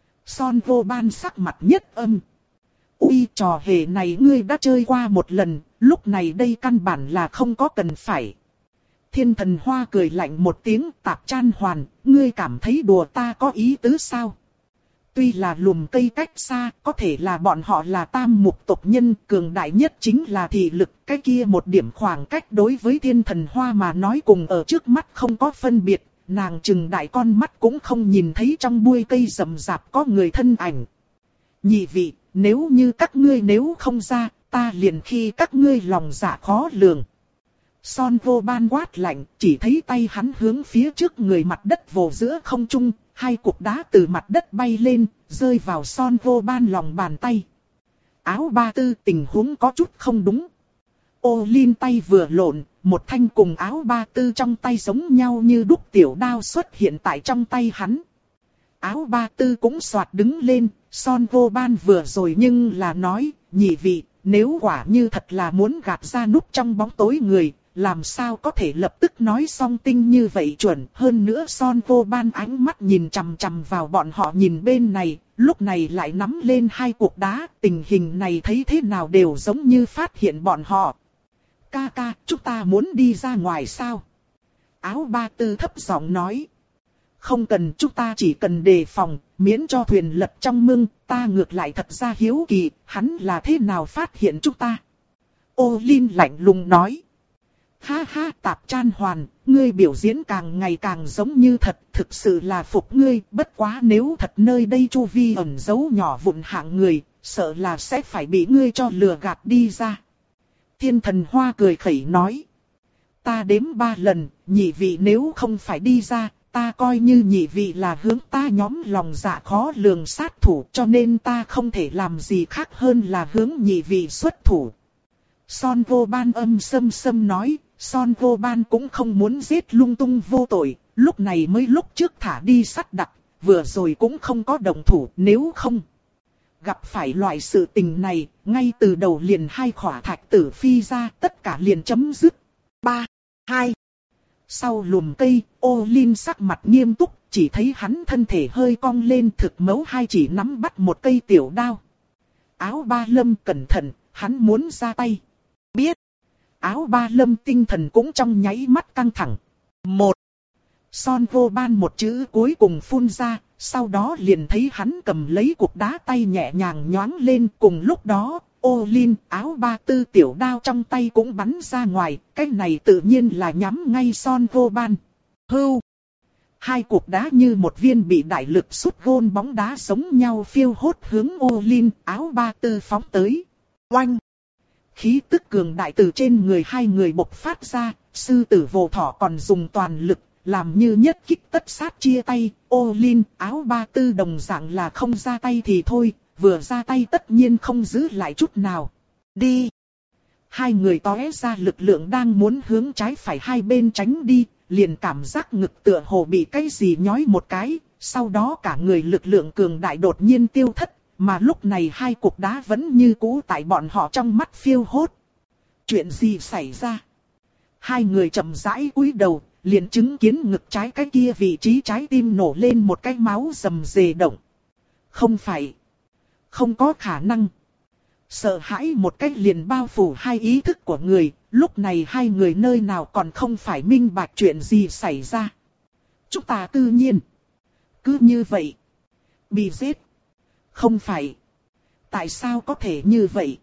Son Vô Ban sắc mặt nhất âm. Ui, trò hề này ngươi đã chơi qua một lần, lúc này đây căn bản là không có cần phải. Thiên Thần Hoa cười lạnh một tiếng, Tạp Chan Hoàn, ngươi cảm thấy đùa ta có ý tứ sao? Tuy là lùm cây cách xa, có thể là bọn họ là tam mục tộc nhân, cường đại nhất chính là thị lực, cái kia một điểm khoảng cách đối với Thiên Thần Hoa mà nói cùng ở trước mắt không có phân biệt. Nàng chừng đại con mắt cũng không nhìn thấy trong bụi cây rậm rạp có người thân ảnh. Nhị vị, nếu như các ngươi nếu không ra, ta liền khi các ngươi lòng dạ khó lường. Son Vô Ban quát lạnh, chỉ thấy tay hắn hướng phía trước người mặt đất vồ giữa không trung, hai cục đá từ mặt đất bay lên, rơi vào Son Vô Ban lòng bàn tay. Áo ba tư tình huống có chút không đúng. Ô Linh tay vừa lộn, một thanh cùng áo ba tư trong tay giống nhau như đúc tiểu đao xuất hiện tại trong tay hắn. Áo ba tư cũng xoạt đứng lên, Son Vô Ban vừa rồi nhưng là nói, nhị vị, nếu quả như thật là muốn gạt ra núp trong bóng tối người, làm sao có thể lập tức nói song tinh như vậy chuẩn. Hơn nữa Son Vô Ban ánh mắt nhìn chằm chằm vào bọn họ nhìn bên này, lúc này lại nắm lên hai cục đá, tình hình này thấy thế nào đều giống như phát hiện bọn họ. Ca ca, chúng ta muốn đi ra ngoài sao? Áo ba tư thấp giọng nói. Không cần, chúng ta chỉ cần đề phòng, miễn cho thuyền lật trong mương, ta ngược lại thật ra hiếu kỳ, hắn là thế nào phát hiện chúng ta? Ô Linh lạnh lùng nói. Ha ha, Tạp Chan Hoàn, ngươi biểu diễn càng ngày càng giống như thật, thực sự là phục ngươi, bất quá nếu thật nơi đây chu vi ẩn giấu nhỏ vụn hạng người, sợ là sẽ phải bị ngươi cho lừa gạt đi ra. Thiên Thần Hoa cười khẩy nói. Ta đếm ba lần, nhị vị nếu không phải đi ra, ta coi như nhị vị là hướng ta nhóm lòng dạ khó lường sát thủ, cho nên ta không thể làm gì khác hơn là hướng nhị vị xuất thủ. Son Vô Ban âm sâm sâm nói, Son Vô Ban cũng không muốn giết lung tung vô tội, lúc này mới lúc trước thả đi sắt đặt, vừa rồi cũng không có động thủ, nếu không gặp phải loại sự tình này, ngay từ đầu liền hai khỏa thạch tử phi ra, tất cả liền chấm dứt. ba, hai. Sau lùm cây, Ô Linh sắc mặt nghiêm túc, chỉ thấy hắn thân thể hơi cong lên, thực mấu hai chỉ nắm bắt một cây tiểu đao. Áo Ba Lâm cẩn thận, hắn muốn ra tay. Biết. Áo Ba Lâm tinh thần cũng trong nháy mắt căng thẳng. Một. Son Vô Ban một chữ cuối cùng phun ra, sau đó liền thấy hắn cầm lấy cục đá tay nhẹ nhàng nhoáng lên, cùng lúc đó, ô Linh áo ba tư tiểu đao trong tay cũng bắn ra ngoài, cái này tự nhiên là nhắm ngay Son Vô Ban. Hưu! Hai cục đá như một viên bị đại lực sút gôn bóng đá giống nhau phiêu hốt hướng ô Linh áo ba tư phóng tới. Oanh! Khí tức cường đại từ trên người hai người bộc phát ra, sư tử vô thỏ còn dùng toàn lực, làm như nhất kích tất sát chia tay. Ô Linh áo ba tư đồng dạng là không ra tay thì thôi, vừa ra tay tất nhiên không giữ lại chút nào. Đi! Hai người tóe ra lực lượng đang muốn hướng trái phải hai bên tránh đi, liền cảm giác ngực tựa hồ bị cái gì nhói một cái, sau đó cả người lực lượng cường đại đột nhiên tiêu thất, mà lúc này hai cục đá vẫn như cũ tại bọn họ trong mắt phiêu hốt. Chuyện gì xảy ra? Hai người chậm rãi cúi đầu, liền chứng kiến ngực trái cái kia vị trí trái tim nổ lên một cái máu rầm rề động. Không phải. Không có khả năng. Sợ hãi một cách liền bao phủ hai ý thức của người, lúc này hai người nơi nào còn không phải minh bạch chuyện gì xảy ra. Chúng ta tự nhiên. Cứ như vậy. Bị giết. Không phải. Tại sao có thể như vậy?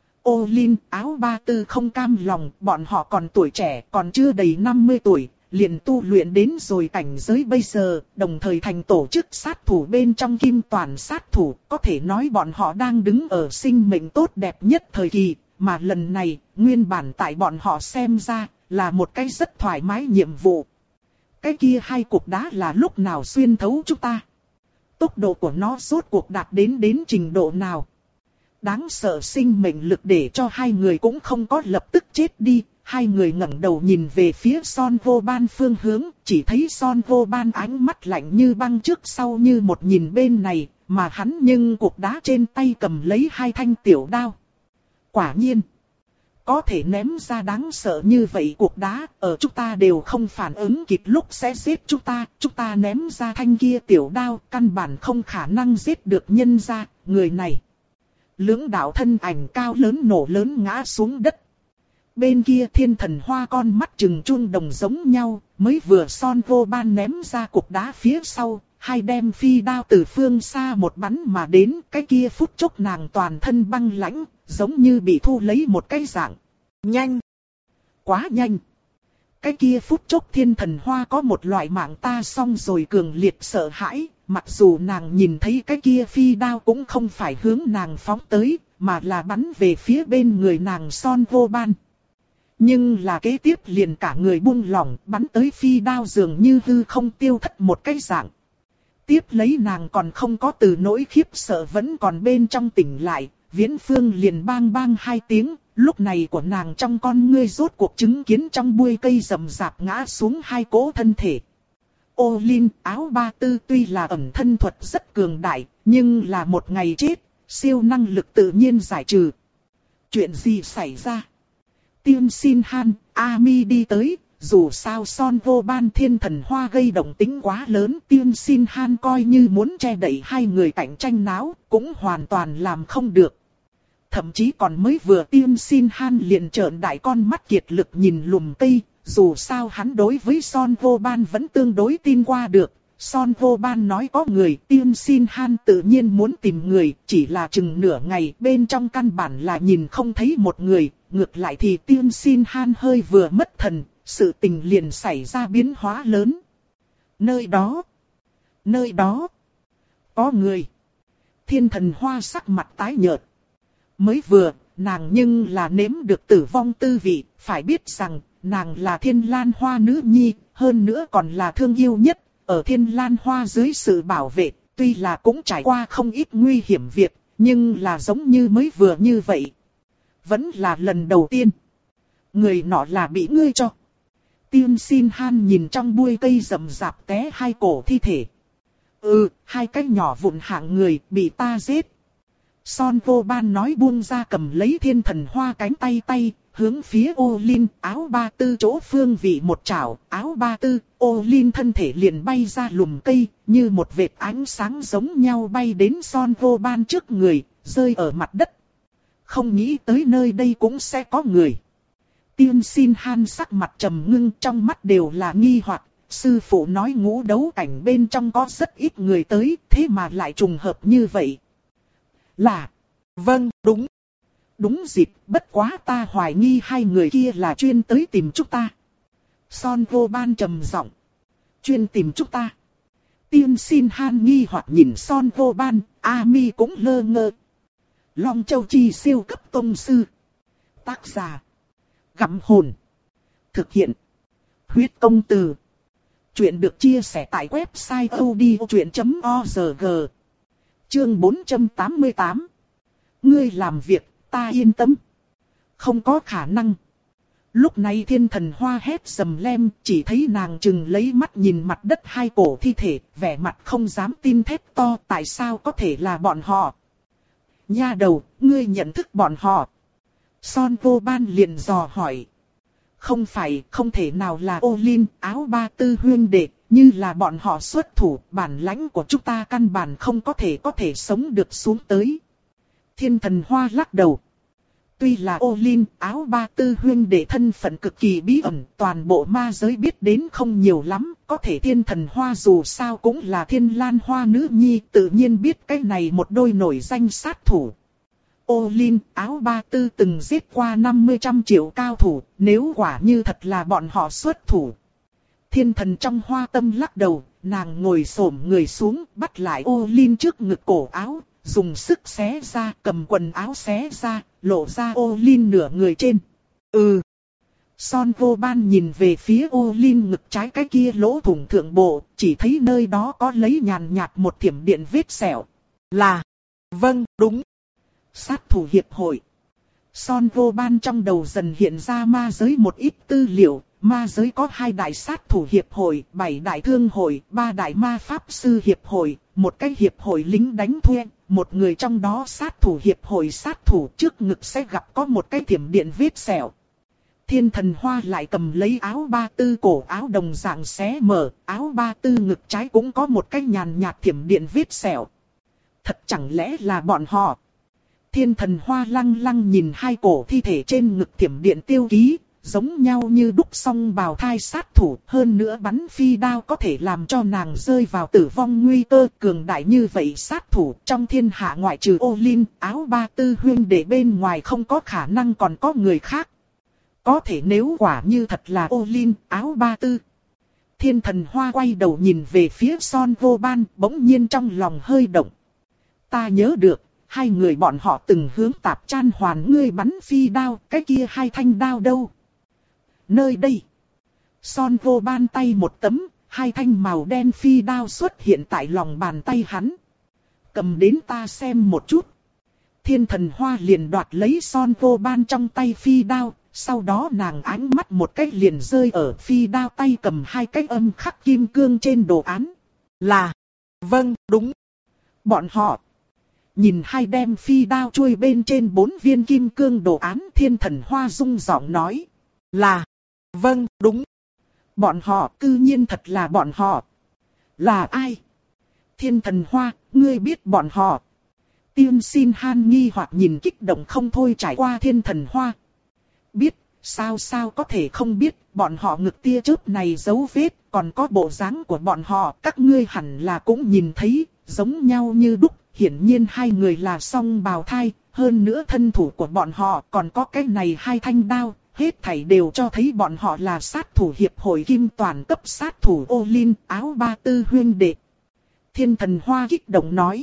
Ô Linh áo ba tư không cam lòng, bọn họ còn tuổi trẻ, còn chưa đầy năm mươi tuổi, liền tu luyện đến rồi cảnh giới bây giờ, đồng thời thành tổ chức sát thủ bên trong kim toàn sát thủ, có thể nói bọn họ đang đứng ở sinh mệnh tốt đẹp nhất thời kỳ, mà lần này, nguyên bản tại bọn họ xem ra, là một cái rất thoải mái nhiệm vụ. Cái kia hai cục đá là lúc nào xuyên thấu chúng ta? Tốc độ của nó rốt cuộc đạt đến đến trình độ nào? Đáng sợ sinh mệnh lực để cho hai người cũng không có lập tức chết đi. Hai người ngẩng đầu nhìn về phía Son Vô Ban phương hướng, chỉ thấy Son Vô Ban ánh mắt lạnh như băng trước sau như một nhìn bên này, mà hắn nhưng cục đá trên tay cầm lấy hai thanh tiểu đao. Quả nhiên, có thể ném ra đáng sợ như vậy cục đá, ở chúng ta đều không phản ứng kịp lúc sẽ giết chúng ta, chúng ta ném ra thanh kia tiểu đao, căn bản không khả năng giết được nhân ra, người này. Lưỡng đạo thân ảnh cao lớn nổ lớn ngã xuống đất. Bên kia thiên thần hoa con mắt trừng chuông đồng giống nhau, mới vừa Son Vô Ban ném ra cục đá phía sau, hai đem phi đao từ phương xa một bắn mà đến, cái kia phút chốc nàng toàn thân băng lãnh, giống như bị thu lấy một cái dạng. Nhanh! Quá nhanh! Cái kia phút chốc thiên thần hoa có một loại mạng ta xong rồi cường liệt sợ hãi, mặc dù nàng nhìn thấy cái kia phi đao cũng không phải hướng nàng phóng tới, mà là bắn về phía bên người nàng Son Vô Ban. Nhưng là kế tiếp liền cả người buông lỏng, bắn tới phi đao dường như hư không tiêu thất một cái dạng. Tiếp lấy nàng còn không có từ nỗi khiếp sợ vẫn còn bên trong tỉnh lại, Viễn Phương liền bang bang hai tiếng, lúc này của nàng trong con ngươi rốt cuộc chứng kiến trong bụi cây rậm rạp ngã xuống hai cỗ thân thể. Ô Linh áo ba tư tuy là ẩn thân thuật rất cường đại, nhưng là một ngày chết, siêu năng lực tự nhiên giải trừ. Chuyện gì xảy ra? Tiên Sin Han, Ami đi tới, dù sao Son Vô Ban thiên thần hoa gây động tính quá lớn, Tiên Sin Han coi như muốn che đậy hai người cạnh tranh náo, cũng hoàn toàn làm không được. Thậm chí còn mới vừa Tiên Sin Han liền trợn đại con mắt kiệt lực nhìn lùm cây, dù sao hắn đối với Son Vô Ban vẫn tương đối tin qua được. Son Vô Ban nói có người, Tiên Sin Han tự nhiên muốn tìm người, chỉ là chừng nửa ngày bên trong căn bản là nhìn không thấy một người, ngược lại thì Tiên Sin Han hơi vừa mất thần, sự tình liền xảy ra biến hóa lớn. Nơi đó, nơi đó, có người. Thiên thần hoa sắc mặt tái nhợt. Mới vừa, nàng nhưng là nếm được tử vong tư vị, phải biết rằng, nàng là Thiên Lan Hoa nữ nhi, hơn nữa còn là thương yêu nhất. Ở Thiên Lan Hoa dưới sự bảo vệ, tuy là cũng trải qua không ít nguy hiểm việc, nhưng là giống như mới vừa như vậy. Vẫn là lần đầu tiên. Người nọ là bị ngươi cho. Tiên Sin Han nhìn trong bụi cây rậm rạp té hai cổ thi thể. Ừ, hai cái nhỏ vụn hạng người bị ta giết. Son Vô Ban nói buông ra cầm lấy thiên thần hoa cánh tay tay, hướng phía ô Linh áo ba tư chỗ phương vị một chảo, áo ba tư, ô Linh thân thể liền bay ra lùm cây, như một vệt ánh sáng giống nhau bay đến Son Vô Ban trước người, rơi ở mặt đất. Không nghĩ tới nơi đây cũng sẽ có người. Tiên Sin Han sắc mặt trầm ngưng, trong mắt đều là nghi hoặc. Sư phụ nói ngũ đấu cảnh bên trong có rất ít người tới, thế mà lại trùng hợp như vậy. Là, vâng, đúng. đúng dịp, bất quá ta hoài nghi hai người kia là chuyên tới tìm chúng ta. Son vô ban trầm giọng. Chuyên tìm chúng ta. Tiên Xin Han nghi hoặc nhìn Son vô ban, A Mi cũng lơ ngơ. Long Châu Chi siêu cấp tông sư. Tác giả. Gặm hồn. Thực hiện. Huyết công từ. Chuyện được chia sẻ tại website odchuyện chấm org. Chương bốn trăm tám mươi tám. Ngươi làm việc, ta yên tâm. Không có khả năng. Lúc này Thiên Thần Hoa hét sầm lem, chỉ thấy nàng trừng lấy mắt nhìn mặt đất hai cổ thi thể, vẻ mặt không dám tin thét to, tại sao có thể là bọn họ. Nha đầu, ngươi nhận thức bọn họ. Son vô ban liền dò hỏi. Không phải, không thể nào là Ô Linh, Áo Ba Tư huyên đệ, như là bọn họ xuất thủ, bản lãnh của chúng ta căn bản không có thể có thể sống được xuống tới. Thiên Thần Hoa lắc đầu. Tuy là Ô Linh, Áo Ba Tư huyên đệ thân phận cực kỳ bí ẩn, toàn bộ ma giới biết đến không nhiều lắm, có thể Thiên Thần Hoa dù sao cũng là Thiên Lan Hoa nữ nhi, tự nhiên biết cái này một đôi nổi danh sát thủ. Ô Linh, Áo Ba Tư từng giết qua năm mươi trăm triệu cao thủ, nếu quả như thật là bọn họ xuất thủ. Thiên Thần trong hoa tâm lắc đầu, nàng ngồi xổm người xuống, bắt lại Ô Linh trước ngực cổ áo, dùng sức xé ra, cầm quần áo xé ra, lộ ra Ô Linh nửa người trên. Ừ. Son vô ban nhìn về phía Ô Linh ngực trái cái kia lỗ thủng thượng bộ, chỉ thấy nơi đó có lấy nhàn nhạt một thiểm điện vết sẹo. Là. Vâng, đúng. Sát thủ hiệp hội. Son vô ban trong đầu dần hiện ra ma giới một ít tư liệu. Ma giới có hai đại sát thủ hiệp hội, bảy đại thương hội, ba đại ma pháp sư hiệp hội, một cái hiệp hội lính đánh thuê. Một người trong đó sát thủ hiệp hội sát thủ trước ngực sẽ gặp có một cái thiểm điện vết sẹo. Thiên Thần Hoa lại cầm lấy Áo Ba Tư cổ áo đồng dạng xé mở, Áo Ba Tư ngực trái cũng có một cái nhàn nhạt thiểm điện vết sẹo. Thật chẳng lẽ là bọn họ? Thiên Thần Hoa lăng lăng nhìn hai cổ thi thể trên ngực thiểm điện tiêu ký, giống nhau như đúc song bào thai sát thủ, hơn nữa bắn phi đao có thể làm cho nàng rơi vào tử vong nguy cơ. Cường đại như vậy sát thủ trong thiên hạ ngoại trừ Ô Linh, Áo Ba Tư huyên để bên ngoài không có khả năng còn có người khác. Có thể nếu quả như thật là Ô Linh, Áo Ba Tư. Thiên Thần Hoa quay đầu nhìn về phía Son vô ban, bỗng nhiên trong lòng hơi động. Ta nhớ được. Hai người bọn họ từng hướng Tạp Chan Hoàn ngươi bắn phi đao, cái kia hai thanh đao đâu? Nơi đây. Son vô ban tay một tấm, hai thanh màu đen phi đao xuất hiện tại lòng bàn tay hắn. Cầm đến ta xem một chút. Thiên Thần Hoa liền đoạt lấy Son vô ban trong tay phi đao, sau đó nàng ánh mắt một cách liền rơi ở phi đao tay cầm hai cái âm khắc kim cương trên đồ án. Là. Vâng, đúng. Bọn họ. Nhìn hai đem phi đao chuôi bên trên bốn viên kim cương đồ án, Thiên Thần Hoa rung giọng nói. Là. Vâng, đúng. Bọn họ, cư nhiên thật là bọn họ. Là ai? Thiên Thần Hoa, ngươi biết bọn họ. Tiên Xin Han nghi hoặc nhìn kích động không thôi trải qua Thiên Thần Hoa. Biết, sao sao có thể không biết, bọn họ ngực tia chớp này dấu vết, còn có bộ dáng của bọn họ, các ngươi hẳn là cũng nhìn thấy, giống nhau như đúc. Hiển nhiên hai người là song bào thai, hơn nữa thân thủ của bọn họ còn có cái này hai thanh đao, hết thảy đều cho thấy bọn họ là sát thủ hiệp hội kim toàn cấp sát thủ Ô Linh, Áo Ba Tư huyên đệ. Thiên Thần Hoa kích động nói.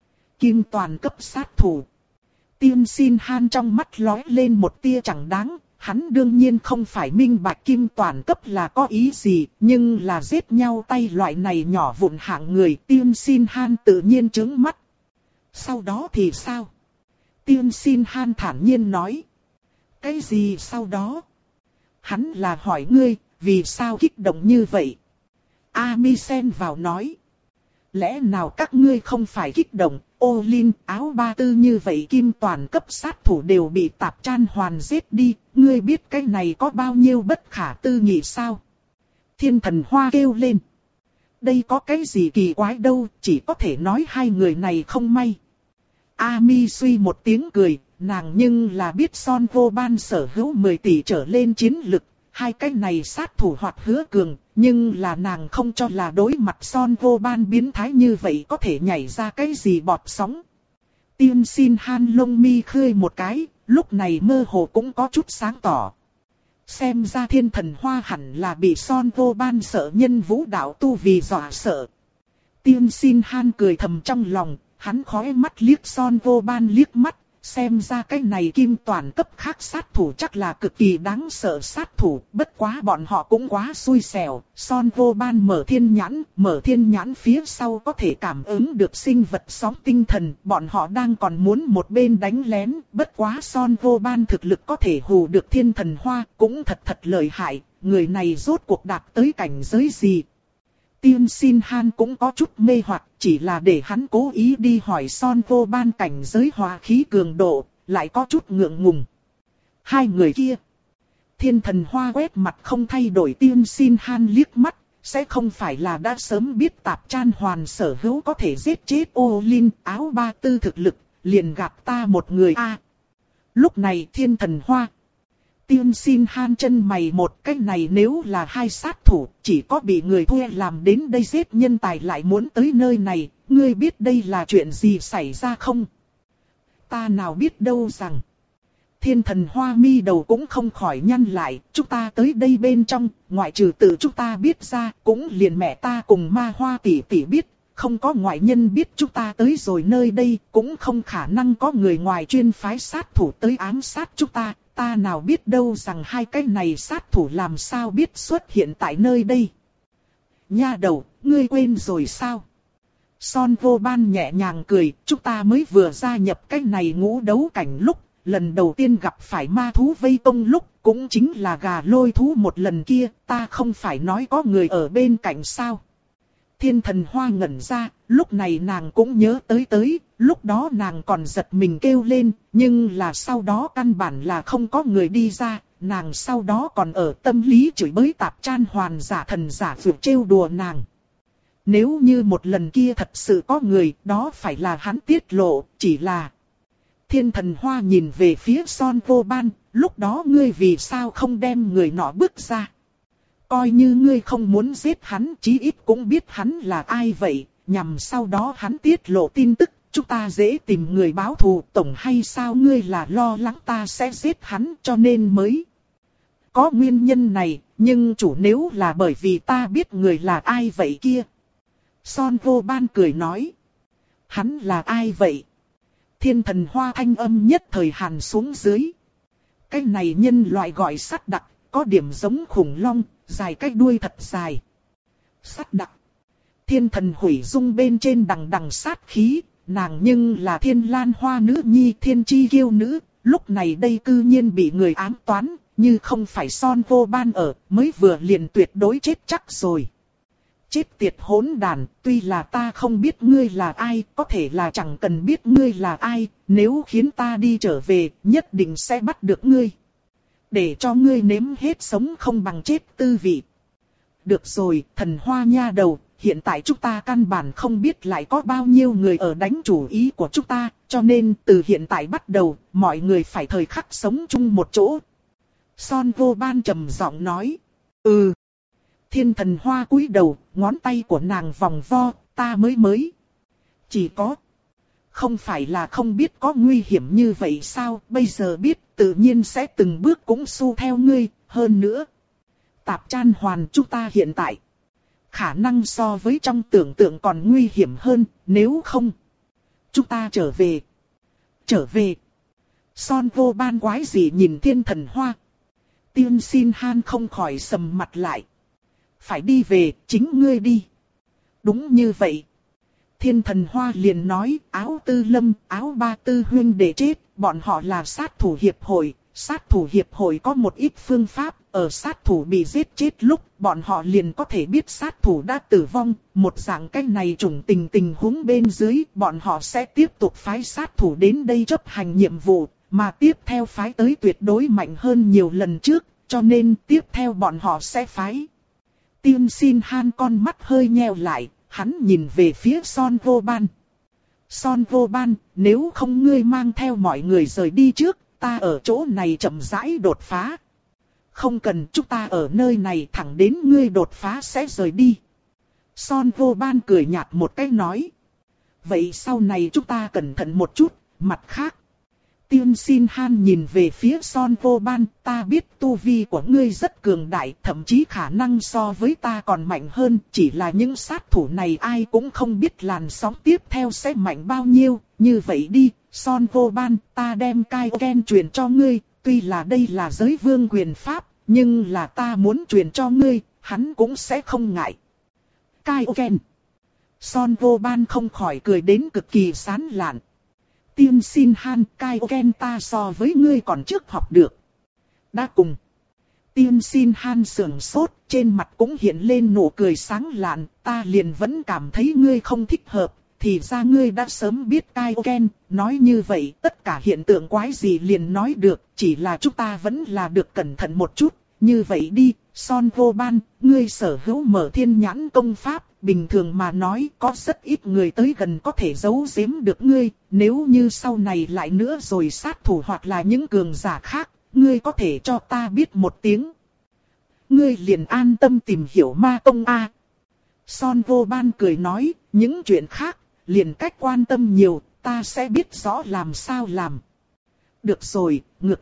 Kim toàn cấp sát thủ. Tiên Xin Han trong mắt lóe lên một tia chẳng đáng, hắn đương nhiên không phải minh bạch kim toàn cấp là có ý gì, nhưng là giết nhau tay loại này nhỏ vụn hạng người, Tiên Xin Han tự nhiên trướng mắt. Sau đó thì sao? Tiên Xin Han thản nhiên nói. Cái gì sau đó? Hắn là hỏi ngươi, vì sao kích động như vậy? A Mi xen vào nói. Lẽ nào các ngươi không phải kích động, Ô Linh, Áo Ba Tư như vậy kim toàn cấp sát thủ đều bị Tạp Chan Hoàn giết đi, ngươi biết cái này có bao nhiêu bất khả tư nghị sao? Thiên Thần Hoa kêu lên. Đây có cái gì kỳ quái đâu, chỉ có thể nói hai người này không may. A Mi suy một tiếng cười, nàng nhưng là biết Son vô ban sở hữu mười tỷ trở lên chiến lực, hai cái này sát thủ hoặc hứa cường, nhưng là nàng không cho là đối mặt Son vô ban biến thái như vậy có thể nhảy ra cái gì bọt sóng. Tiên Xin Han lông mi khơi một cái, lúc này mơ hồ cũng có chút sáng tỏ. Xem ra thiên thần hoa hẳn là bị Son Vô Ban sợ nhân vũ đạo tu vì dọa sợ. Tiên Xin Han cười thầm trong lòng, hắn khóe mắt liếc Son Vô Ban liếc mắt, xem ra cái này kim toàn cấp khác sát thủ chắc là cực kỳ đáng sợ sát thủ, bất quá bọn họ cũng quá xui xẻo. Son Vô Ban mở thiên nhãn, mở thiên nhãn phía sau có thể cảm ứng được sinh vật sóng tinh thần, bọn họ đang còn muốn một bên đánh lén, bất quá Son Vô Ban thực lực có thể hù được thiên thần hoa, cũng thật thật lợi hại, người này rốt cuộc đạt tới cảnh giới gì. Tiên Xin Han cũng có chút mê hoặc, chỉ là để hắn cố ý đi hỏi Son Vô Ban cảnh giới hòa khí cường độ, lại có chút ngượng ngùng. Hai người kia. Thiên thần hoa quét mặt không thay đổi Tiên Xin Han liếc mắt, sẽ không phải là đã sớm biết Tạp Chan Hoàn sở hữu có thể giết chết ô linh áo ba tư thực lực, liền gặp ta một người a. À, lúc này thiên thần hoa. Tiên Xin Han chân mày một cách này nếu là hai sát thủ, chỉ có bị người thuê làm đến đây giết nhân tài lại muốn tới nơi này, ngươi biết đây là chuyện gì xảy ra không? Ta nào biết đâu rằng. Thiên thần hoa mi đầu cũng không khỏi nhăn lại, chúng ta tới đây bên trong, ngoại trừ tự chúng ta biết ra, cũng liền mẹ ta cùng ma hoa tỷ tỷ biết, không có ngoại nhân biết chúng ta tới rồi nơi đây, cũng không khả năng có người ngoài chuyên phái sát thủ tới ám sát chúng ta. Ta nào biết đâu rằng hai cái này sát thủ làm sao biết xuất hiện tại nơi đây. Nha đầu, ngươi quên rồi sao? Son Vô Ban nhẹ nhàng cười, chúng ta mới vừa gia nhập cái này ngũ đấu cảnh lúc, lần đầu tiên gặp phải ma thú vây công lúc, cũng chính là gà lôi thú một lần kia, ta không phải nói có người ở bên cạnh sao? Thiên thần hoa ngẩn ra, lúc này nàng cũng nhớ tới tới, lúc đó nàng còn giật mình kêu lên, nhưng là sau đó căn bản là không có người đi ra, nàng sau đó còn ở tâm lý chửi bới Tạp Chan Hoàn giả thần giả vượt trêu đùa nàng. Nếu như một lần kia thật sự có người, đó phải là hắn tiết lộ, chỉ là... Thiên thần hoa nhìn về phía Son Vô Ban, lúc đó ngươi vì sao không đem người nọ bước ra? Coi như ngươi không muốn giết hắn, chí ít cũng biết hắn là ai vậy, nhằm sau đó hắn tiết lộ tin tức, chúng ta dễ tìm người báo thù. Tổng hay sao ngươi là lo lắng ta sẽ giết hắn cho nên mới có nguyên nhân này, nhưng chủ nếu là bởi vì ta biết người là ai vậy kia. Son Vô Ban cười nói. Hắn là ai vậy? Thiên thần hoa thanh âm nhất thời hàn xuống dưới. Cái này nhân loại gọi sắt đặc, có điểm giống khủng long, dài cái đuôi thật dài. Sắt đặc. Thiên thần hủy dung bên trên đằng đằng sát khí, nàng nhưng là thiên lan hoa nữ nhi thiên chi kiêu nữ, lúc này đây cư nhiên bị người ám toán, như không phải Son Vô Ban ở, mới vừa liền tuyệt đối chết chắc rồi. Chết tiệt hỗn đàn, tuy là ta không biết ngươi là ai, có thể là chẳng cần biết ngươi là ai, nếu khiến ta đi trở về, nhất định sẽ bắt được ngươi. Để cho ngươi nếm hết sống không bằng chết tư vị. Được rồi, thần hoa nha đầu, hiện tại chúng ta căn bản không biết lại có bao nhiêu người ở đánh chủ ý của chúng ta, cho nên từ hiện tại bắt đầu, mọi người phải thời khắc sống chung một chỗ. Son Vô Ban trầm giọng nói. Ừ. Thiên thần hoa cúi đầu, ngón tay của nàng vòng vo, ta mới mới. Chỉ có. Không phải là không biết có nguy hiểm như vậy sao, bây giờ biết tự nhiên sẽ từng bước cũng xu theo ngươi, hơn nữa. Tạp Chan Hoàn chúng ta hiện tại. Khả năng so với trong tưởng tượng còn nguy hiểm hơn, nếu không. Chúng ta trở về. Trở về. Son Vô Ban quái gì nhìn thiên thần hoa. Tiên Xin Han không khỏi sầm mặt lại. Phải đi về, chính ngươi đi. Đúng như vậy. Thiên thần hoa liền nói, áo tư lâm, áo ba tư huynh để chết, bọn họ là sát thủ hiệp hội. Sát thủ hiệp hội có một ít phương pháp, ở sát thủ bị giết chết lúc, bọn họ liền có thể biết sát thủ đã tử vong. Một dạng cách này trùng tình tình huống bên dưới, bọn họ sẽ tiếp tục phái sát thủ đến đây chấp hành nhiệm vụ, mà tiếp theo phái tới tuyệt đối mạnh hơn nhiều lần trước, cho nên tiếp theo bọn họ sẽ phái. Tiên Xin Han con mắt hơi nheo lại, hắn nhìn về phía Son Vô Ban. Son Vô Ban, nếu không ngươi mang theo mọi người rời đi trước, ta ở chỗ này chậm rãi đột phá. Không cần, chúng ta ở nơi này thẳng đến ngươi đột phá sẽ rời đi. Son Vô Ban cười nhạt một cái nói. Vậy sau này chúng ta cẩn thận một chút, Mặt khác, Tiên Xin Han nhìn về phía Son Vô Ban, ta biết tu vi của ngươi rất cường đại, thậm chí khả năng so với ta còn mạnh hơn, chỉ là những sát thủ này ai cũng không biết làn sóng tiếp theo sẽ mạnh bao nhiêu, như vậy đi, Son Vô Ban, ta đem Kaioken truyền cho ngươi, tuy là đây là giới vương quyền pháp, nhưng là ta muốn truyền cho ngươi, hắn cũng sẽ không ngại. Kaioken. Son Vô Ban không khỏi cười đến cực kỳ sán lạn. Tiên Xin Han, Kaioken ta so với ngươi còn trước học được. Đã cùng. Tiên Xin Han sườn sốt, trên mặt cũng hiện lên nụ cười sáng lạn, ta liền vẫn cảm thấy ngươi không thích hợp, thì ra ngươi đã sớm biết Kaioken, nói như vậy tất cả hiện tượng quái gì liền nói được, chỉ là chúng ta vẫn là được cẩn thận một chút, như vậy đi, Son Vô Ban, ngươi sở hữu mở thiên nhãn công pháp, bình thường mà nói có rất ít người tới gần có thể giấu giếm được ngươi, nếu như sau này lại nữa rồi sát thủ hoặc là những cường giả khác, ngươi có thể cho ta biết một tiếng. Ngươi liền an tâm tìm hiểu ma công a. Son Vô Ban cười nói, những chuyện khác, liền cách quan tâm nhiều, ta sẽ biết rõ làm sao làm. Được rồi, ngược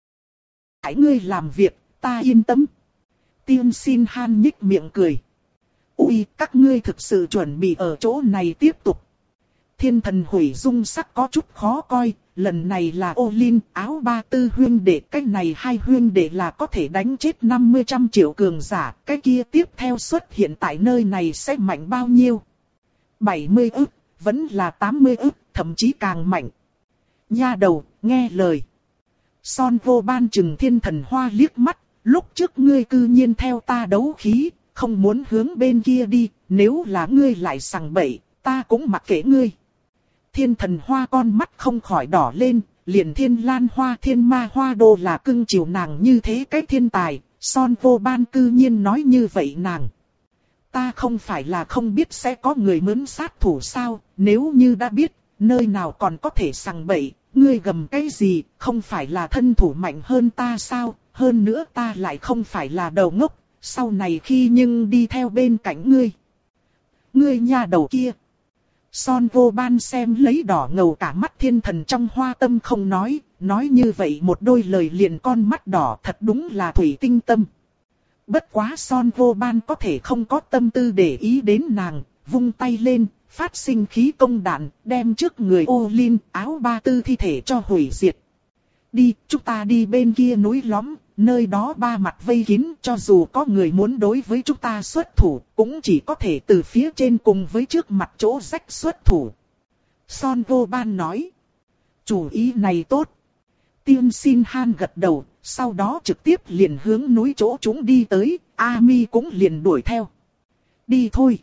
lại ngươi làm việc, ta yên tâm. Tiên Xin Han nhích miệng cười. Ui, các ngươi thực sự chuẩn bị ở chỗ này tiếp tục. Thiên thần hủy dung sắc có chút khó coi, lần này là ô linh, áo ba tư huyên đệ, cái này hai huyên đệ là có thể đánh chết năm mươi trăm triệu cường giả, cái kia tiếp theo xuất hiện tại nơi này sẽ mạnh bao nhiêu? bảy mươi ức, vẫn là tám mươi ức, thậm chí càng mạnh. Nha đầu, nghe lời. Son Vô Ban chừng Thiên Thần Hoa liếc mắt, lúc trước ngươi cư nhiên theo ta đấu khí, không muốn hướng bên kia đi, nếu là ngươi lại sằng bậy, ta cũng mặc kệ ngươi. Thiên Thần Hoa con mắt không khỏi đỏ lên, liền Thiên Lan Hoa Thiên Ma Hoa Đô là cưng chiều nàng như thế cái thiên tài, Son Vô Ban cư nhiên nói như vậy nàng. Ta không phải là không biết sẽ có người mướn sát thủ sao, nếu như đã biết, nơi nào còn có thể sằng bậy, ngươi gầm cái gì, không phải là thân thủ mạnh hơn ta sao, hơn nữa ta lại không phải là đầu ngốc, sau này khi nhưng đi theo bên cạnh ngươi. Ngươi nha đầu kia. Son Vô Ban xem lấy đỏ ngầu cả mắt thiên thần trong hoa tâm không nói, nói như vậy một đôi lời liền con mắt đỏ thật đúng là thủy tinh tâm. Bất quá Son Vô Ban có thể không có tâm tư để ý đến nàng, vung tay lên, phát sinh khí công đạn, đem trước người ô linh áo ba tư thi thể cho hủy diệt. Đi, chúng ta đi bên kia núi lõm, nơi đó ba mặt vây kín, cho dù có người muốn đối với chúng ta xuất thủ, cũng chỉ có thể từ phía trên cùng với trước mặt chỗ rách xuất thủ. Son Vô Ban nói, chủ ý này tốt. Tiên Xin Han gật đầu, sau đó trực tiếp liền hướng núi chỗ chúng đi tới, A Mi cũng liền đuổi theo. Đi thôi.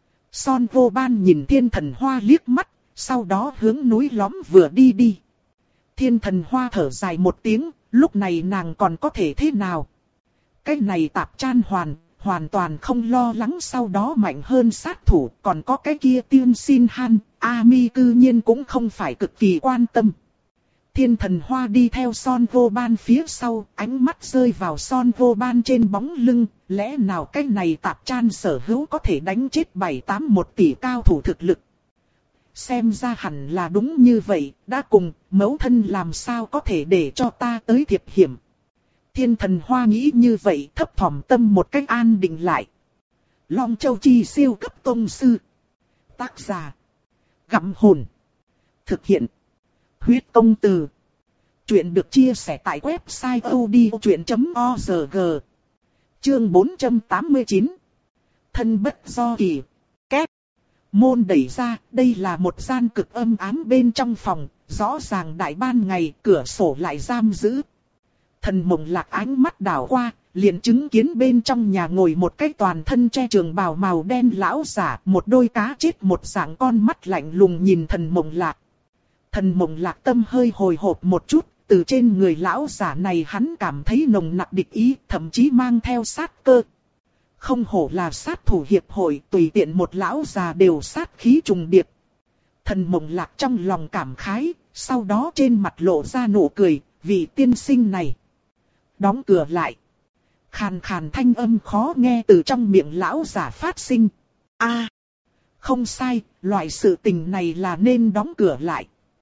Son Vô Ban nhìn Thiên Thần Hoa liếc mắt, sau đó hướng núi lõm vừa đi đi. Thiên Thần Hoa thở dài một tiếng, lúc này nàng còn có thể thế nào? Cái này Tạp Chan hoàn, hoàn toàn không lo lắng sau đó mạnh hơn sát thủ, còn có cái kia Tiên Xin Han, A Mi cư nhiên cũng không phải cực kỳ quan tâm. Thiên Thần Hoa đi theo Son Vô Ban phía sau, ánh mắt rơi vào Son Vô Ban trên bóng lưng, lẽ nào cái này Tạp Chan sở hữu có thể đánh chết bảy tám một tỷ cao thủ thực lực. Xem ra hẳn là đúng như vậy, đã cùng, mẫu thân làm sao có thể để cho ta tới thiệp hiểm. Thiên Thần Hoa nghĩ như vậy thấp thỏm tâm một cách an định lại. Long Châu Chi siêu cấp tông sư. Tác giả. Gặm hồn. Thực hiện. Huyết công từ. Chuyện được chia sẻ tại website odchuyện chấm org. Chương bốn trăm tám mươi chín. Thân bất do kỳ. Kép. Môn đẩy ra, đây là một gian cực âm ám bên trong phòng, rõ ràng đại ban ngày, cửa sổ lại giam giữ. Thần Mộng Lạc ánh mắt đảo qua, liền chứng kiến bên trong nhà ngồi một cái toàn thân che trường bào màu đen lão giả, một đôi cá chết một dạng con mắt lạnh lùng nhìn Thần Mộng Lạc. Thần Mộng Lạc tâm hơi hồi hộp một chút, từ trên người lão giả này hắn cảm thấy nồng nặc địch ý, thậm chí mang theo sát cơ. Không hổ là sát thủ hiệp hội, tùy tiện một lão già đều sát khí trùng điệp. Thần Mộng Lạc trong lòng cảm khái, sau đó trên mặt lộ ra nụ cười, vị tiên sinh này. Đóng cửa lại. Khàn khàn thanh âm khó nghe từ trong miệng lão giả phát sinh. A, không sai, loại sự tình này là nên đóng cửa lại.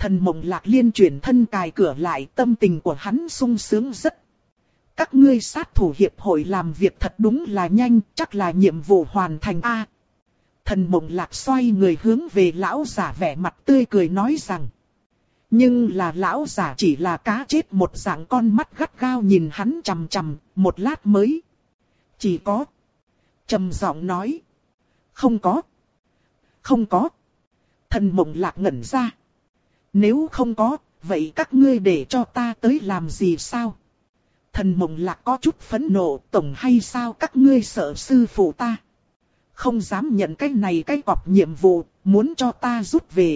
Thần Mộng Lạc liên chuyển thân cài cửa lại, tâm tình của hắn sung sướng rất. Các ngươi sát thủ hiệp hội làm việc thật đúng là nhanh, chắc là nhiệm vụ hoàn thành a. Thần Mộng Lạc xoay người hướng về lão giả vẻ mặt tươi cười nói rằng. Nhưng là lão giả chỉ là cá chết một dạng, con mắt gắt gao nhìn hắn chằm chằm, một lát mới. Chỉ có. Trầm giọng nói. Không có. Không có. Thần Mộng Lạc ngẩn ra. Nếu không có, vậy các ngươi để cho ta tới làm gì sao? Thần Mộng Lạc có chút phẫn nộ, tổng hay sao các ngươi sợ sư phụ ta? Không dám nhận cái này cái cọp nhiệm vụ, muốn cho ta rút về.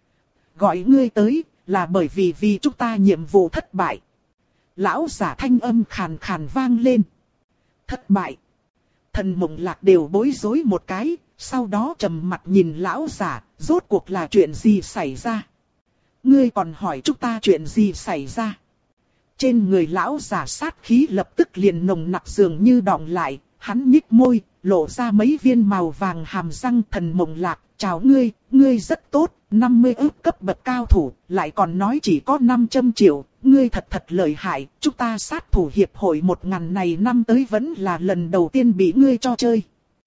Gọi ngươi tới, là bởi vì vì chúng ta nhiệm vụ thất bại. Lão giả thanh âm khàn khàn vang lên. Thất bại. Thần Mộng Lạc đều bối rối một cái, sau đó trầm mặt nhìn lão giả, rốt cuộc là chuyện gì xảy ra? Ngươi còn hỏi chúng ta chuyện gì xảy ra? Trên người lão giả sát khí lập tức liền nồng nặc dường như đọng lại, hắn nhích môi, lộ ra mấy viên màu vàng hàm răng. Thần Mộng Lạc, chào ngươi, ngươi rất tốt, năm mươi ức cấp bậc cao thủ, lại còn nói chỉ có năm trăm triệu, ngươi thật thật lợi hại, chúng ta sát thủ hiệp hội một ngàn này năm tới vẫn là lần đầu tiên bị ngươi cho chơi.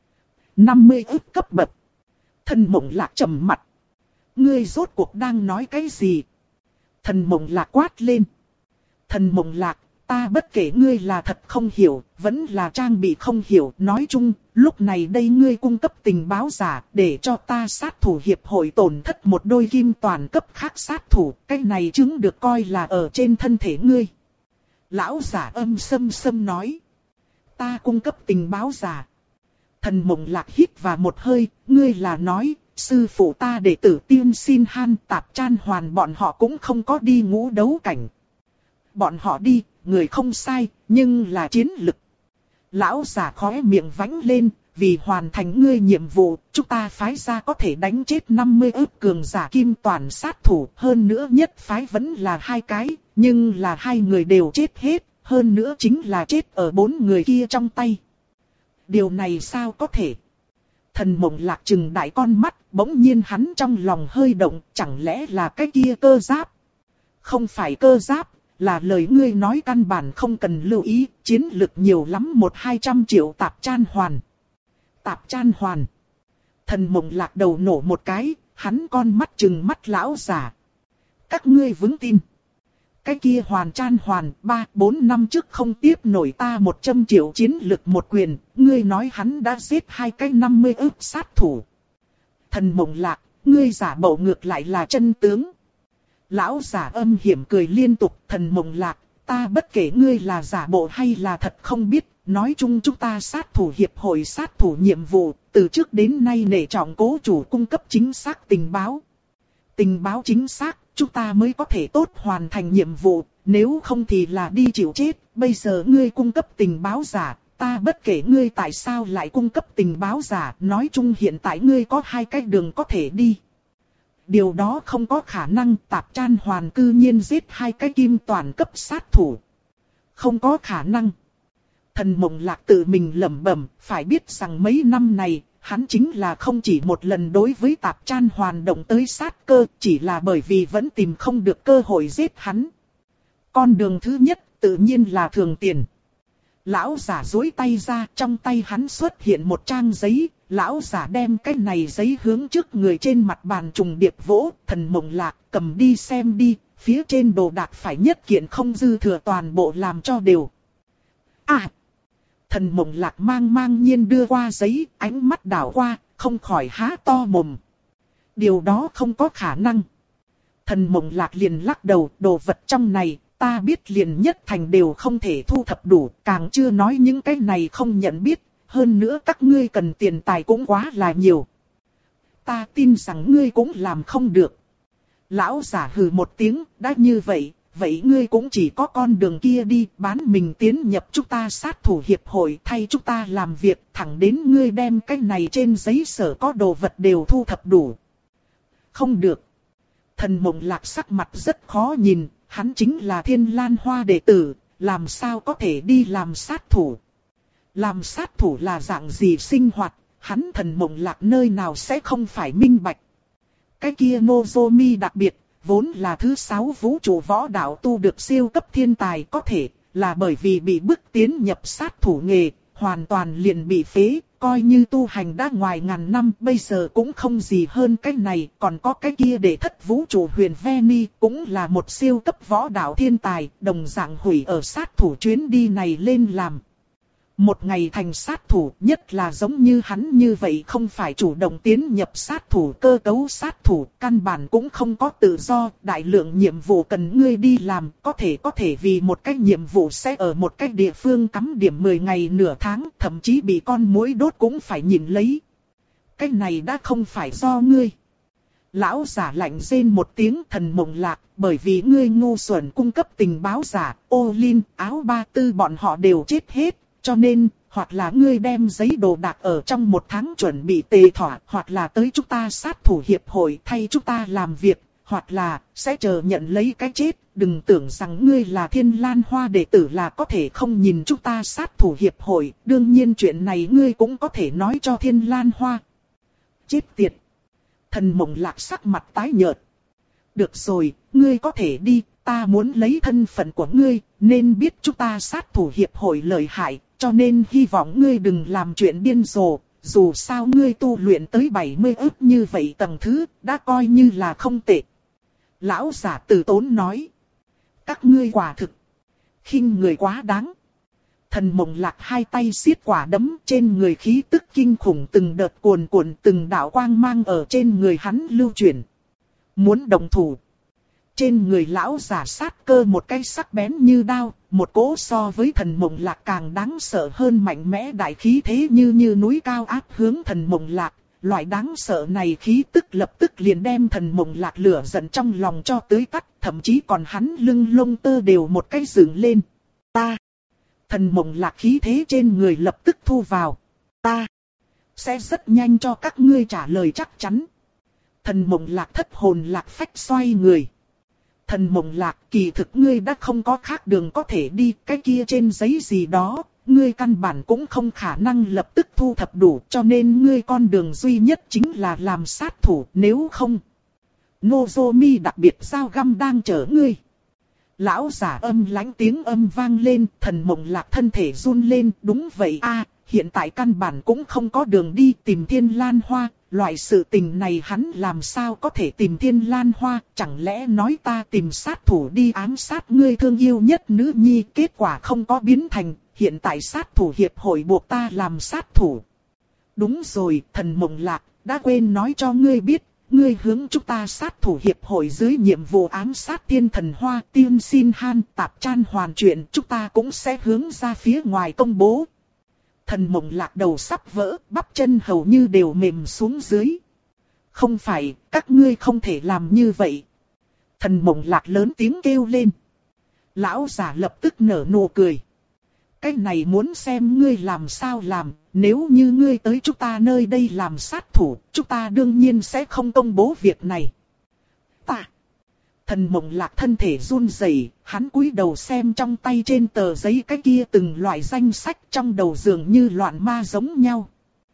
năm mươi ức cấp bậc. Thần Mộng Lạc trầm mặt. Ngươi rốt cuộc đang nói cái gì? Thần Mộng Lạc quát lên. Thần Mộng Lạc, ta bất kể ngươi là thật không hiểu, vẫn là trang bị không hiểu. Nói chung, lúc này đây ngươi cung cấp tình báo giả để cho ta sát thủ hiệp hội tổn thất một đôi kim toàn cấp khác sát thủ. Cái này chứng được coi là ở trên thân thể ngươi. Lão giả âm sâm sâm nói. Ta cung cấp tình báo giả. Thần Mộng Lạc hít vào một hơi, ngươi là nói, sư phụ ta đệ tử Tiên Xin Han Tạp Chan Hoàn bọn họ cũng không có đi ngũ đấu cảnh. Bọn họ đi, người không sai, nhưng là chiến lực. Lão giả khóe miệng vánh lên, vì hoàn thành ngươi nhiệm vụ, chúng ta phái ra có thể đánh chết năm mươi ức cường giả kim toàn sát thủ. Hơn nữa nhất phái vẫn là hai cái, nhưng là hai người đều chết hết, hơn nữa chính là chết ở bốn người kia trong tay. Điều này sao có thể? Thần Mộng Lạc trừng đại con mắt, bỗng nhiên hắn trong lòng hơi động, chẳng lẽ là cái kia cơ giáp? Không phải cơ giáp, là lời ngươi nói căn bản không cần lưu ý, chiến lực nhiều lắm một hai trăm triệu Tạp Chan Hoàn. Tạp Chan Hoàn. Thần Mộng Lạc đầu nổ một cái, hắn con mắt trừng mắt lão giả. Các ngươi vững tin. Cái kia Hoàn Chan Hoàn, ba, bốn năm trước không tiếp nổi ta một trăm triệu chiến lực một quyền, ngươi nói hắn đã giết hai cái năm mươi ức sát thủ. Thần Mộng Lạc, ngươi giả bộ ngược lại là chân tướng. Lão giả âm hiểm cười liên tục. Thần Mộng Lạc, ta bất kể ngươi là giả bộ hay là thật không biết, nói chung chúng ta sát thủ hiệp hội sát thủ nhiệm vụ, từ trước đến nay nể trọng cố chủ cung cấp chính xác tình báo. Tình báo chính xác, chúng ta mới có thể tốt hoàn thành nhiệm vụ, nếu không thì là đi chịu chết. Bây giờ ngươi cung cấp tình báo giả, ta bất kể ngươi tại sao lại cung cấp tình báo giả, nói chung hiện tại ngươi có hai cái đường có thể đi. Điều đó không có khả năng, Tạp Chan Hoàn cư nhiên giết hai cái kim toàn cấp sát thủ. Không có khả năng. Thần Mộng Lạc tự mình lẩm bẩm, phải biết rằng mấy năm này, hắn chính là không chỉ một lần đối với Tạp Chan Hoàn động tới sát cơ, chỉ là bởi vì vẫn tìm không được cơ hội giết hắn. Con đường thứ nhất tự nhiên là thường tiền. Lão giả duỗi tay ra, trong tay hắn xuất hiện một trang giấy. Lão giả đem cái này giấy hướng trước người trên mặt bàn trùng điệp vỗ. Thần Mộng Lạc, cầm đi xem đi, phía trên đồ đạc phải nhất kiện không dư thừa, toàn bộ làm cho đều. À! Thần Mộng Lạc mang mang nhiên đưa qua giấy, ánh mắt đảo qua, không khỏi há to mồm. Điều đó không có khả năng. Thần Mộng Lạc liền lắc đầu, đồ vật trong này, ta biết liền nhất thành đều không thể thu thập đủ, càng chưa nói những cái này không nhận biết. Hơn nữa các ngươi cần tiền tài cũng quá là nhiều. Ta tin rằng ngươi cũng làm không được. Lão giả hừ một tiếng, đã như vậy, vậy ngươi cũng chỉ có con đường kia đi, bán mình tiến nhập chúng ta sát thủ hiệp hội, thay chúng ta làm việc, thẳng đến ngươi đem cái này trên giấy sở có đồ vật đều thu thập đủ. Không được. Thần Mộng Lạc sắc mặt rất khó nhìn, hắn chính là Thiên Lan Hoa đệ tử, làm sao có thể đi làm sát thủ. Làm sát thủ là dạng gì sinh hoạt, hắn Thần Mộng Lạc nơi nào sẽ không phải minh bạch. Cái kia Nozomi đặc biệt, vốn là thứ sáu vũ trụ võ đạo tu được siêu cấp thiên tài, có thể là bởi vì bị bức tiến nhập sát thủ nghề, hoàn toàn liền bị phế, coi như tu hành đã ngoài ngàn năm, bây giờ cũng không gì hơn cái này, còn có cái kia để thất vũ trụ huyền Veni, cũng là một siêu cấp võ đạo thiên tài, đồng dạng hủy ở sát thủ chuyến đi này lên làm. Một ngày thành sát thủ, nhất là giống như hắn như vậy không phải chủ động tiến nhập sát thủ cơ cấu sát thủ, căn bản cũng không có tự do, đại lượng nhiệm vụ cần ngươi đi làm, có thể có thể vì một cái nhiệm vụ sẽ ở một cái địa phương cắm điểm mười ngày nửa tháng, thậm chí bị con muỗi đốt cũng phải nhìn lấy. Cái này đã không phải do ngươi. Lão giả lạnh rên một tiếng, Thần Mộng Lạc, bởi vì ngươi ngu xuẩn cung cấp tình báo giả, ô Linh, áo ba tư bọn họ đều chết hết. Cho nên, hoặc là ngươi đem giấy đồ đạc ở trong một tháng chuẩn bị tề thỏa, hoặc là tới chúng ta sát thủ hiệp hội thay chúng ta làm việc, hoặc là sẽ chờ nhận lấy cái chết. Đừng tưởng rằng ngươi là Thiên Lan Hoa đệ tử là có thể không nhìn chúng ta sát thủ hiệp hội, đương nhiên chuyện này ngươi cũng có thể nói cho Thiên Lan Hoa. Chết tiệt! Thần Mộng Lạc sắc mặt tái nhợt. Được rồi, ngươi có thể đi, ta muốn lấy thân phận của ngươi, nên biết chúng ta sát thủ hiệp hội lợi hại. Cho nên hy vọng ngươi đừng làm chuyện điên rồ, dù sao ngươi tu luyện tới bảy mươi ức như vậy tầng thứ, đã coi như là không tệ. Lão giả từ tốn nói. Các ngươi quả thực khinh người quá đáng. Thần Mộng Lạc hai tay siết quả đấm, trên người khí tức kinh khủng từng đợt cuồn cuộn, từng đạo quang mang ở trên người hắn lưu chuyển. Muốn đồng thủ. Trên người lão giả sát cơ một cái sắc bén như đao, một cỗ so với Thần Mộng Lạc càng đáng sợ hơn mạnh mẽ đại khí thế như như núi cao áp hướng Thần Mộng Lạc. Loại đáng sợ này khí tức lập tức liền đem Thần Mộng Lạc lửa giận trong lòng cho tưới tắt, thậm chí còn hắn lưng lông tơ đều một cái dựng lên. Ta! Thần Mộng Lạc khí thế trên người lập tức thu vào. Ta! Sẽ rất nhanh cho các ngươi trả lời chắc chắn. Thần Mộng Lạc thất hồn lạc phách xoay người. Thần Mộng Lạc, kỳ thực ngươi đã không có khác đường có thể đi, cái kia trên giấy gì đó, ngươi căn bản cũng không khả năng lập tức thu thập đủ, cho nên ngươi con đường duy nhất chính là làm sát thủ, nếu không. Nozomi đặc biệt sao găm đang chờ ngươi. Lão giả âm lãnh tiếng âm vang lên, Thần Mộng Lạc thân thể run lên, đúng vậy a, hiện tại căn bản cũng không có đường đi tìm Thiên Lan Hoa. Loại sự tình này hắn làm sao có thể tìm Thiên Lan Hoa, chẳng lẽ nói ta tìm sát thủ đi ám sát ngươi thương yêu nhất nữ nhi, kết quả không có biến thành, hiện tại sát thủ hiệp hội buộc ta làm sát thủ. Đúng rồi, Thần Mộng Lạc, đã quên nói cho ngươi biết, ngươi hướng chúng ta sát thủ hiệp hội dưới nhiệm vụ ám sát Thiên Thần Hoa, Tiên Xin Han, Tạp Chan hoàn chuyện, chúng ta cũng sẽ hướng ra phía ngoài công bố. Thần Mộng Lạc đầu sắp vỡ, bắp chân hầu như đều mềm xuống dưới. Không phải, các ngươi không thể làm như vậy. Thần Mộng Lạc lớn tiếng kêu lên. Lão giả lập tức nở nụ cười. Cái này muốn xem ngươi làm sao làm, nếu như ngươi tới chúng ta nơi đây làm sát thủ, chúng ta đương nhiên sẽ không công bố việc này. Ta! Thần Mộng Lạc thân thể run rẩy, hắn cúi đầu xem trong tay trên tờ giấy cái kia từng loại danh sách trong đầu dường như loạn ma giống nhau.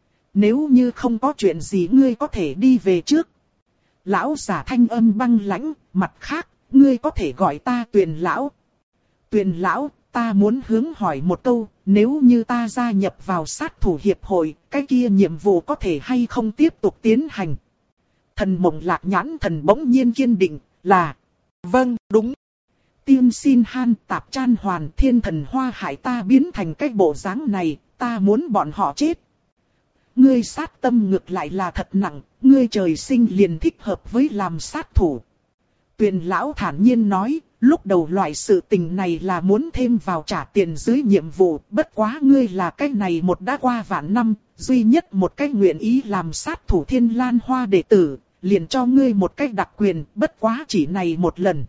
Nếu như không có chuyện gì ngươi có thể đi về trước. Lão giả thanh âm băng lãnh, mặt khác, ngươi có thể gọi ta Tuyền Lão. Tuyền Lão, ta muốn hướng hỏi một câu, nếu như ta gia nhập vào sát thủ hiệp hội, cái kia nhiệm vụ có thể hay không tiếp tục tiến hành. Thần Mộng Lạc nhãn thần bỗng nhiên kiên định, là... Vâng, đúng. Tiên Xin Han, Tạp Chan hoàn, Thiên Thần Hoa hại ta biến thành cái bộ dáng này, ta muốn bọn họ chết. Ngươi sát tâm ngược lại là thật nặng, ngươi trời sinh liền thích hợp với làm sát thủ. Tuyền Lão thản nhiên nói, lúc đầu loại sự tình này là muốn thêm vào trả tiền dưới nhiệm vụ, bất quá ngươi là cái này một đã qua vạn năm, duy nhất một cái nguyện ý làm sát thủ Thiên Lan Hoa đệ tử. Liền cho ngươi một cách đặc quyền, bất quá chỉ này một lần.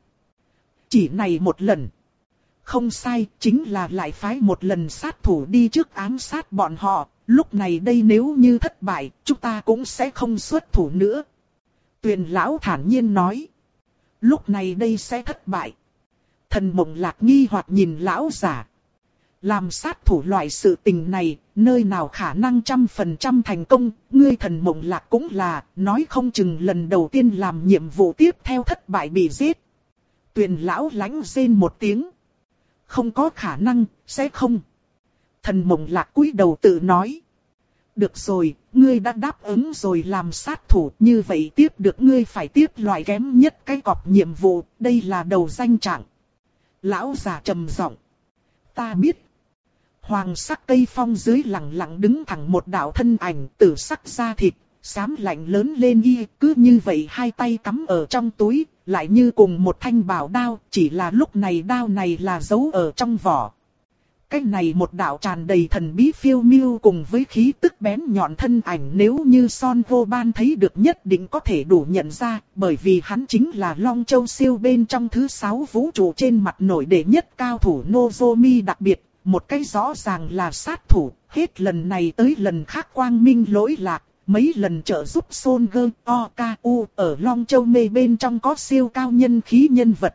Chỉ này một lần. Không sai, chính là lại phái một lần sát thủ đi trước ám sát bọn họ. Lúc này đây nếu như thất bại, chúng ta cũng sẽ không xuất thủ nữa. Tuyền Lão thản nhiên nói. Lúc này đây sẽ thất bại. Thần Mộng Lạc nghi hoặc nhìn Lão giả. Làm sát thủ loại sự tình này, nơi nào khả năng trăm phần trăm thành công, ngươi Thần Mộng Lạc cũng là, nói không chừng lần đầu tiên làm nhiệm vụ tiếp theo thất bại bị giết. Tuyền lão lãnh rên một tiếng. Không có khả năng, sẽ không. Thần Mộng Lạc cúi đầu tự nói. Được rồi, ngươi đã đáp ứng rồi làm sát thủ, như vậy tiếp được ngươi phải tiếp loại kém nhất cái cọp nhiệm vụ, đây là đầu danh trạng. Lão già trầm giọng. Ta biết. Hoàng sắc cây phong dưới lặng lặng đứng thẳng một đạo thân ảnh, tử sắc da thịt, xám lạnh lớn lên y, cứ như vậy hai tay cắm ở trong túi, lại như cùng một thanh bảo đao, chỉ là lúc này đao này là giấu ở trong vỏ. Cái này một đạo tràn đầy thần bí phiêu miêu cùng với khí tức bén nhọn thân ảnh, nếu như Son Vô Ban thấy được nhất định có thể đủ nhận ra, bởi vì hắn chính là Long Châu siêu bên trong thứ sáu vũ trụ trên mặt nổi đệ nhất cao thủ Nozomi đặc biệt, một cái rõ ràng là sát thủ, hết lần này tới lần khác quang minh lỗi lạc, mấy lần trợ giúp Son Gơ Oku ở Long Châu mê bên trong có siêu cao nhân khí nhân vật.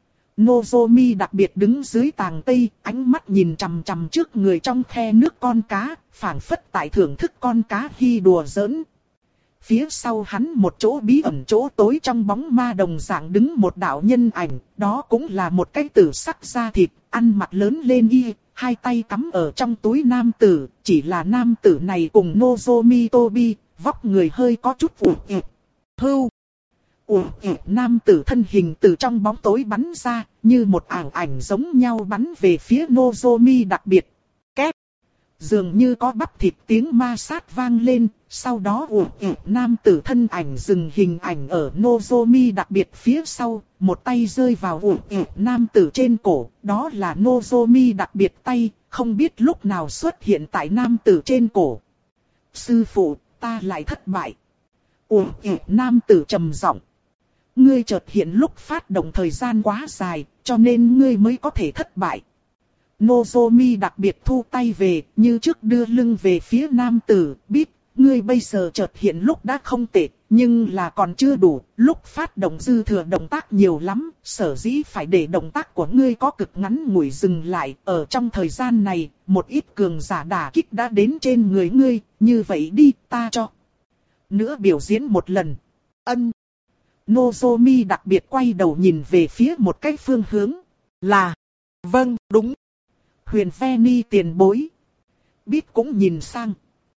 Nozomi đặc biệt đứng dưới tàng cây, ánh mắt nhìn chằm chằm trước người trong khe nước con cá, phảng phất tại thưởng thức con cá khi đùa giỡn. Phía sau hắn một chỗ bí ẩn chỗ tối trong bóng ma đồng dạng đứng một đạo nhân ảnh, đó cũng là một cái tử sắc da thịt, ăn mặc lớn lên y, hai tay cắm ở trong túi nam tử, chỉ là nam tử này cùng Nozomi Tobi, vóc người hơi có chút ủ ịp. Hưu! Ủa, nam tử thân hình từ trong bóng tối bắn ra, như một ảo ảnh giống nhau bắn về phía Nozomi đặc biệt. Két! Dường như có bắp thịt tiếng ma sát vang lên, sau đó ủa, nam tử thân ảnh dừng hình ảnh ở Nozomi đặc biệt phía sau, một tay rơi vào ủa, nam tử trên cổ, đó là Nozomi đặc biệt tay, không biết lúc nào xuất hiện tại nam tử trên cổ. Sư phụ, ta lại thất bại. Ủa, nam tử trầm giọng. Ngươi chợt hiện lúc phát động thời gian quá dài, cho nên ngươi mới có thể thất bại. Nozomi đặc biệt thu tay về, như trước đưa lưng về phía nam tử, biết, ngươi bây giờ chợt hiện lúc đã không tệ, nhưng là còn chưa đủ, lúc phát động dư thừa động tác nhiều lắm, sở dĩ phải để động tác của ngươi có cực ngắn ngủi dừng lại, ở trong thời gian này, một ít cường giả đả kích đã đến trên người ngươi, như vậy đi, ta cho. Nữa biểu diễn một lần. Ân. Nozomi đặc biệt quay đầu nhìn về phía một cái phương hướng. Là. Vâng, đúng. Huyền Veni tiền bối. Biết cũng nhìn sang.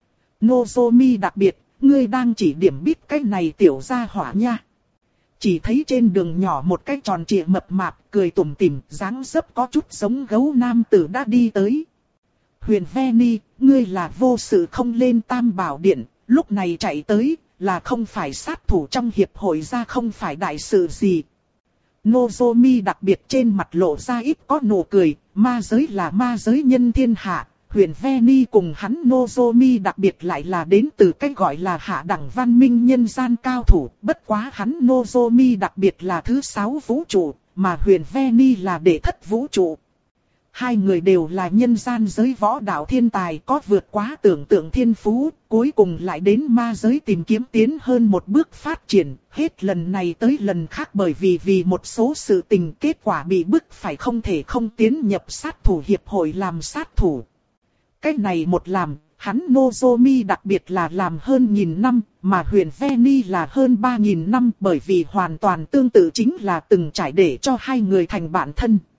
Nozomi đặc biệt, ngươi đang chỉ điểm biết cái này tiểu gia hỏa nha. Chỉ thấy trên đường nhỏ một cái tròn trịa mập mạp, cười tủm tỉm, dáng dấp có chút giống gấu nam tử đã đi tới. Huyền Veni, ngươi là vô sự không lên Tam Bảo Điện, lúc này chạy tới, là không phải sát thủ trong hiệp hội ra không phải đại sự gì. Nozomi đặc biệt trên mặt lộ ra ít có nụ cười, ma giới là ma giới nhân thiên hạ, Huyền Veni cùng hắn Nozomi đặc biệt lại là đến từ cái gọi là hạ đẳng văn minh nhân gian cao thủ, bất quá hắn Nozomi đặc biệt là thứ sáu vũ trụ, mà Huyền Veni là đệ thất vũ trụ. Hai người đều là nhân gian giới võ đạo thiên tài, có vượt quá tưởng tượng thiên phú, cuối cùng lại đến ma giới tìm kiếm tiến hơn một bước phát triển, hết lần này tới lần khác bởi vì vì một số sự tình kết quả bị bức phải không thể không tiến nhập sát thủ hiệp hội làm sát thủ. Cái này một làm, hắn Nozomi đặc biệt là làm hơn nghìn năm, mà Huyền Veni là hơn ba nghìn năm, bởi vì hoàn toàn tương tự chính là từng trải để cho hai người thành bạn thân.